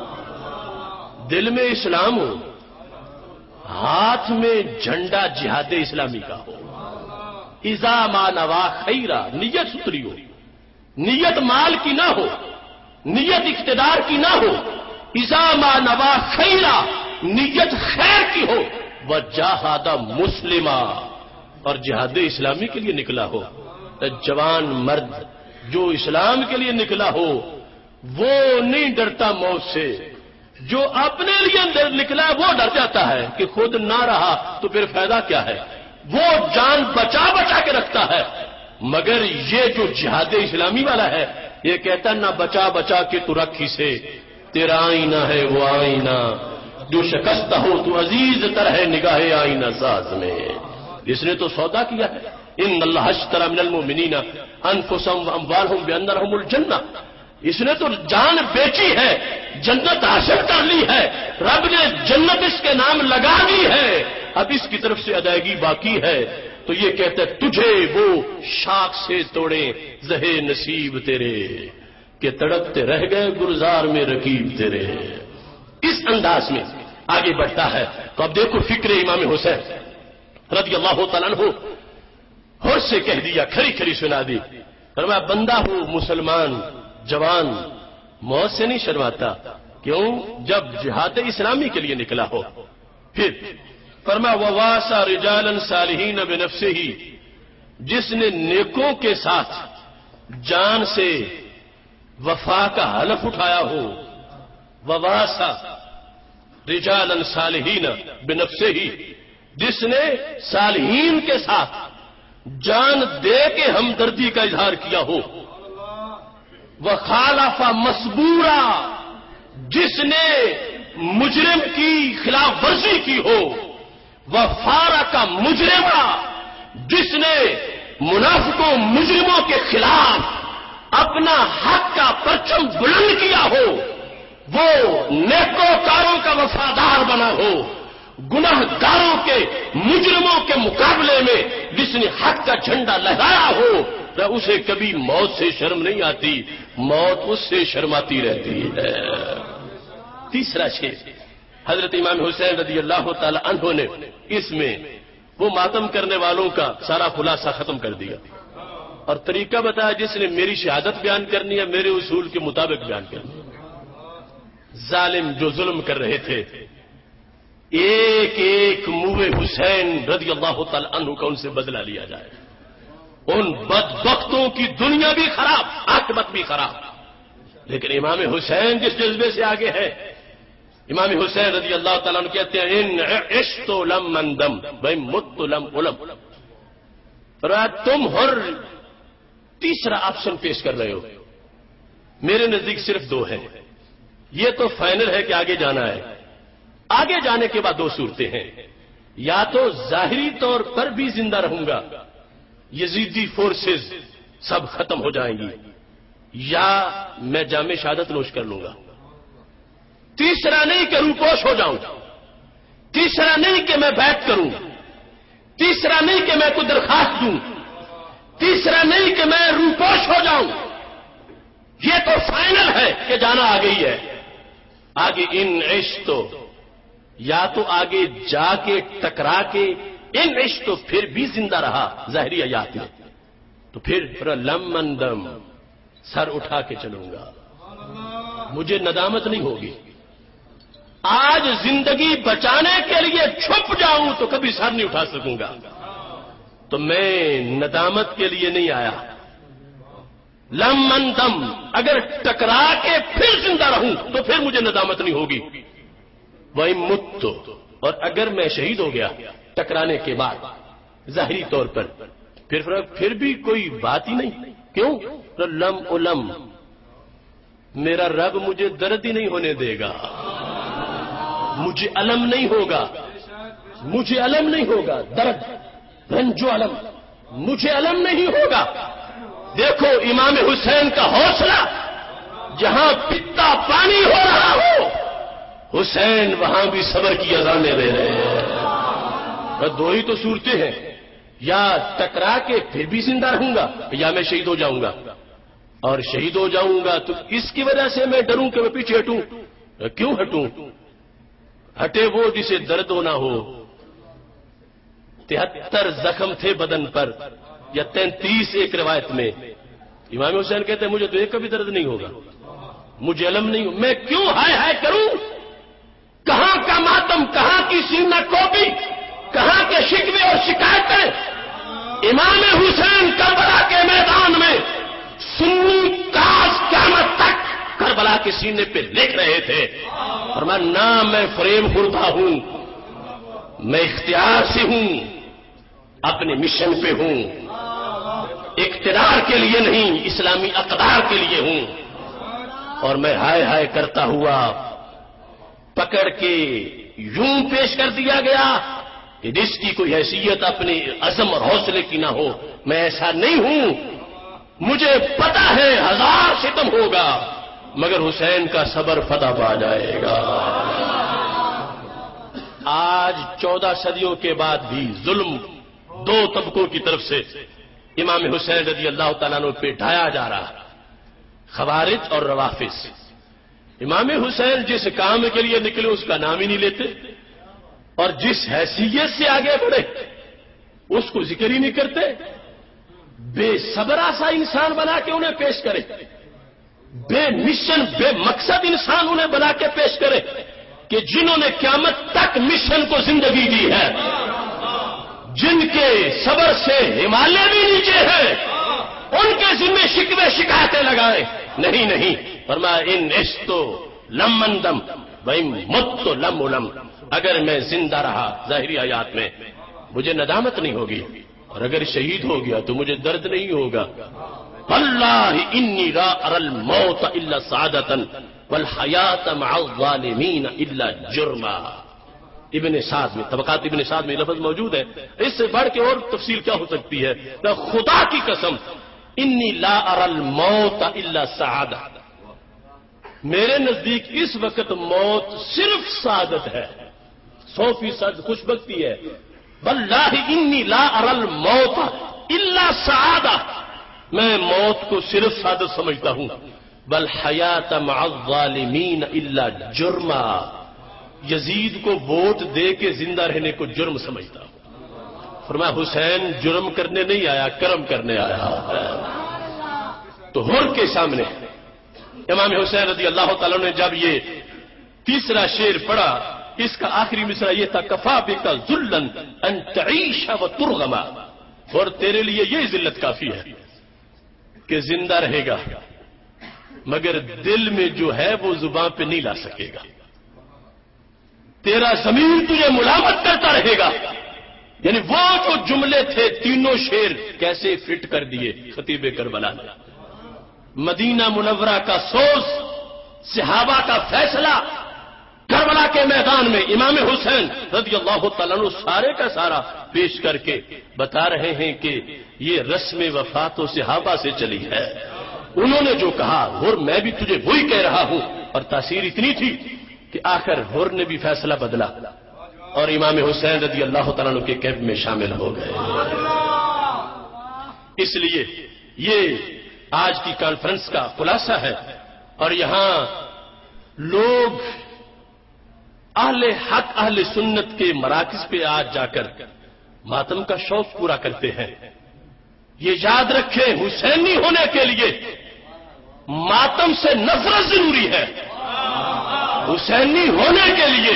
دل میں اسلام ہو، ہاتھ میں جھنڈا جہاد اسلامی کا ہو. اذا ما نوى خيرا، نیت ستری ہو، نیت مال کی نہ ہو، نیت اقتدار کی نہ ہو. اذا ما نوى خيرا، نیت خیر کی ہو. وجاهد مسلما، اور جہاد اسلامی کے لیے نکلا ہو. جوان مرد جو اسلام کے لیے نکلا ہو وہ نہیں ڈرتا موت سے. جو اپنے لیے نکلا ہے وہ ڈر جاتا ہے کہ خود نہ رہا تو پھر فائدہ کیا ہے. وہ جان بچا بچا کے رکھتا ہے. مگر یہ جو جہاد اسلامی والا ہے یہ کہتا نہ بچا بچا کے تو رکھ اسے، تیرا آئینہ ہے وہ آئینہ، جو شکستہ ہو تو عزیز تر ہے نگاہ آئینہ ساز میں. اس نے تو سودا کیا ہے. ان اللہ اشتری من المؤمنین انفسهم واموالهم بان لهم الجنہ، اس نے تو جان بیچی ہے، جنت حاصل کر لی ہے. رب نے جنت اس کے نام لگا دی ہے، اب اس کی طرف سے ادائیگی باقی ہے. تو تو یہ کہتا ہے تجھے وہ شاخ سے توڑے زہے نصیب تیرے کہ تڑپتے رہ گئے گلزار میں رقیب تیرے. اس انداز میں آگے بڑھتا ہے. تو اب دیکھو فکر امام حسین رضی اللہ تعالیٰ عنہ ہور سے کہہ دیا, کھری کھری سنا دی. فرمایا بندہ ہو مسلمان جوان موت سے نہیں شرماتا, کیوں جب جہاد اسلامی کے لیے نکلا ہو. پھر فرمایا وواسا رجالا صالحین بنفسہ, جس نے نیکوں کے ساتھ جان سے وفا کا حلف اٹھایا ہو. وواسا رجالا صالحین بنفسہ, جس نے صالحین کے ساتھ جان دے کے ہمدردی کا اظہار کیا ہو. وخالف مسبورا, جس نے مجرم کی خلاف ورزی کی ہو. وفارق مجرما, جس نے منافقوں مجرموں کے خلاف اپنا حق کا پرچم بلند کیا ہو. وہ نیکوکاروں کا وفادار بنا ہو. گناہ گاروں کے مجرموں کے مقابلے میں جس نے حق کا جھنڈا لہرایا ہو, نہ اسے کبھی موت سے شرم نہیں آتی, موت اس سے شرماتی رہتی ہے. تیسرا شعر حضرت امام حسین رضی اللہ تعالی عنہ نے اس میں وہ ماتم کرنے والوں کا سارا خلاصہ ختم کر دیا اور طریقہ بتایا جس نے میری شہادت بیان کرنی ہے میرے اصول کے مطابق بیان کرنی ہے. ظالم جو ظلم کر رہے تھے ایک ایک موے حسین رضی اللہ تعالی عنہ کا ان سے بدلہ لیا جائے. ان بدبختوں کی دنیا بھی خراب عاقبت بھی خراب. لیکن امام حسین جس جذبے سے آگے ہے, امام حسین رضی اللہ تعالیٰ عنہ کہتے ہیں ان عشت لم اندم بھائی مت لم علم. تم ہر تیسرا آپشن پیش کر رہے ہو, میرے نزدیک صرف دو ہے. یہ تو فائنل ہے کہ آگے جانا ہے. آگے جانے کے بعد دو صورتیں ہیں, یا تو ظاہری طور پر بھی زندہ رہوں گا, یزیدی فورسز سب ختم ہو جائیں گی, یا میں جامع شہادت نوش کر لوں گا. تیسرا نہیں کہ روپوش ہو جاؤں, تیسرا نہیں کہ میں بیعت کروں, تیسرا نہیں کہ میں کوئی درخواست دوں, تیسرا نہیں کہ میں روپوش ہو جاؤں. یہ تو فائنل ہے کہ جانا آ گئی ہے. آگے ان عشق تو یا تو آگے جا کے ٹکرا کے ان عشق تو پھر بھی زندہ رہا ظاہری حیات میں, تو پھر لم اندم سر اٹھا کے چلوں گا, مجھے ندامت نہیں ہوگی. آج زندگی بچانے کے لیے چھپ جاؤں تو کبھی سر نہیں اٹھا سکوں گا. تو میں ندامت کے لیے نہیں آیا. لم اندم, اگر ٹکرا کے پھر زندہ رہوں تو پھر مجھے ندامت نہیں ہوگی. وہی مت, اور اگر میں شہید ہو گیا ٹکرانے کے بعد ظاہری طور پر پھر بھی کوئی بات ہی نہیں. کیوں؟ لم علم, میرا رب مجھے درد ہی نہیں ہونے دے گا, مجھے علم نہیں ہوگا, مجھے علم نہیں ہوگا, درد رنج و علم مجھے علم نہیں ہوگا. دیکھو امام حسین کا حوصلہ, جہاں پتا پانی ہو رہا ہو حسین وہاں بھی صبر کی اذانیں دے رہے ہیں. دو ہی تو صورتیں ہیں, یا ٹکرا کے پھر بھی زندہ رہوں گا یا میں شہید ہو جاؤں گا. اور شہید ہو جاؤں گا تو اس کی وجہ سے میں ڈروں کہ میں پیچھے ہٹوں. کیوں ہٹوں؟ ہٹے وہ جسے درد ہونا ہو. 73 زخم تھے بدن پر یا 33 ایک روایت میں. امام حسین کہتے ہیں مجھے تو ایک کا بھی درد نہیں ہوگا, مجھے علم نہیں ہو, میں کیوں ہائے ہائے کروں؟ کہاں کا ماتم, کہاں کی سینہ کوبی, کہاں کے شکوے اور شکایتیں. امام حسین کربلا کے میدان میں سنی کاش قیامت تک کربلا کے سینے پہ لکھ رہے تھے. اور میں فریم خوردہ ہوں, میں اختیار سے ہوں, اپنے مشن پہ ہوں, اقتدار کے لیے نہیں اسلامی اقدار کے لیے ہوں. اور میں ہائے ہائے کرتا ہوا پکڑ کے یوں پیش کر دیا گیا کہ جس کی کوئی حیثیت اپنے عزم اور حوصلے کی نہ ہو. میں ایسا نہیں ہوں, مجھے پتا ہے 1000 ستم ہوگا مگر حسین کا صبر فتح پا جائے گا. آج 14 صدیوں کے بعد بھی ظلم دو طبقوں کی طرف سے امام حسین رضی اللہ تعالیٰ عنہ پہ ڈھایا جا رہا ہے، خوارج اور روافض۔ امام حسین جس کام کے لیے نکلے اس کا نام ہی نہیں لیتے، اور جس حیثیت سے آگے بڑھے اس کو ذکر ہی نہیں کرتے۔ بے صبرا سا انسان بنا کے انہیں پیش کرے، بے مشن بے مقصد انسان انہیں بنا کے پیش کرے کہ جنہوں نے قیامت تک مشن کو زندگی دی ہے، جن کے صبر سے ہمالیہ بھی نیچے ہیں، ان کے ذمہ شکوے شکایتیں لگائیں۔ نہیں نہیں، فرمایا ان عشتو لم مندم وَإِن مُتُّ لم علم، اگر میں زندہ رہا ظاہری آیات میں مجھے ندامت نہیں ہوگی، اور اگر شہید ہو گیا تو مجھے درد نہیں ہوگا۔ واللہ انی لا اری الموت الا سعادۃ والحیات مع الظالمین الا جرما۔ ابن سعد میں، طبقات ابن سعد میں لفظ موجود ہے، اس سے بڑھ کے اور تفصیل کیا ہو سکتی ہے؟ خدا کی قسم انی لا اری الموت الا سعادہ، میرے نزدیک اس وقت موت صرف سعادت ہے، 100% خوش بختی ہے۔ واللہ انی لا اری الموت الا سعادہ، میں موت کو صرف سعادت سمجھتا ہوں۔ والحیات مع الظالمین الا جرما، یزید کو ووٹ دے کے زندہ رہنے کو جرم سمجھتا ہوں۔ فرمایا حسین جرم کرنے نہیں آیا، کرم کرنے آیا۔ تو ہر کے سامنے امام حسین رضی اللہ تعالیٰ نے جب یہ تیسرا شعر پڑھا، اس کا آخری مصرع یہ تھا کفا بک ذلن ان تعیش و ترغما، اور تیرے لیے یہ ذلت کافی ہے کہ زندہ رہے گا مگر دل میں جو ہے وہ زبان پہ نہیں لا سکے گا، تیرا ضمیر تجھے ملامت کرتا رہے گا۔ یعنی وہ جو جملے تھے تینوں شعر کیسے فٹ کر دیے خطیب کربلا نے۔ مدینہ منورہ کا سوز، صحابہ کا فیصلہ، کربلا کے میدان میں امام حسین رضی اللہ تعالیٰ عنہ سارے کا سارا پیش کر کے بتا رہے ہیں کہ یہ رسم وفات و صحابہ سے چلی ہے۔ انہوں نے جو کہا اور میں بھی تجھے وہی کہہ رہا ہوں، اور تاثیر اتنی تھی کہ آخر ہور نے بھی فیصلہ بدلا اور امام حسین رضی اللہ تعالیٰ عنہ کے کیمپ میں شامل ہو گئے۔ اس لیے یہ آج کی کانفرنس کا خلاصہ ہے، اور یہاں لوگ اہل حق اہل سنت کے مراکز پہ آج جا کر ماتم کا شوق پورا کرتے ہیں۔ یہ یاد رکھیں حسینی ہونے کے لیے ماتم سے نفرت ضروری ہے، حسینی ہونے کے لیے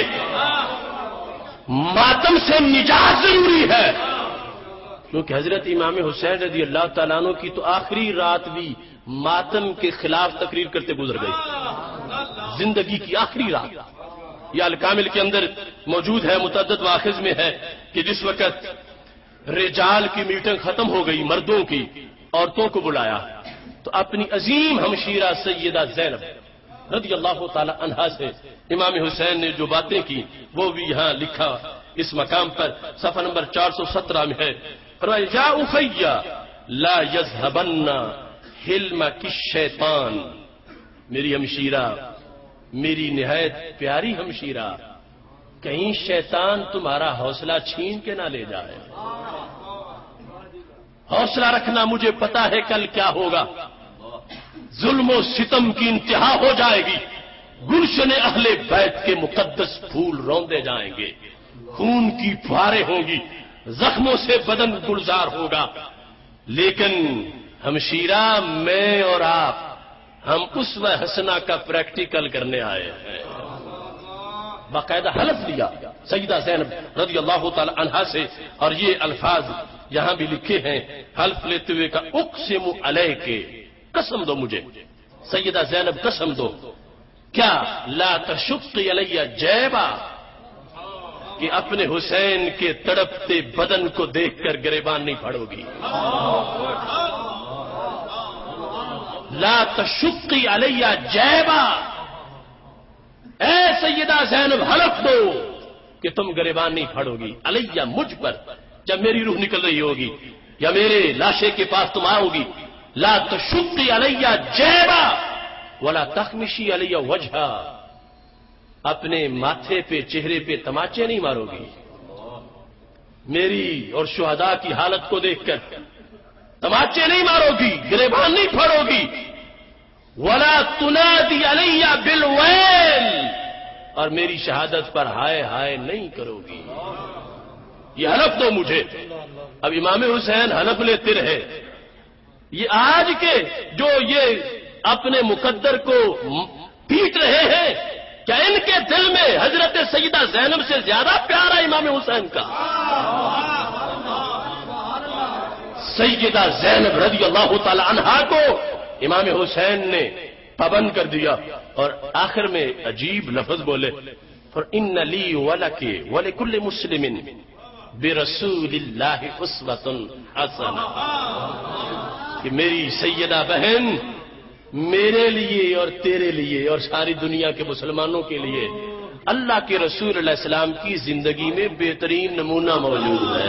ماتم سے نجات ضروری ہے، کیونکہ حضرت امام حسین رضی اللہ تعالیٰ عنہ کی تو آخری رات بھی ماتم کے خلاف تقریر کرتے گزر گئی، زندگی کی آخری رات۔ یہ الکامل کے اندر موجود ہے، متعدد ماخذ میں ہے کہ جس وقت رجال کی میٹنگ ختم ہو گئی، مردوں کی، عورتوں کو بلایا تو اپنی عظیم ہمشیرہ سیدہ زینب رضی اللہ تعالی عنہا سے امام حسین نے جو باتیں کی وہ بھی یہاں لکھا اس مقام پر، صفحہ نمبر 417 میں ہے۔ فرمایا یا اخی لا یذهبن حلمک الشیطان، میری ہمشیرہ، میری نہایت پیاری ہمشیرہ، کہیں شیطان تمہارا حوصلہ چھین کے نہ لے جائے۔ حوصلہ رکھنا، مجھے پتا ہے کل کیا ہوگا، ظلم و ستم کی انتہا ہو جائے گی، گلشن اہل بیت کے مقدس پھول روندے جائیں گے، خون کی فواریں ہوں گی، زخموں سے بدن گلزار ہوگا، لیکن ہمشیرہ میں اور آپ ہم اسوہ حسنہ کا پریکٹیکل کرنے آئے ہیں۔ باقاعدہ حلف لیا سیدہ زینب رضی اللہ تعالی عنہا سے، اور یہ الفاظ یہاں بھی لکھے ہیں حلف لیتے ہوئے کا اقسم علیک، قسم دو مجھے سیدہ زینب، قسم دو، کیا لا تشقی علی جیبا، کہ اپنے حسین کے تڑپتے بدن کو دیکھ کر گریبان نہیں پھاڑو گی، لا تشقی علی جیبا، اے سیدہ زینب حلف دو کہ تم گریبان نہیں پھاڑو گی، علیہ مجھ پر، جب میری روح نکل رہی ہوگی یا میرے لاشے کے پاس تم آؤ گی، لا تشقی علیہ جیبا ولا تخمشی علیہ وجہا، اپنے ماتھے پہ چہرے پہ تماچے نہیں مارو گی، میری اور شہداء کی حالت کو دیکھ کر تماچے نہیں مارو گی، گریبان نہیں پھاڑو گی، ولا تنادی علی بالویل، اور میری شہادت پر ہائے ہائے نہیں کرو گی، یہ حلف دو مجھے۔ اب امام حسین حلف لیتے رہے۔ یہ آج کے جو یہ اپنے مقدر کو پیٹ رہے ہیں، کیا ان کے دل میں حضرت سیدہ زینب سے زیادہ پیار ہے امام حسین کا؟ سیدہ زینب رضی اللہ تعالی عنہا کو امام حسین نے پابند کر دیا، اور آخر میں عجیب لفظ بولے، فَإِنَّ لِي وَلَكِ وَلِكُلِّ مُسْلِمٍ بِرَسُولِ اللَّهِ أُسْوَةٌ حَسَنَةٌ، کہ میری سیدہ بہن میرے لیے اور تیرے لیے اور ساری دنیا کے مسلمانوں کے لیے اللہ کے رسول علیہ السلام کی زندگی میں بہترین نمونہ موجود ہے۔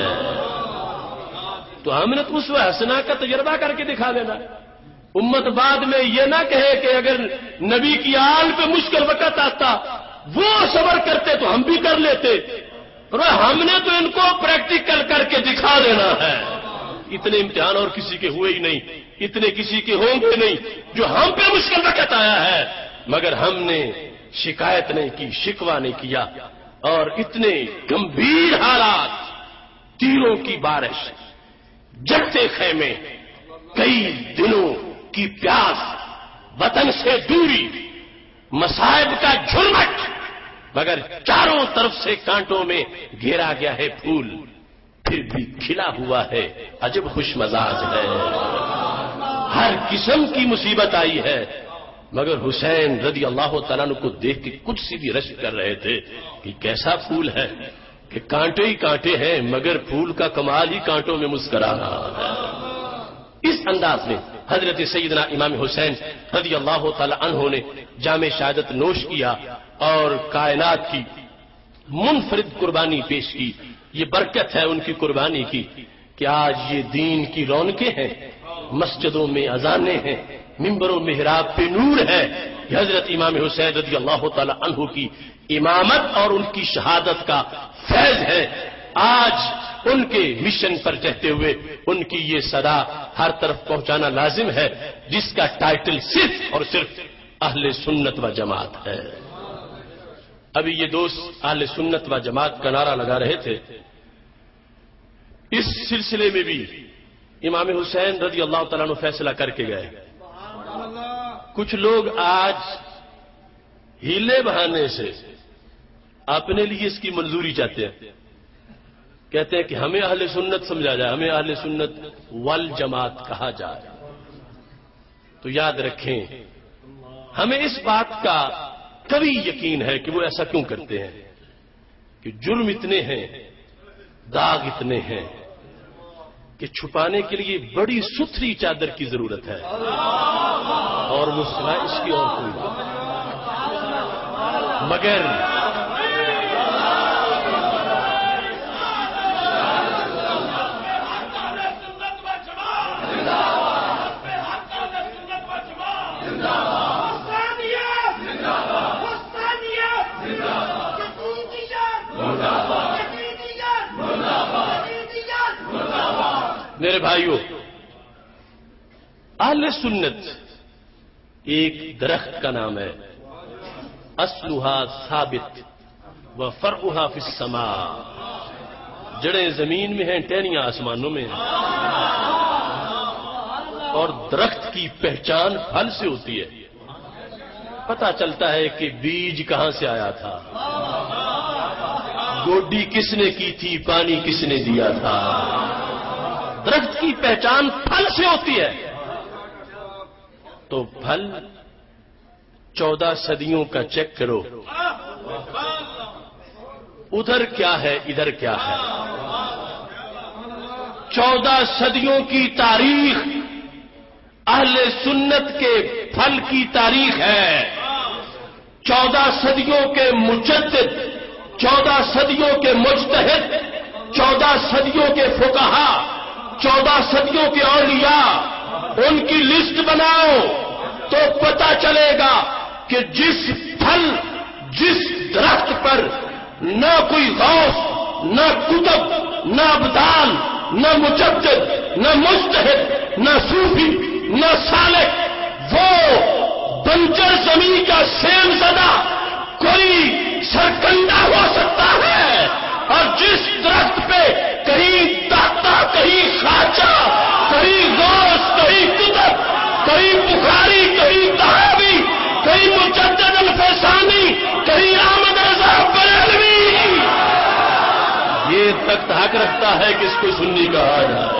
تو ہم نے تو اسوہ حسنہ کا تجربہ کر کے دکھا دینا۔ امت بعد میں یہ نہ کہے کہ اگر نبی کی آل پہ مشکل وقت آتا وہ صبر کرتے تو ہم بھی کر لیتے، اور ہم نے تو ان کو پریکٹیکل کر کے دکھا دینا ہے۔ اتنے امتحان اور کسی کے ہوئے ہی نہیں، اتنے کسی کے ہوں گے نہیں جو ہم پہ مشکل وقت آیا ہے، مگر ہم نے شکایت نہیں کی، شکوہ نہیں کیا، اور اتنے گمبھیر حالات، تیروں کی بارش، جلتے خیمے، کئی دنوں کی پیاس، وطن سے دوری، مصائب کا جھرمٹ، مگر چاروں طرف سے کانٹوں میں گھیرا گیا ہے پھول، پھر بھی کھلا ہوا ہے، عجب خوش مزاج ہے۔ ہر قسم کی مصیبت آئی ہے، مگر حسین رضی اللہ تعالیٰ عنہ کو دیکھ کے کچھ سی بھی رشک کر رہے تھے کہ کیسا پھول ہے کہ کانٹے ہی کانٹے ہیں، مگر پھول کا کمال ہی کانٹوں میں مسکرا رہا ہے۔ اس انداز میں حضرت سیدنا امام حسین رضی اللہ تعالی عنہ نے جام شہادت نوش کیا اور کائنات کی منفرد قربانی پیش کی۔ یہ برکت ہے ان کی قربانی کی کہ آج یہ دین کی رونقیں ہیں، مسجدوں میں اذانیں ہیں، ممبروں محراب پہ نور ہے۔ یہ حضرت امام حسین رضی اللہ تعالی عنہ کی امامت اور ان کی شہادت کا فیض ہے۔ آج ان کے مشن پر چہتے ہوئے ان کی یہ صدا ہر طرف پہنچانا لازم ہے، جس کا ٹائٹل صرف اور صرف اہل سنت و جماعت ہے۔ ابھی یہ دوست اہل سنت و جماعت کا نعرہ لگا رہے تھے، اس سلسلے میں بھی امام حسین رضی اللہ تعالیٰ عنہ فیصلہ کر کے گئے۔ کچھ لوگ آج ہیلے بہانے سے اپنے لیے اس کی منظوری چاہتے ہیں، کہتے ہیں کہ ہمیں اہل سنت سمجھا جائے، ہمیں اہل سنت والجماعت کہا جائے۔ تو یاد رکھیں، ہمیں اس بات کا کبھی یقین ہے کہ وہ ایسا کیوں کرتے ہیں کہ جرم اتنے ہیں، داغ اتنے ہیں کہ چھپانے کے لیے بڑی ستھری چادر کی ضرورت ہے، اور وہ سوائے اس کی اور کوئی بات نہیں۔ مگر میرے بھائیوں، اہل سنت ایک درخت کا نام ہے، اصلها ثابت و فرعها فی السماء، جڑیں زمین میں ہیں، ٹہنیاں آسمانوں میں ہیں، اور درخت کی پہچان پھل سے ہوتی ہے، پتہ چلتا ہے کہ بیج کہاں سے آیا تھا، گوڈی کس نے کی تھی، پانی کس نے دیا تھا۔ درخت کی پہچان پھل سے ہوتی ہے، تو پھل 14 صدیوں کا چیک کرو، ادھر کیا ہے ادھر کیا ہے۔ 14 صدیوں کی تاریخ اہل سنت کے پھل کی تاریخ ہے۔ 14 صدیوں کے مجدد، 14 صدیوں کے مجتہد، 14 صدیوں کے فقہا، 14 صدیوں کے اولیاء، ان کی لسٹ بناؤ تو پتہ چلے گا کہ جس پھل، جس درخت پر نہ کوئی غوث، نہ کتب، نہ ابدال، نہ مجدد، نہ مجتہد، نہ صوفی، نہ صالح، وہ بنجر زمین کا سیم زدہ کوئی سرکنڈا ہو سکتا ہے، اور جس درخت پہ کہیں داتا، کہیں خواجہ، کہیں غوث، کہیں قطب، کہیں بخاری، کہیں طحاوی، کہیں مجدد الفیضانی، کہیں احمد رضا بریلوی، یہ تخت حق رکھتا ہے کہ اس کو سنی کہا جائے۔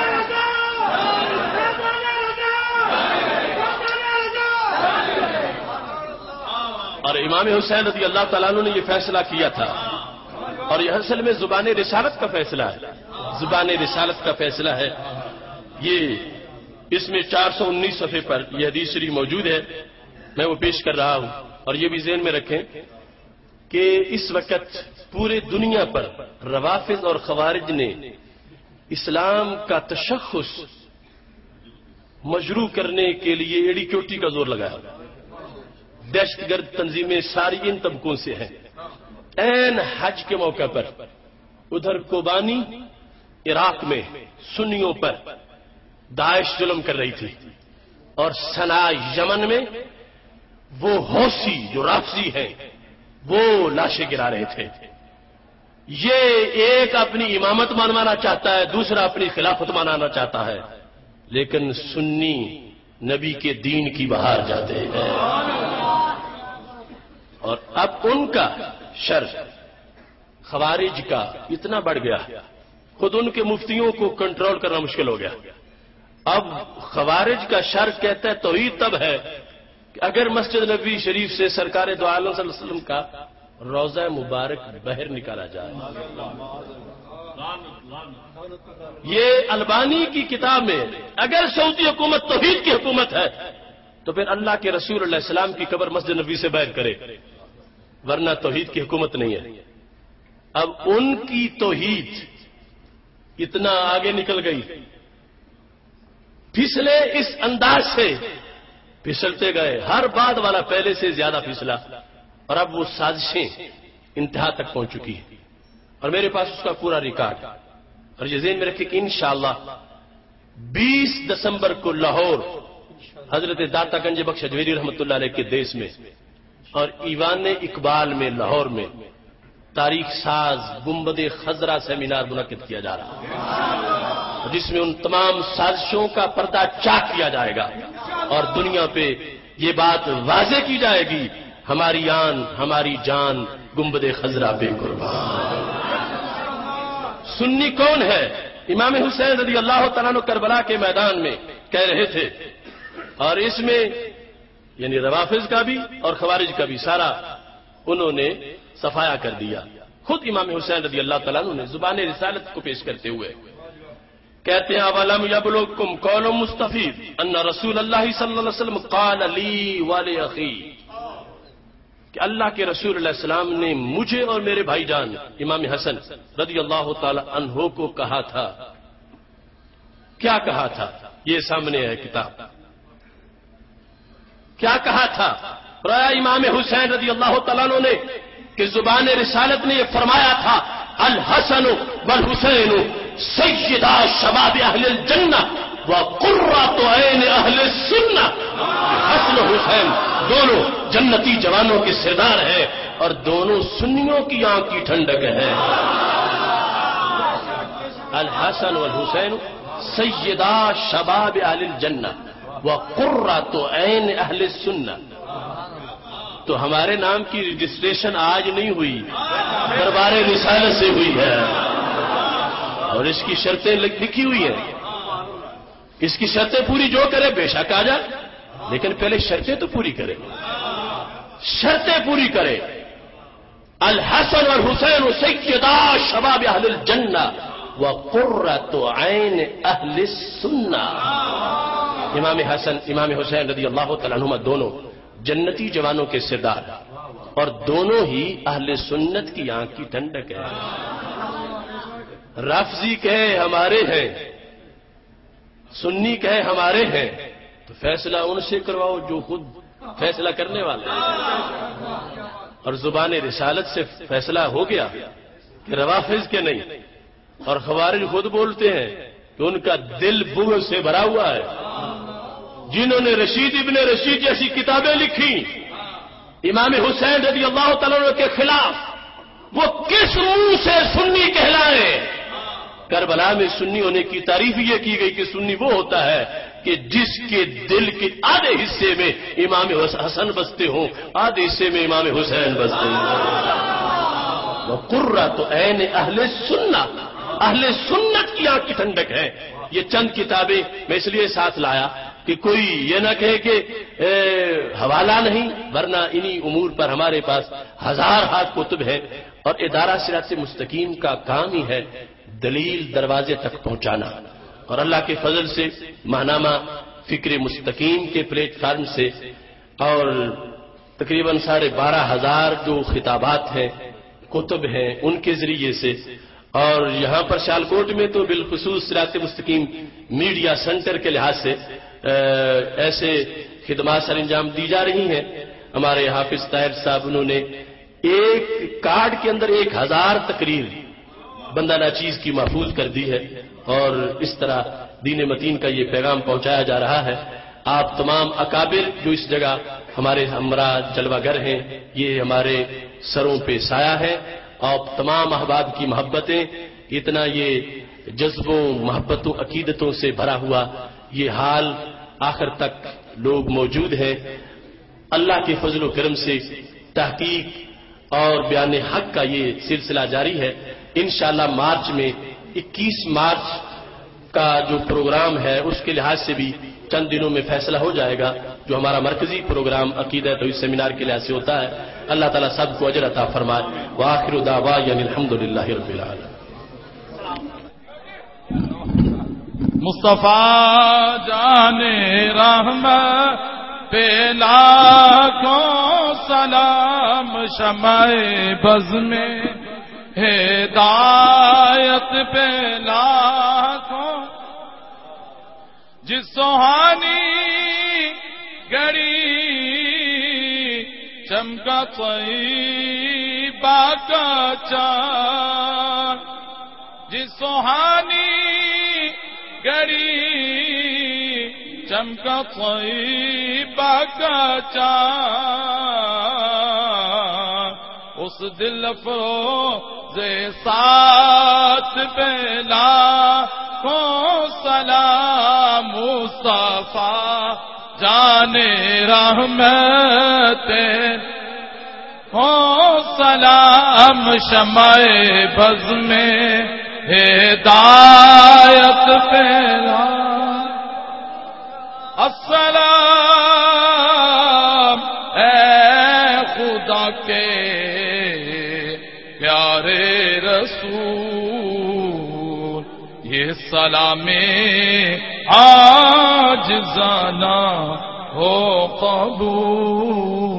اور امام حسین رضی اللہ تعالیٰ عنہ نے یہ فیصلہ کیا تھا، اور یہ اصل میں زبان رسالت کا فیصلہ ہے، زبان رسالت کا فیصلہ ہے۔ یہ اس میں 419 صفحے پر یہ حدیث شریف موجود ہے، میں وہ پیش کر رہا ہوں۔ اور یہ بھی ذہن میں رکھیں کہ اس وقت پورے دنیا پر روافض اور خوارج نے اسلام کا تشخص مجروح کرنے کے لیے ایڑی چوٹی کا زور لگایا۔ دہشت گرد تنظیمیں ساری ان طبقوں سے ہیں۔ این حج کے موقع پر ادھر کوبانی عراق میں سنیوں پر داعش ظلم کر رہی تھی، اور صنعاء یمن میں وہ حوثی جو رافضی ہیں وہ لاشیں گرا رہے تھے۔ یہ ایک اپنی امامت منوانا چاہتا ہے، دوسرا اپنی خلافت منانا چاہتا ہے، لیکن سنی نبی کے دین کی بہار جاتے ہیں۔ اور اب ان کا شر خوارج کا اتنا بڑھ گیا، خود ان کے مفتیوں کو کنٹرول کرنا مشکل ہو گیا۔ اب خوارج کا شر کہتا ہے توحید تب ہے کہ اگر مسجد نبوی شریف سے سرکار دو عالم صلی اللہ علیہ وسلم کا روضہ مبارک باہر نکالا جائے۔ یہ البانی کی کتاب میں اگر سعودی حکومت توحید کی حکومت ہے تو پھر اللہ کے رسول علیہ السلام کی قبر مسجد نبوی سے باہر کرے، ورنہ توحید کی حکومت نہیں ہے۔ اب ان کی توحید اتنا آگے نکل گئی، پھسلے اس انداز سے پھسلتے گئے، ہر بات والا پہلے سے زیادہ پھسلا، اور اب وہ سازشیں انتہا تک پہنچ چکی ہیں، اور میرے پاس اس کا پورا ریکارڈ۔ اور یہ ذہن میں رکھے کہ انشاءاللہ 20 دسمبر کو لاہور حضرت داتا گنج بخش اجمیری رحمۃ اللہ علیہ کے دیس میں اور ایوان اقبال میں لاہور میں تاریخ ساز گنبد خضرا سیمینار منعقد کیا جا رہا ہے، جس میں ان تمام سازشوں کا پردہ چاک کیا جائے گا، اور دنیا پہ یہ بات واضح کی جائے گی، ہماری آن ہماری جان گنبد خضرا بے قربان۔ سنی کون ہے؟ امام حسین رضی اللہ تعالیٰ عنہ کربلا کے میدان میں کہہ رہے تھے، اور اس میں یعنی روافض کا بھی اور خوارج کا بھی سارا انہوں نے صفایا کر دیا۔ خود امام حسین رضی اللہ تعالیٰ عنہ نے زبان رسالت کو پیش کرتے ہوئے کہتے ہیں اولم یبلغکم قول مستفید ان رسول اللہ صلی اللہ علیہ وسلم قال لی ولاخی، کہ اللہ کے رسول علیہ السلام نے مجھے اور میرے بھائی جان امام حسن رضی اللہ تعالی عنہ کو کہا تھا۔ کیا کہا تھا؟ یہ سامنے ہے کتاب۔ کیا کہا تھا؟ رایا امام حسین رضی اللہ تعالیٰ عنہ نے کہ زبان رسالت نے یہ فرمایا تھا الحسن والحسین سیدا شباب اہل الجنہ وقرۃ عین اہل السنہ، حسن و حسین دونوں جنتی جوانوں کے سردار ہیں اور دونوں سنیوں کی آنکھ کی ٹھنڈک ہے۔ الحسن والحسین سیدا شباب اہل الجنہ وقرۃ عین اہل السنہ۔ تو ہمارے نام کی رجسٹریشن آج نہیں ہوئی، دربار رسالت سے ہوئی ہے، اور اس کی شرطیں لکھی ہوئی ہیں۔ اس کی شرطیں پوری جو کرے بے شک آ جائے، لیکن پہلے شرطیں تو پوری کرے، شرطیں پوری کرے۔ الحسن والحسین سیدا شباب اہل الجنہ وقرۃ عین اہل السنہ۔ امام حسن امام حسین رضی اللہ تعالیٰ عنہما دونوں جنتی جوانوں کے سردار، اور دونوں ہی اہل سنت کی آنکھ کی ٹھنڈک ہے۔ رافضی کہے ہمارے ہیں، سنی کہے ہمارے ہیں، تو فیصلہ ان سے کرواؤ جو خود فیصلہ کرنے والے ہیں۔ اور زبان رسالت سے فیصلہ ہو گیا کہ روافض کے نہیں، اور خوارج خود بولتے ہیں کہ ان کا دل بغض سے بھرا ہوا ہے. جنہوں نے رشید ابن رشید جیسی کتابیں لکھی امام حسین رضی اللہ تعالیٰ عنہ کے خلاف، وہ کس منہ سے سنی کہلائے؟ کربلا میں سنی ہونے کی تعریف یہ کی گئی کہ سنی وہ ہوتا ہے کہ جس کے دل کے آدھے حصے میں امام حسن بستے ہوں، آدھے حصے میں امام حسین بستے ہوں. وہ قرۃ عین اہل سنت، اہل سنت کی آنکھ کی ٹھنڈک ہے. یہ چند کتابیں میں اس لیے ساتھ لایا کہ کوئی یہ نہ کہے کہ حوالہ نہیں، ورنہ انہی امور پر ہمارے پاس ہزار ہاتھ کتب ہے. اور ادارہ صراط مستقیم کا کام ہی ہے دلیل دروازے تک پہنچانا. اور اللہ کے فضل سے ماہنامہ فکر مستقیم کے پلیٹ فارم سے اور تقریباً 12,500 جو خطابات ہیں، کتب ہیں، ان کے ذریعے سے، اور یہاں پر سیالکوٹ میں تو بالخصوص صراط مستقیم میڈیا سینٹر کے لحاظ سے ایسے خدمات سر انجام دی جا رہی ہیں. ہمارے حافظ طاہر صاحب انہوں نے ایک کارڈ کے اندر 1,000 تقریر بندہ ناچیز کی محفوظ کر دی ہے، اور اس طرح دین متین کا یہ پیغام پہنچایا جا رہا ہے. آپ تمام اکابر جو اس جگہ ہمارے ہمراہ جلوہ گر ہیں، یہ ہمارے سروں پہ سایہ ہے. اور تمام احباب کی محبتیں، اتنا یہ جذبوں محبتوں عقیدتوں سے بھرا ہوا یہ حال آخر تک لوگ موجود ہیں. اللہ کے فضل و کرم سے تحقیق اور بیان حق کا یہ سلسلہ جاری ہے. انشاءاللہ مارچ میں 21 مارچ کا جو پروگرام ہے اس کے لحاظ سے بھی چند دنوں میں فیصلہ ہو جائے گا. جو ہمارا مرکزی پروگرام عقیدہ توحید سیمینار کے لحاظ سے ہوتا ہے، اللہ تعالیٰ سب کو اجر عطا فرمائے. وآخر دعوانا الحمدللہ رب العالمین. مصطفیٰ جان رحمت پہ لاکھوں سلام، شمع بز میں ہدایت پہ لاکھوں، جس سہانی گھڑی چمکا طیبہ کا چاند، جس سہانی گھڑی چمکا طیبہ کا چاند، اس دل افروز ساتھ پہ لاکھوں سلام، مصطفیٰ جان رحمت ہو سلام، شمع بز میں ہدایت پھیلا. السلام اے خدا کے پیارے رسول، یہ سلام عاجزانہ ہو قبول.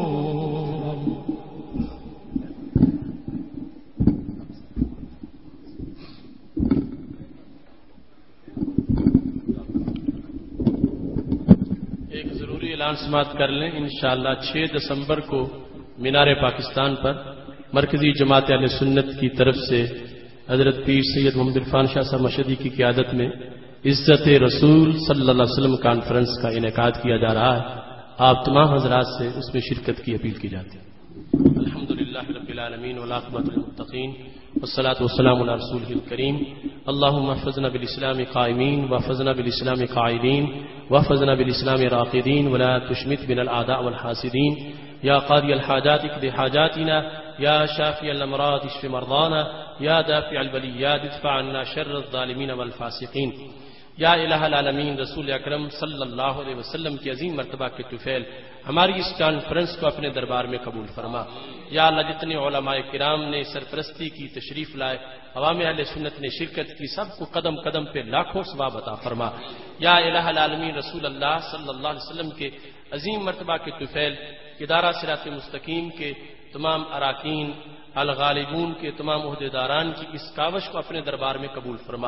اعلان سماعت کر لیں. انشاءاللہ 6 دسمبر کو مینار پاکستان پر مرکزی جماعت اہل سنت کی طرف سے حضرت پیر سید محمد عرفان شاہ صاحب مشہدی کی قیادت میں عزت رسول صلی اللہ علیہ وسلم کانفرنس کا انعقاد کیا جا رہا ہے. آپ تمام حضرات سے اس میں شرکت کی اپیل کی جاتی ہے. الحمدللہ رب العالمین والعاقبۃ للمتقین والصلاۃ والسلام علی رسولہ الکریم. اللهم احفظنا بالاسلام قائمین واحفظنا بالاسلام قاعدین واحفظنا بالاسلام راقدین ولا تشمت بنا الاعداء والحاسدین. یا قاضی الحاجات اقض حاجاتنا، یا شافی الامراض اشف مرضانا، یا دافع البلیات ادفع عنا شر الظالمین والفاسقین. یا الہ العالمین رسول اکرم صلی اللہ علیہ وسلم کی عظیم مرتبہ کے طفیل ہماری اس کانفرنس کو اپنے دربار میں قبول فرما. یا اللہ جتنے علماء کرام نے سرپرستی کی، تشریف لائے، عوام اہل سنت نے شرکت کی، سب کو قدم قدم پہ لاکھوں ثواب عطا فرما. یا الہ العالمین رسول اللہ صلی اللہ علیہ وسلم کے عظیم مرتبہ کے طفیل ادارہ صراط مستقیم کے تمام اراکین، الغالبون کے تمام عہدیداران کی اس کاوش کو اپنے دربار میں قبول فرما.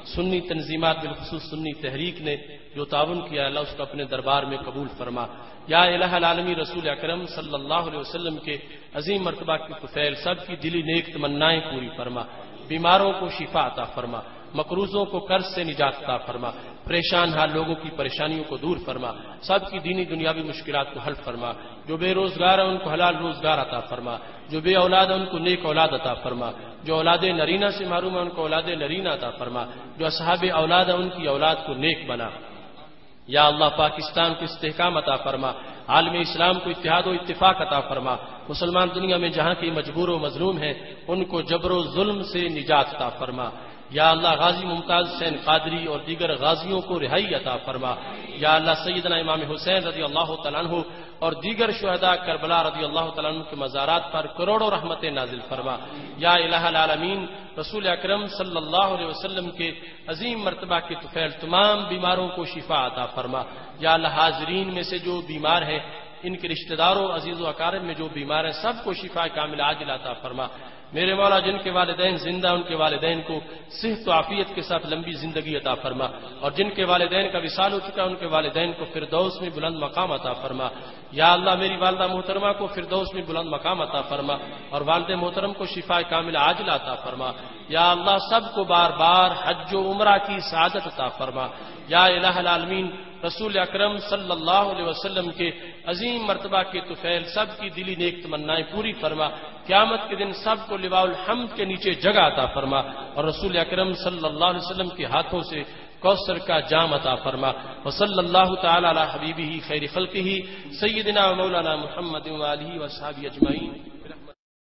سنی تنظیمات بالخصوص سنی تحریک نے جو تعاون کیا اللہ اس کو اپنے دربار میں قبول فرما. یا الہ العالمین رسول اکرم صلی اللہ علیہ وسلم کے عظیم مرتبہ کی طفیل سب کی دلی نیک تمنائیں پوری فرما. بیماروں کو شفا عطا فرما, مقروضوں کو قرض سے نجات عطا فرما, پریشان حال لوگوں کی پریشانیوں کو دور فرما, سب کی دینی دنیاوی مشکلات کو حل فرما. جو بے روزگار ہیں ان کو حلال روزگار عطا فرما, جو بے اولاد ہیں ان کو نیک اولاد عطا فرما, جو اولاد نرینہ سے محروم ہیں ان کو اولاد نرینہ عطا فرما, جو اصحاب اولاد ہیں ان کی اولاد کو نیک بنا. یا اللہ پاکستان کو استحکام عطا فرما, عالم اسلام کو اتحاد و اتفاق عطا فرما. مسلمان دنیا میں جہاں کے مجبور و مظلوم ہیں ان کو جبر و ظلم سے نجات عطا فرما. یا اللہ غازی ممتاز حسین قادری اور دیگر غازیوں کو رہائی عطا فرما. یا اللہ سیدنا امام حسین رضی اللہ تعالیٰ عنہ اور دیگر شہداء کربلا رضی اللہ تعالیٰ عنہ کے مزارات پر کروڑوں رحمتیں نازل فرما. یا الہ العالمین رسول اکرم صلی اللہ علیہ وسلم کے عظیم مرتبہ کے طفیل تمام بیماروں کو شفا عطا فرما. یا اللہ حاضرین میں سے جو بیمار ہیں ان کے رشتہ داروں عزیز و اقارب میں جو بیمار ہیں سب کو شفا کامل عاجل عطا فرما. میرے مولا جن کے والدین زندہ ان کے والدین کو صحت و عافیت کے ساتھ لمبی زندگی عطا فرما, اور جن کے والدین کا وصال ہو چکا ان کے والدین کو فردوس میں بلند مقام عطا فرما. یا اللہ میری والدہ محترمہ کو فردوس میں بلند مقام عطا فرما اور والد محترم کو شفا کامل عاجل عطا فرما. یا اللہ سب کو بار بار حج و عمرہ کی سعادت عطا فرما. یا الہ العالمین رسول اکرم صلی اللہ علیہ وسلم کے عظیم مرتبہ کے طفیل سب کی دلی نیک تمنائیں پوری فرما. قیامت کے دن سب کو لواء الحمد کے نیچے جگہ عطا فرما اور رسول اکرم صلی اللہ علیہ وسلم کے ہاتھوں سے کوثر کا جام عطا فرما. وصلی اللہ تعالی علی حبیبہ خیر خلقہ سیدنا و مولانا محمد و آلہ و صحابہ اجمعین.